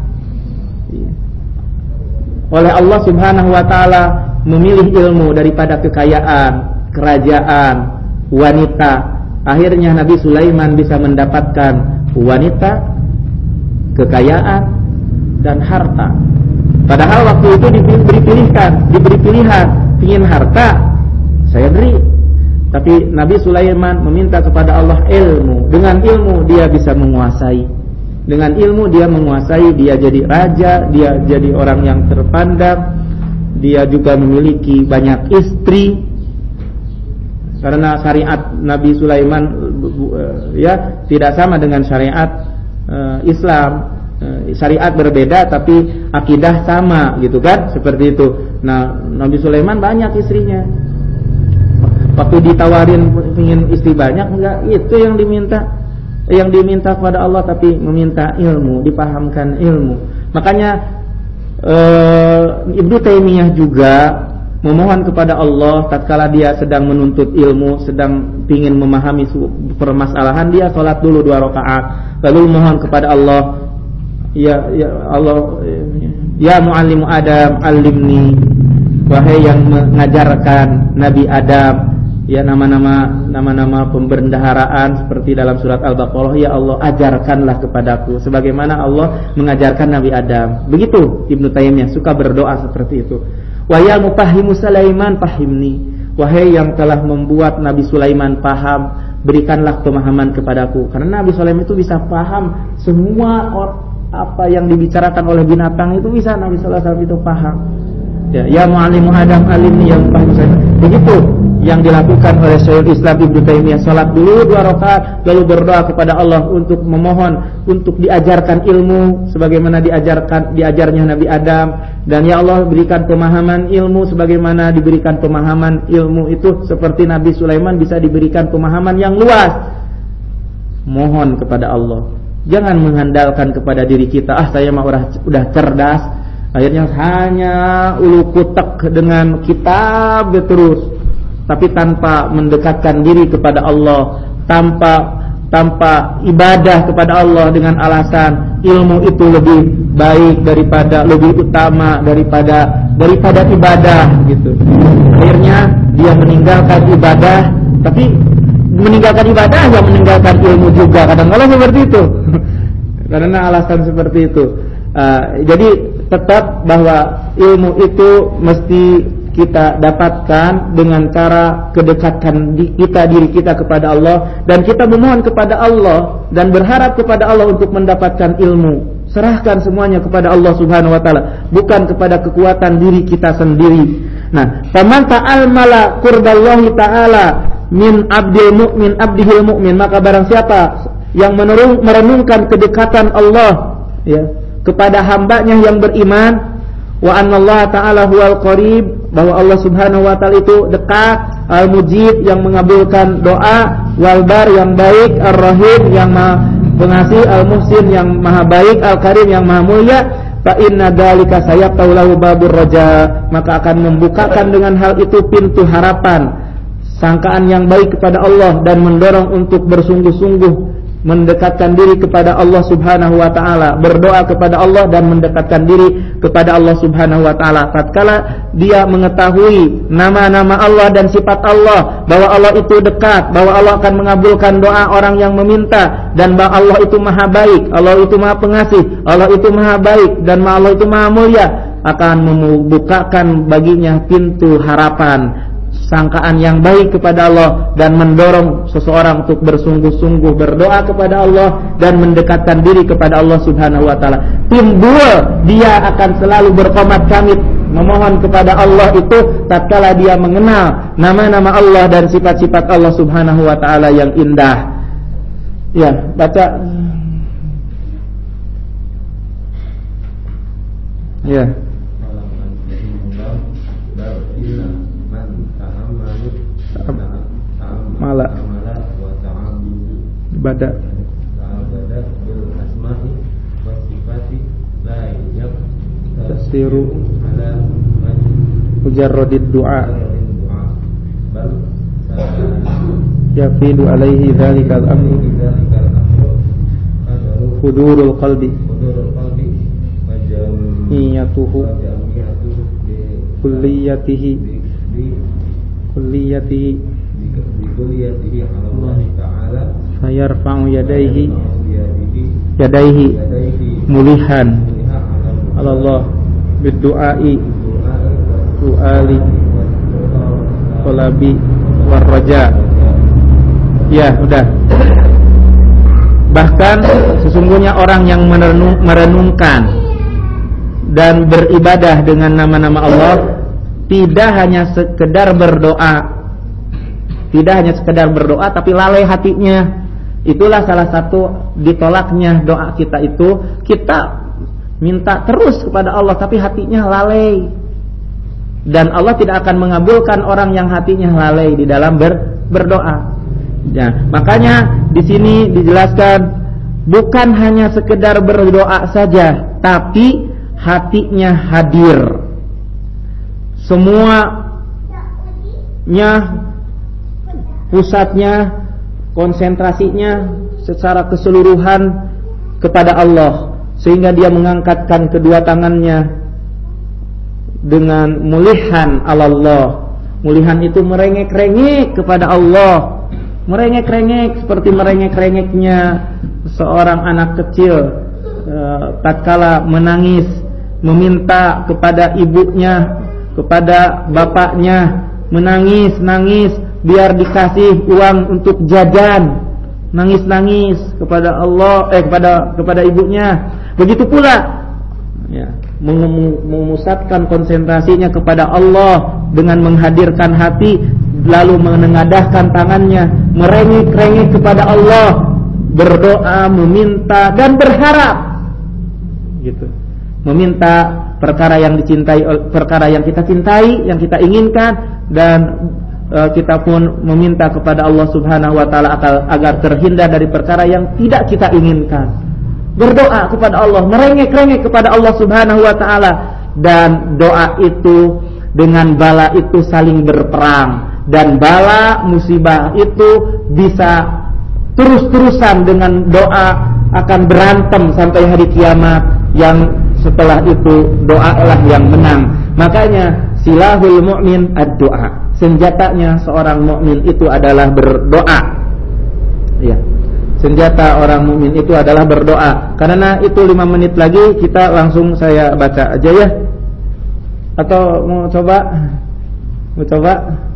oleh Allah Subhanahu wa taala memilih ilmu daripada kekayaan, kerajaan, wanita, akhirnya Nabi Sulaiman bisa mendapatkan wanita, kekayaan, dan harta. Padahal waktu itu diberi pilihan, ingin harta, saya beri. Tapi Nabi Sulaiman meminta kepada Allah ilmu. Dengan ilmu dia bisa menguasai. Dengan ilmu dia menguasai, dia jadi raja, dia jadi orang yang terpandang, dia juga memiliki banyak istri. Karena syariat Nabi Sulaiman ya tidak sama dengan syariat Islam. Syariat berbeda tapi akidah sama gitu kan, seperti itu. Nah, Nabi Sulaiman banyak istrinya. Waktu ditawarin ingin istri banyak, enggak itu yang diminta. Yang diminta kepada Allah, tapi meminta ilmu, dipahamkan ilmu. Makanya Ibnu Taimiyah juga memohon kepada Allah tatkala dia sedang menuntut ilmu, sedang ingin memahami permasalahan, dia sholat dulu 2 rakaat, lalu mohon kepada Allah, ya Allah, ya muallimu Adam alimni, wahai yang mengajarkan Nabi Adam, ya nama-nama pembendaharaan seperti dalam surat Al-Baqarah, ya Allah ajarkanlah kepadaku sebagaimana Allah mengajarkan Nabi Adam. Begitu Ibnu Taimiyah suka berdoa seperti itu. Wa ya mufahimu Sulaiman fahimni, wahai yang telah membuat Nabi Sulaiman paham, berikanlah pemahaman kepadaku. Karena Nabi Sulaiman itu bisa paham semua apa yang dibicarakan oleh binatang, itu bisa Nabi sallallahu alaihi wasallam itu paham. Ya muallimu Adam alimni yang paham saya. Begitu yang dilakukan oleh Syekhul Islam Ibnu Taimiyah, salat dulu 2 rakaat lalu berdoa kepada Allah untuk memohon untuk diajarkan ilmu sebagaimana diajarnya Nabi Adam, dan ya Allah berikan pemahaman ilmu sebagaimana diberikan pemahaman ilmu itu seperti Nabi Sulaiman bisa diberikan pemahaman yang luas. Mohon kepada Allah. Jangan mengandalkan kepada diri kita, saya mah udah cerdas. Akhirnya hanya ulu kutek dengan kitab terus, tapi tanpa mendekatkan diri kepada Allah, tanpa ibadah kepada Allah dengan alasan ilmu itu lebih baik daripada, lebih utama daripada ibadah gitu. Akhirnya dia meninggalkan ibadah, tapi meninggalkan ibadah ya meninggalkan ilmu juga kadang-kadang seperti itu. Karena alasan seperti itu. Jadi tetap bahwa ilmu itu mesti kita dapatkan dengan cara kedekatan diri kita kepada Allah, dan kita memohon kepada Allah dan berharap kepada Allah untuk mendapatkan ilmu. Serahkan semuanya kepada Allah Subhanahu wa taala, bukan kepada kekuatan diri kita sendiri. Nah, faman ta'almala qurballahi ta'ala min abdihil mu'min, maka barang siapa yang merenungkan kedekatan Allah ya kepada hambanya yang beriman, wa annallaha ta'ala huwal qarib, bahwa Allah Subhanahu wa taala itu dekat, al-mujib yang mengabulkan doa, wal bar yang baik, ar-rahim yang maha pengasih, al-muhsin yang maha baik, al-karim yang maha mulia, fa inna dzalika sayaqau lahu babur raja, maka akan membukakan dengan hal itu pintu harapan, sangkaan yang baik kepada Allah, dan mendorong untuk bersungguh-sungguh mendekatkan diri kepada Allah Subhanahu wa taala, berdoa kepada Allah dan mendekatkan diri kepada Allah Subhanahu wa taala. Tatkala dia mengetahui nama-nama Allah dan sifat Allah, bahwa Allah itu dekat, bahwa Allah akan mengabulkan doa orang yang meminta, dan bahwa Allah itu maha baik, Allah itu maha pengasih, Allah itu maha baik, dan Allah itu maha mulia, akan membukakan baginya pintu harapan, sangkaan yang baik kepada Allah, dan mendorong seseorang untuk bersungguh-sungguh berdoa kepada Allah dan mendekatkan diri kepada Allah Subhanahu wa taala. Timbul dia akan selalu berqomat kamit memohon kepada Allah itu tatkala dia mengenal nama-nama Allah dan sifat-sifat Allah Subhanahu wa taala yang indah. Ya, baca. Ya. Mala ibadah bil asma'i wa sifati la tasiru ala mujarradid du'a bal yafidu alaihi dzalikal amru hudurul qalbi wa jamiyatuhu kulliyatihi Allah Ta'ala fayarfa'u yadaihi mulihan Allah bid-du'ai su'ali qalabi warraja. Ya, udah. Bahkan sesungguhnya orang yang merenungkan dan beribadah dengan nama-nama Allah tidak hanya sekedar berdoa, tidak hanya sekedar berdoa tapi lalai hatinya. Itulah salah satu ditolaknya doa kita itu, kita minta terus kepada Allah tapi hatinya lalai. Dan Allah tidak akan mengabulkan orang yang hatinya lalai di dalam berdoa. Ya, makanya di sini dijelaskan bukan hanya sekedar berdoa saja, tapi hatinya hadir. Semuanya, pusatnya, konsentrasinya secara keseluruhan kepada Allah, sehingga dia mengangkatkan kedua tangannya dengan mulihan Allah. Mulihan itu merengek-rengek kepada Allah, merengek-rengek seperti merengek-rengeknya seorang anak kecil tatkala menangis meminta kepada ibunya, kepada bapaknya, menangis biar dikasih uang untuk jajan, nangis kepada Allah, kepada ibunya. Begitu pula ya, memusatkan konsentrasinya kepada Allah dengan menghadirkan hati, lalu menengadahkan tangannya, merengek-rengek kepada Allah, berdoa, meminta dan berharap, gitu. Meminta perkara yang dicintai, perkara yang kita cintai, yang kita inginkan, dan kita pun meminta kepada Allah Subhanahu wa taala agar terhindar dari perkara yang tidak kita inginkan. Berdoa kepada Allah, merengek-rengek kepada Allah Subhanahu wa taala, dan doa itu dengan bala itu saling berperang, dan bala musibah itu bisa terus-terusan dengan doa akan berantem sampai hari kiamat, yang setelah itu doa lah yang menang. Makanya silahul mu'min ad-doa. Senjatanya seorang mukmin itu adalah berdoa. Ya. Senjata orang mukmin itu adalah berdoa. Karena itu 5 menit lagi kita langsung saya baca aja ya. Atau mau coba? Mau coba?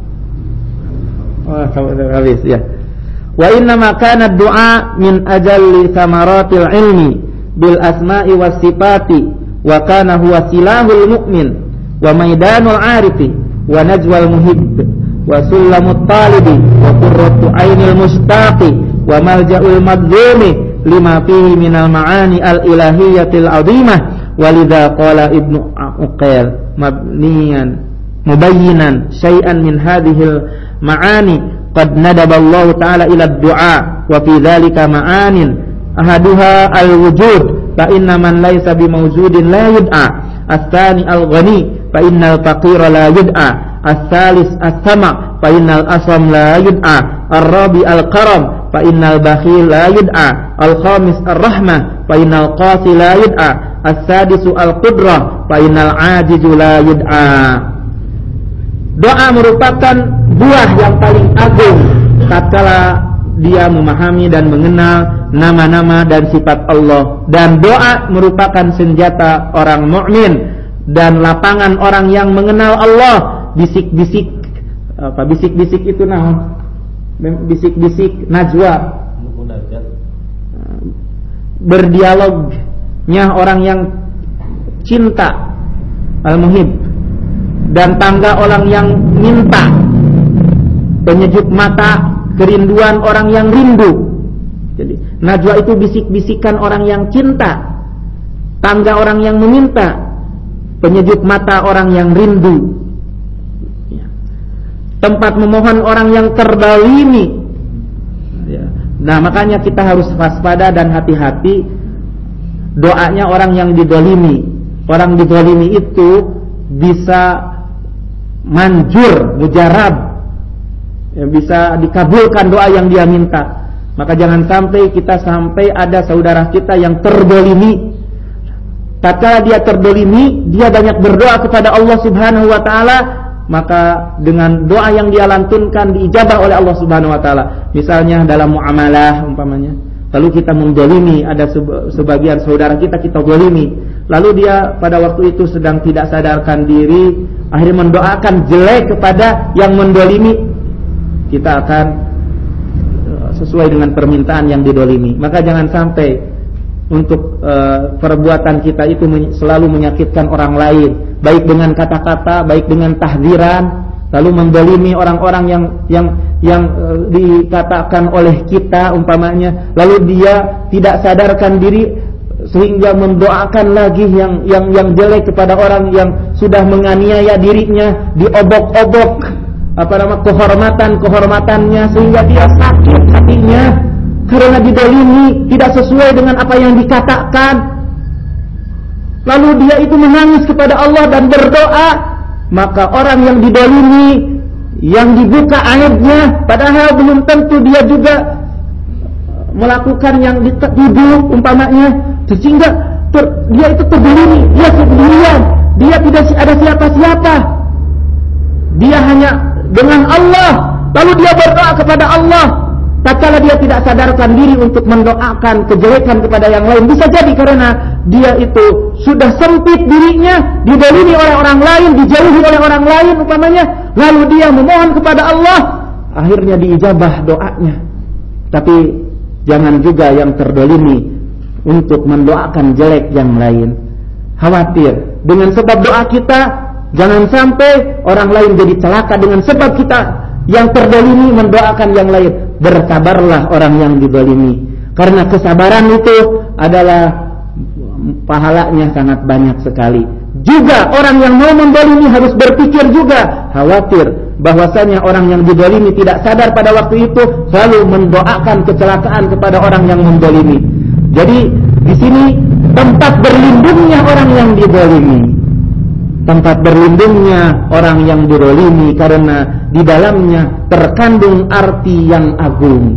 Oh, habis ya. Wa inna ma kana ad-du'a min ajalli thamaratil ilmi bil asma'i was sifati wa kana huwa silahul mu'min wa maidanul 'arifi wa najwal muhibb wa sullamut talibi wa qurratu ainil mustaqi wa malja'ul madzlumi lima fihi minal ma'ani al-ilahiyyatil 'azimah walidha qala ibnu Uqail mabniyan mubayyinan syai'an min hadhil ma'ani qad nadaba Allah ta'ala ila ad-du'a wa fi dhalika ma'anin ahaduha al-wujud fa inna man laysa bimawjudin la yud'a as-tsani al-ghani fa innal faqira la yud'a as-salis as-sama fa innal asam la yud'a ar-rabi al-karam fa innal bakhil la yud'a al-khamis ar-rahmah fa innal qasi la yud'a as-sadisu al-qudrah fa innal ajizu la yud'a. Doa merupakan buah yang paling agung tatkala dia memahami dan mengenal nama-nama dan sifat Allah, dan doa merupakan senjata orang mukmin dan lapangan orang yang mengenal Allah. Bisik-bisik apa? Bisik-bisik itu naon? Bisik-bisik najwa. Berdialognya orang yang cinta, al-muhib, dan tangga orang yang minta, penyejuk mata, kerinduan orang yang rindu. Jadi najwa itu bisik-bisikan orang yang cinta, tangga orang yang meminta, penyejuk mata orang yang rindu, ya. Tempat memohon orang yang terdolimi, ya. Nah makanya kita harus waspada dan hati-hati doanya orang yang didolimi. Orang didolimi itu bisa manjur, mujarab, ya, bisa dikabulkan doa yang dia minta. Maka jangan sampai kita sampai ada saudara kita yang terdolimi. Tatkala dia terdolimi, dia banyak berdoa kepada Allah Subhanahu wa taala, maka dengan doa yang dia lantunkan diijabah oleh Allah Subhanahu wa taala. Misalnya dalam muamalah umpamanya, lalu kita mendolimi, ada sebagian saudara kita dolimi, lalu dia pada waktu itu sedang tidak sadarkan diri, akhirnya mendoakan jelek kepada yang mendolimi, kita akan sesuai dengan permintaan yang didolimi. Maka jangan sampai untuk perbuatan kita itu selalu menyakitkan orang lain, baik dengan kata-kata, baik dengan tahdiran, lalu mendolimi orang-orang yang dikatakan oleh kita umpamanya, lalu dia tidak sadarkan diri sehingga mendoakan lagi yang jelek kepada orang yang sudah menganiaya dirinya, diobok-obok kehormatannya sehingga dia sakit hatinya karena didolimi, tidak sesuai dengan apa yang dikatakan. Lalu dia itu menangis kepada Allah dan berdoa, maka orang yang didolimi, yang dibuka aibnya, padahal belum tentu dia juga melakukan yang dituduh umpamanya, sehingga dia itu terdolimi, dia sendirian, dia tidak ada siapa-siapa, dia hanya dengan Allah. Lalu dia berdoa kepada Allah, tatkala dia tidak sadarkan diri untuk mendoakan kejelekan kepada yang lain, bisa jadi karena dia itu sudah sempit dirinya, didolimi oleh orang lain, dijauhi oleh orang lain umpamanya, lalu dia memohon kepada Allah, akhirnya diijabah doanya. Tapi jangan juga yang terdolimi untuk mendoakan jelek yang lain. Khawatir dengan sebab doa kita, jangan sampai orang lain jadi celaka dengan sebab kita yang terdolimi mendoakan yang lain. Bersabarlah orang yang didolimi, karena kesabaran itu adalah pahalanya sangat banyak sekali. Juga orang yang mau mendolimi harus berpikir juga, khawatir bahwasanya orang yang didolimi tidak sadar pada waktu itu, selalu mendoakan kecelakaan kepada orang yang mendolimi. Jadi di sini tempat berlindungnya orang yang didolimi, tempat berlindungnya orang yang didolimi, karena di dalamnya terkandung arti yang agung.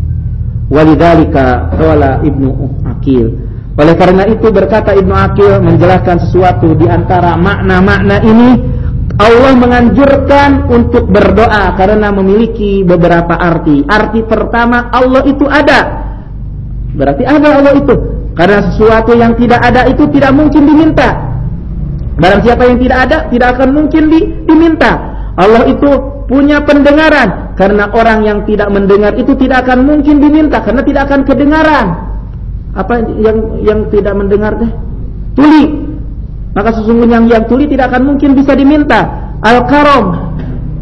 Walidzalika qala Ibnu Aqil. Oleh karena itu berkata Ibnu Aqil menjelaskan sesuatu di antara makna-makna ini, Allah menganjurkan untuk berdoa karena memiliki beberapa arti. Arti pertama, Allah itu ada. Berarti ada Allah itu. Karena sesuatu yang tidak ada itu tidak mungkin diminta. Barang siapa yang tidak ada, tidak akan mungkin diminta. Allah itu punya pendengaran, karena orang yang tidak mendengar itu tidak akan mungkin diminta, karena tidak akan kedengaran. Apa yang tidak mendengar teh? Tuli. Maka sesungguhnya yang tuli tidak akan mungkin bisa diminta. Al-Karam.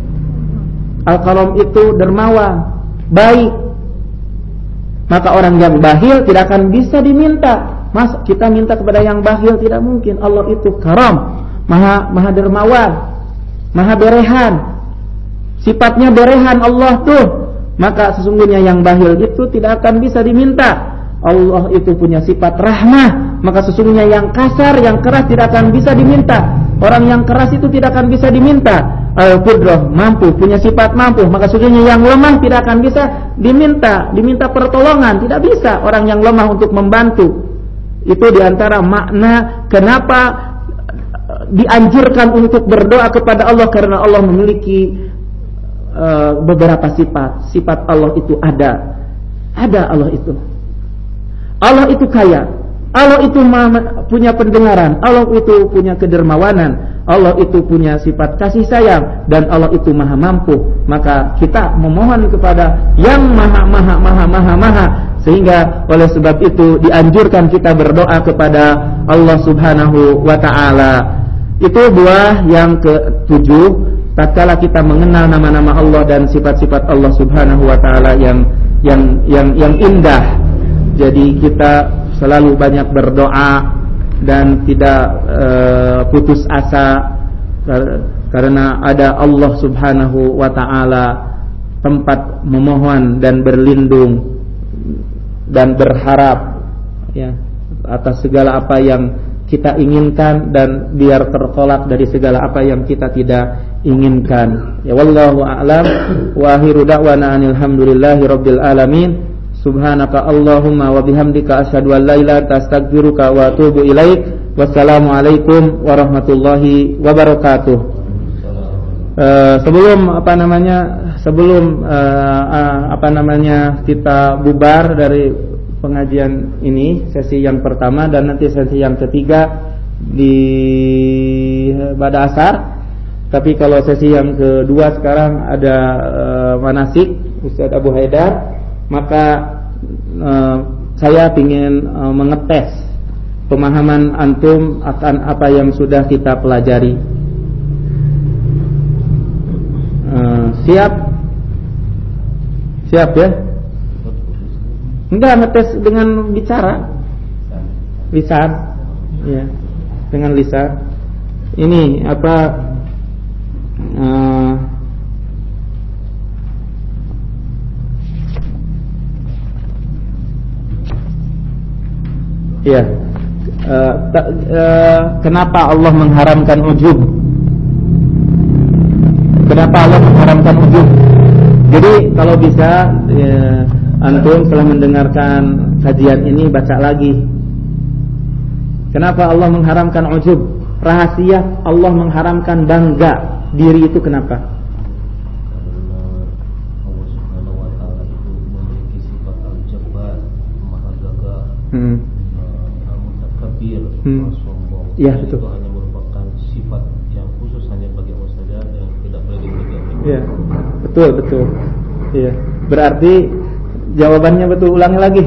Al-Karam itu dermawan, baik. Maka orang yang bakhil tidak akan bisa diminta. Mas, kita minta kepada yang bakhil tidak mungkin. Allah itu karam, maha dermawan, maha berehan. Sifatnya berehan Allah tuh. Maka sesungguhnya yang bakhil itu tidak akan bisa diminta. Allah itu punya sifat rahmah, maka sesungguhnya yang kasar, yang keras tidak akan bisa diminta. Orang yang keras itu tidak akan bisa diminta. Al-Qudrah, mampu, punya sifat mampu, maka sesungguhnya yang lemah tidak akan bisa diminta pertolongan, tidak bisa orang yang lemah untuk membantu. Itu diantara makna kenapa dianjurkan untuk berdoa kepada Allah, karena Allah memiliki beberapa sifat Allah itu ada Allah itu. Allah itu kaya, Allah itu punya pendengaran, Allah itu punya kedermawanan, Allah itu punya sifat kasih sayang, dan Allah itu maha mampu. Maka kita memohon kepada yang maha, sehingga oleh sebab itu dianjurkan kita berdoa kepada Allah Subhanahu wa ta'ala. Itu buah yang ke-7, tatkala kita mengenal nama-nama Allah dan sifat-sifat Allah Subhanahu wa ta'ala yang indah. Jadi kita selalu banyak berdoa dan tidak putus asa, karena ada Allah Subhanahu wa ta'ala tempat memohon dan berlindung dan berharap ya atas segala apa yang kita inginkan, dan biar tertolak dari segala apa yang kita tidak inginkan. Ya wallahu a'lam, wa akhiru da'wana alhamdulillahi rabbil alamin. Subhanaka Allahumma wa bihamdika asyhadu an la ilaha illa anta astaghfiruka wa atubu ilaik. Wassalamualaikum warahmatullahi wabarakatuh. Sebelum kita bubar dari pengajian ini, sesi yang pertama dan nanti sesi yang ketiga pada asar. Tapi kalau sesi yang kedua sekarang ada manasik Ustaz Abu Haidar, maka saya ingin mengetes pemahaman antum akan apa yang sudah kita pelajari. Siap? Siap ya? Enggak, ngetes dengan bicara. Lisan. Ya. Dengan lisan. Ini apa? Ya. Kenapa Allah mengharamkan ujub? Kenapa Allah mengharamkan ujub? Jadi kalau bisa antum setelah mendengarkan kajian ini baca lagi. Kenapa Allah mengharamkan ujub? Rahasia Allah mengharamkan bangga diri itu kenapa? Karena Allah Subhanahu wa taala itu memiliki sifat al-jabbar, maha gagah, al-mutakabbir, sombong. Iya, betul. Itu hanya merupakan sifat yang khusus hanya bagi Allah saja yang tidak boleh dimiliki oleh orang. Iya. Betul. Iya. Berarti jawabannya betul, ulangi lagi.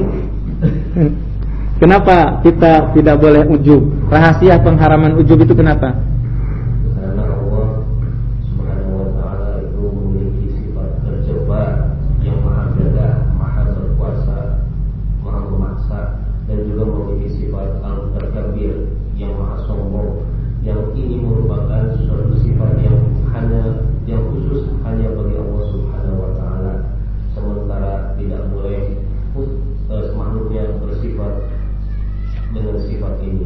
Kenapa kita tidak boleh ujub? Rahasia pengharaman ujub itu kenapa? Karena Allah Subhanahu wa taala itu memiliki sifat al-jabbar yang maha gagah, maha berkuasa, maha memaksa, dan juga memiliki sifat al-mutakabbir yang maha sombong. Yang ini merupakan suatu sifat yang khusus hanya bagi Allah Subhanahu wa taala. Sementara tidak boleh makhluknya bersifat dengan sifat ini.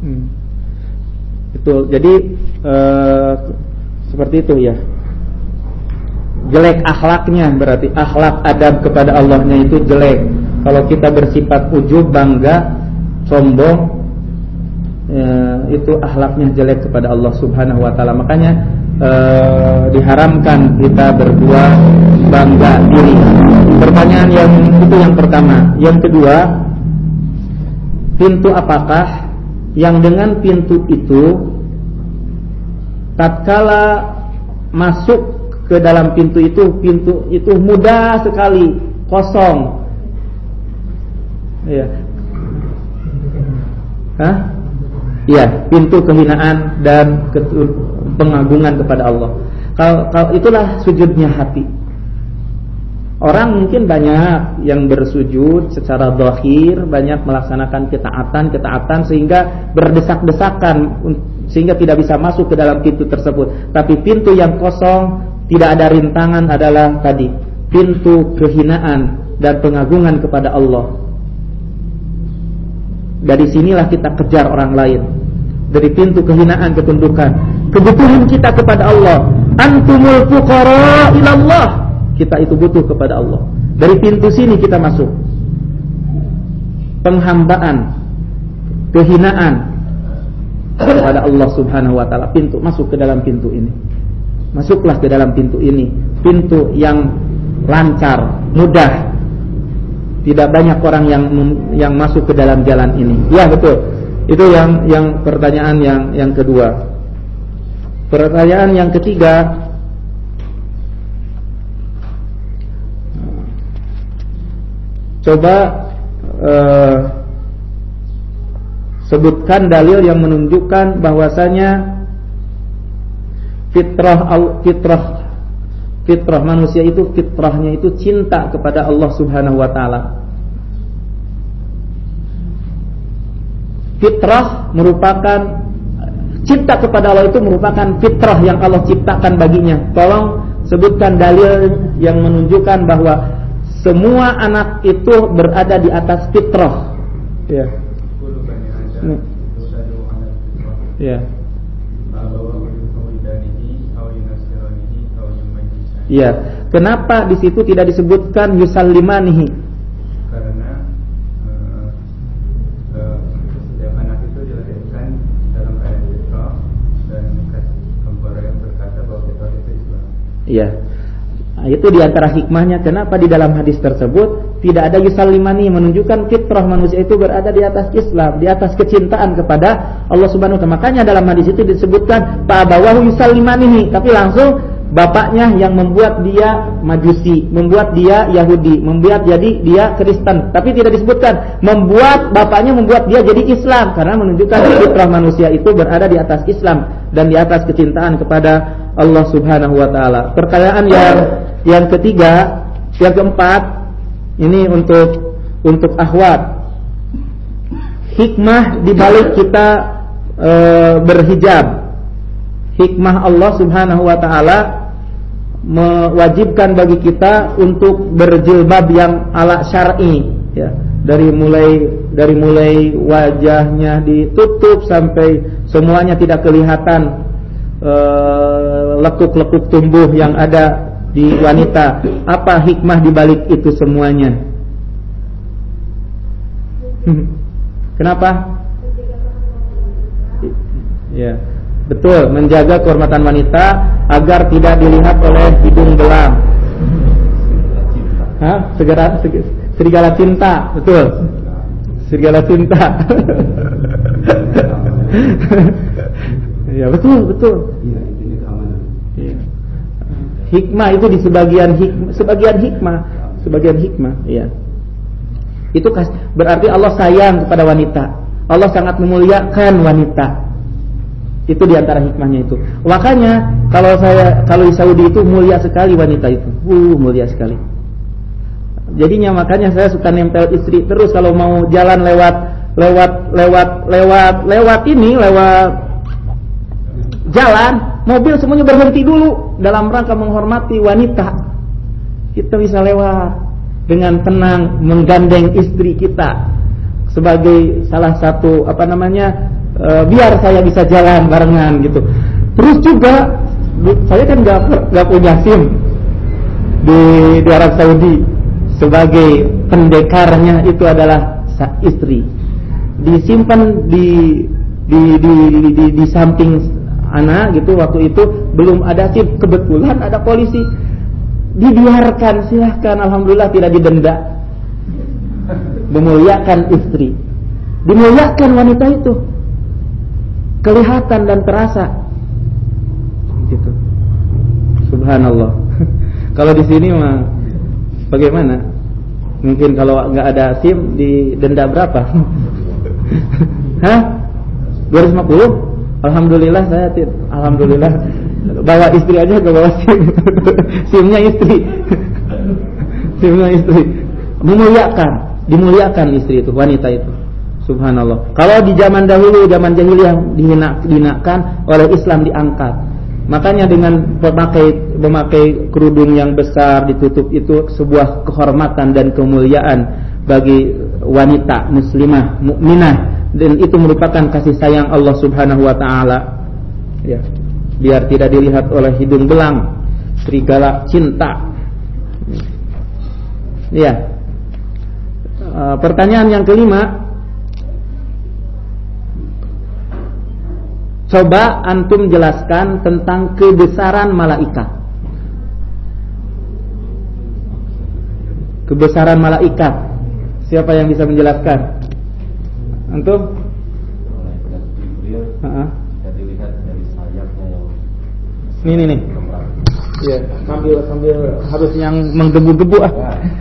Betul. Jadi seperti itu ya. Jelek akhlaknya, berarti akhlak adab kepada Allahnya itu jelek. Kalau kita bersifat ujub, bangga, sombong, itu akhlaknya jelek kepada Allah Subhanahu wa taala. Makanya diharamkan kita berdua bangga diri. Pertanyaan yang pertama. Yang kedua, pintu apakah yang dengan pintu itu tatkala masuk ke dalam pintu itu mudah sekali kosong. Iya. Iya, pintu kehinaan dan pengagungan kepada Allah. Kalau itulah sujudnya hati. Orang mungkin banyak yang bersujud secara zahir, banyak melaksanakan ketaatan sehingga berdesak-desakan sehingga tidak bisa masuk ke dalam pintu tersebut. Tapi pintu yang kosong, tidak ada rintangan adalah tadi, pintu kehinaan dan pengagungan kepada Allah. Dari sinilah kita kejar orang lain. Dari pintu kehinaan, ketundukan, kebutuhan kita kepada Allah. Antumul fuqara ilallah. Kita itu butuh kepada Allah. Dari pintu sini kita masuk. Penghambaan, kehinaan kepada Allah Subhanahu wa taala. Pintu, masuk ke dalam pintu ini. Masuklah ke dalam pintu ini. Pintu yang lancar, mudah. Tidak banyak orang yang masuk ke dalam jalan ini. Ya, betul. Itu yang pertanyaan yang kedua. Pertanyaan yang ketiga, coba sebutkan dalil yang menunjukkan bahwasanya fitrah manusia itu, fitrahnya itu cinta kepada Allah Subhanahu wa taala. Fitrah merupakan cinta kepada Allah, itu merupakan fitrah yang Allah ciptakan baginya. Tolong sebutkan dalil yang menunjukkan bahwa semua anak itu berada di atas fitrah. Ya. Ya. Ya. Kenapa di situ tidak disebutkan yusallimanihi? Karena setiap anak itu dilahirkan dalam keadaan fitrah dan yang berkata bahwa fitrah itu Islam. Iya. Nah, itu diantara hikmahnya kenapa di dalam hadis tersebut tidak ada yusallimani, menunjukkan fitrah manusia itu berada di atas Islam, di atas kecintaan kepada Allah Subhanahu wa taala. Makanya dalam hadis itu disebutkan fa'abawahu yusallimanihi, tapi langsung bapaknya yang membuat dia Majusi, membuat dia Yahudi, membuat jadi dia Kristen. Tapi tidak disebutkan bapaknya membuat dia jadi Islam, karena menunjukkan fitrah manusia itu berada di atas Islam dan di atas kecintaan kepada Allah Subhanahu wa taala. Pertanyaan yang ketiga, yang keempat, ini untuk akhwat. Hikmah di balik kita berhijab. Hikmah Allah Subhanahu wa taala mewajibkan bagi kita untuk berjilbab yang ala syar'i, ya. Dari mulai wajahnya ditutup sampai semuanya tidak kelihatan lekuk-lekuk tumbuh yang ada di wanita. Apa hikmah di balik itu semuanya? Kenapa? Ya, betul, menjaga kehormatan wanita agar tidak dilihat oleh hidung belang. Serigala cinta, betul. Serigala cinta. Ya, betul. Ya. Hikmah itu di sebagian hikmah, ya. Itu berarti Allah sayang kepada wanita. Allah sangat memuliakan wanita. Itu diantara hikmahnya itu. Makanya kalau di Saudi itu mulia sekali wanita itu. Mulia sekali. Jadinya makanya saya suka nempel istri terus kalau mau jalan lewat jalan, mobil semuanya berhenti dulu dalam rangka menghormati wanita. Kita bisa lewat dengan tenang menggandeng istri kita sebagai salah satu biar saya bisa jalan barengan gitu. Terus juga saya kan nggak punya SIM di Arab Saudi. Sebagai pendekarnya itu adalah istri. Disimpan di samping anak gitu. Waktu itu belum ada SIM, kebetulan ada polisi. Dibiarkan, silahkan, alhamdulillah tidak didenda. Memuliakan istri, dimuliakan wanita itu, kelihatan dan terasa. Gitu. Subhanallah. Kalau di sini mah bagaimana? Mungkin kalau nggak ada SIM didenda berapa? Hah? 250? Alhamdulillah bawa istri aja gak bawa SIM. SIM-nya istri. Dimuliakan istri itu, wanita itu. Subhanallah. Kalau di zaman dahulu, zaman jahiliyah dihinakan, oleh Islam diangkat. Makanya dengan memakai kerudung yang besar ditutup itu sebuah kehormatan dan kemuliaan bagi wanita muslimah, mukminah, dan itu merupakan kasih sayang Allah Subhanahu wa taala. Ya. Biar tidak dilihat oleh hidung belang, serigala cinta. Ya. Pertanyaan yang kelima, coba antum jelaskan tentang kebesaran malaikat. Kebesaran malaikat. Siapa yang bisa menjelaskan? Antum? Dilihat dari sayapnya yang Nih. Ya, sambil harus yang menggebu-gebu ah.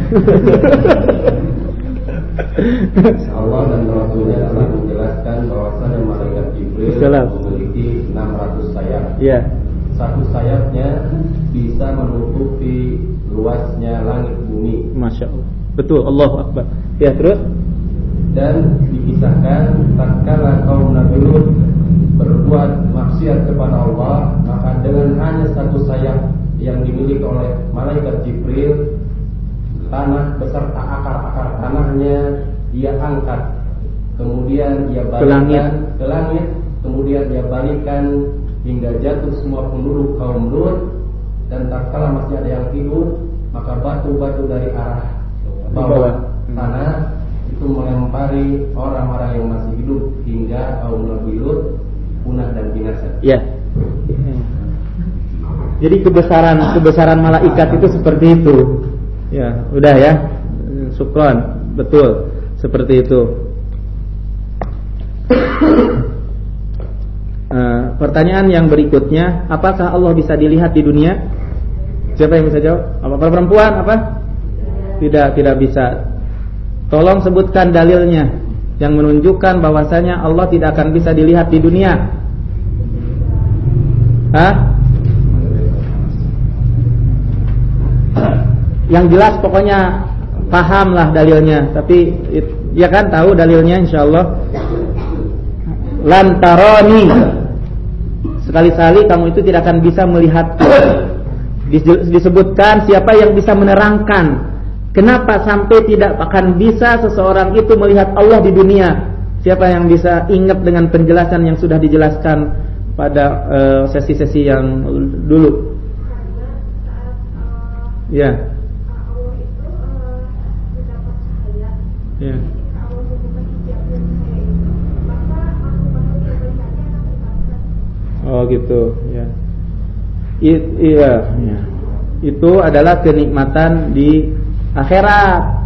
Allah dan Rasulnya telah menjelaskan bahwasanya malaikat Jibril memiliki 600 sayap. Ya. Satu sayapnya bisa menutupi luasnya langit bumi. Masya Allah. Betul, Allahu Akbar. Ya, terus? Dan dikisahkan tatkala kaum Nabi Lut berbuat maksiat kepada Allah, maka dengan hanya satu sayap yang dimiliki oleh malaikat Jibril, tanah beserta akar-akar tanahnya dia angkat, kemudian dia balikkan ke langit, kemudian dia balikkan hingga jatuh semua penduduk kaum Lut. Dan tatkala masih ada yang tidur, maka batu-batu dari arah bawah tanah itu melempari orang-orang yang masih hidup hingga kaum Nabi Lut punah dan binasa. Ya. Jadi kebesaran malaikat itu seperti itu. Ya, udah ya. Syukran. Betul. Seperti itu. Pertanyaan yang berikutnya, apakah Allah bisa dilihat di dunia? Siapa yang bisa jawab? Apa perempuan apa? Tidak bisa. Tolong sebutkan dalilnya yang menunjukkan bahwasanya Allah tidak akan bisa dilihat di dunia. Hah? Yang jelas pokoknya pahamlah dalilnya, tapi ya kan tahu dalilnya insyaallah. Lan tarani, sekali-kali kamu itu tidak akan bisa melihat. Disebutkan siapa yang bisa menerangkan kenapa sampai tidak akan bisa seseorang itu melihat Allah di dunia. Siapa yang bisa ingat dengan penjelasan yang sudah dijelaskan pada sesi-sesi yang dulu? Ya. Ya. Oh gitu, ya. Iya. Itu adalah kenikmatan di akhirat.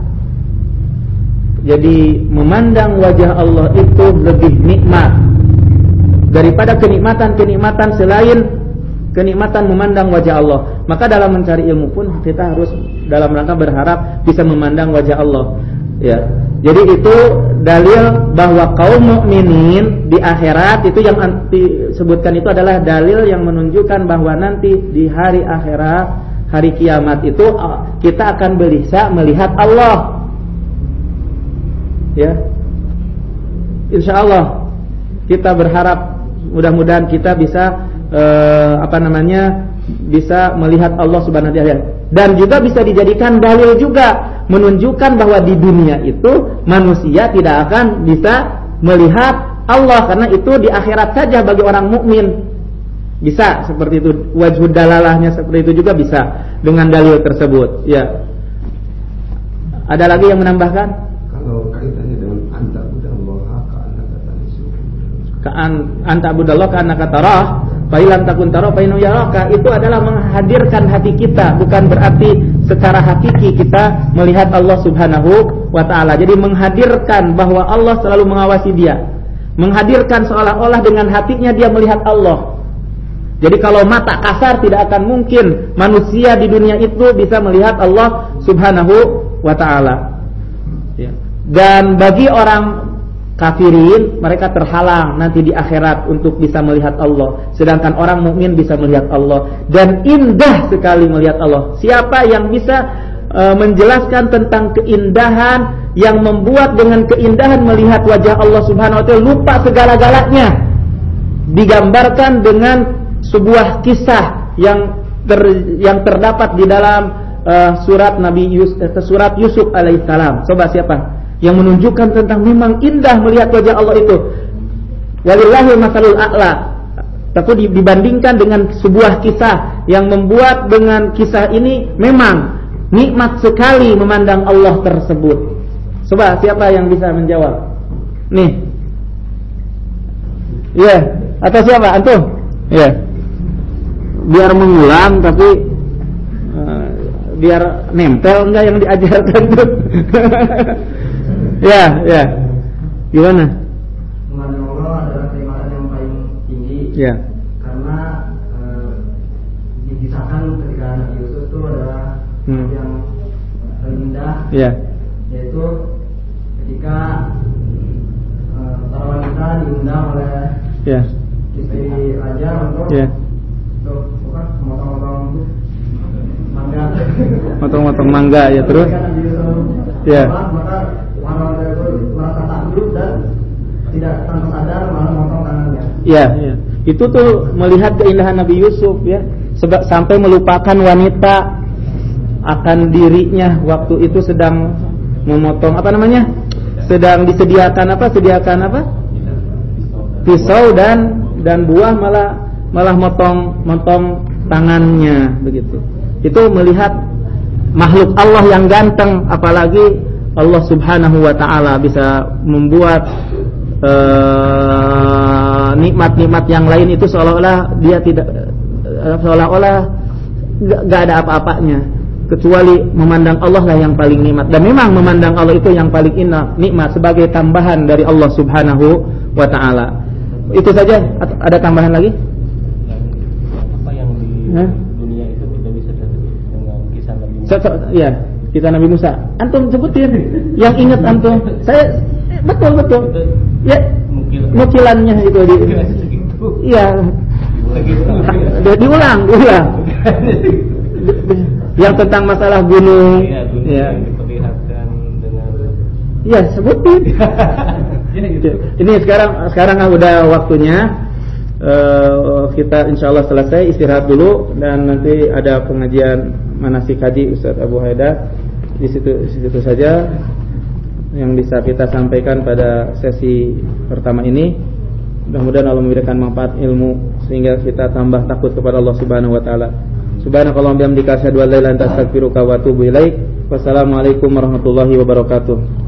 Jadi memandang wajah Allah itu lebih nikmat daripada kenikmatan-kenikmatan selain kenikmatan memandang wajah Allah. Maka dalam mencari ilmu pun kita harus dalam rangka berharap bisa memandang wajah Allah. Ya. Jadi itu dalil bahwa kaum mukminin di akhirat itu yang disebutkan itu adalah dalil yang menunjukkan bahwa nanti di hari akhirat, hari kiamat itu kita akan bisa melihat Allah. Ya. Insyaallah kita berharap mudah-mudahan kita bisa bisa melihat Allah Subhanahu wa taala. Dan juga bisa dijadikan dalil juga menunjukkan bahwa di dunia itu manusia tidak akan bisa melihat Allah, karena itu di akhirat saja bagi orang mukmin. Bisa seperti itu, wajhud dalalahnya seperti itu juga bisa dengan dalil tersebut. Ya. Ada lagi yang menambahkan? Kalau kaitannya dengan anta'budallaha ka'annaka tarahu. Anta'budallaha ka'annaka tarah, fa illam takun tarah fa innahu yaraka, itu adalah menghadirkan hati kita, bukan berarti secara hakiki kita melihat Allah Subhanahu wa taala. Jadi menghadirkan bahwa Allah selalu mengawasi dia. Menghadirkan seolah-olah dengan hatinya dia melihat Allah. Jadi kalau mata kasar tidak akan mungkin manusia di dunia itu bisa melihat Allah Subhanahu wa taala. Ya. Dan bagi orang kafirin, mereka terhalang nanti di akhirat untuk bisa melihat Allah. Sedangkan orang mukmin bisa melihat Allah, dan indah sekali melihat Allah. Siapa yang bisa menjelaskan tentang keindahan yang membuat dengan keindahan melihat wajah Allah Subhanahu wa taala lupa segala-galanya? Digambarkan dengan sebuah kisah yang terdapat di dalam surat surat Yusuf alaihissalam. Coba siapa yang menunjukkan tentang memang indah melihat wajah Allah itu? Walillahil masalul a'la. Tapi dibandingkan dengan sebuah kisah yang membuat dengan kisah ini memang nikmat sekali memandang Allah tersebut. Coba siapa yang bisa menjawab? Nih. Iya, atau siapa? Antum? Iya. Biar mengulang tapi biar nempel enggak yang diajarkan tuh. Ya. Gimana? Memandang Allah adalah kenikmatan yang paling tinggi. Ya. Karena dikisahkan ketika Nabi Yusuf itu adalah yang paling indah. Ya. Yaitu ketika para wanita diundang oleh istri raja untuk motong-motong mangga ya, terus ya. Maka wanita itu merasa takjub dan tidak tanpa sadar malah motong tangannya. Ya. Itu tuh melihat keindahan Nabi Yusuf ya, sampai melupakan wanita akan dirinya waktu itu sedang memotong sedang disediakan pisau dan buah, malah motong tangannya begitu. Itu melihat makhluk Allah yang ganteng, apalagi Allah Subhanahu wa taala bisa membuat nikmat-nikmat yang lain itu seolah-olah dia enggak ada apa-apanya, kecuali memandang Allah lah yang paling nikmat. Dan memang memandang Allah itu yang paling nikmat sebagai tambahan dari Allah Subhanahu wa taala. Itu saja. Ada tambahan lagi? Apa yang di dunia itu tidak bisa dengan kisah Nabi Musa? Ya, kisah Nabi Musa. Antum sebutin yang ingat antum. Saya betul. Ya, nukilannya itu di. Iya. Diulang. yang tentang masalah gunung. Gunung yang diperlihatkan dengan. Ya, sebutin. Gitu. Ini sekarang udah waktunya. Kita insyaallah selesai, istirahat dulu, dan nanti ada pengajian manasik haji Ustaz Abu Haidar. Di situ saja yang bisa kita sampaikan pada sesi pertama ini. Mudah-mudahan Allah memberikan manfaat ilmu sehingga kita tambah takut kepada Allah Subhanahu wa taala. Subhanakallahumma bihamdika asyhadu an la ilaha illa anta astaghfiruka wa atubu ilaik. Wassalamualaikum warahmatullahi wabarakatuh.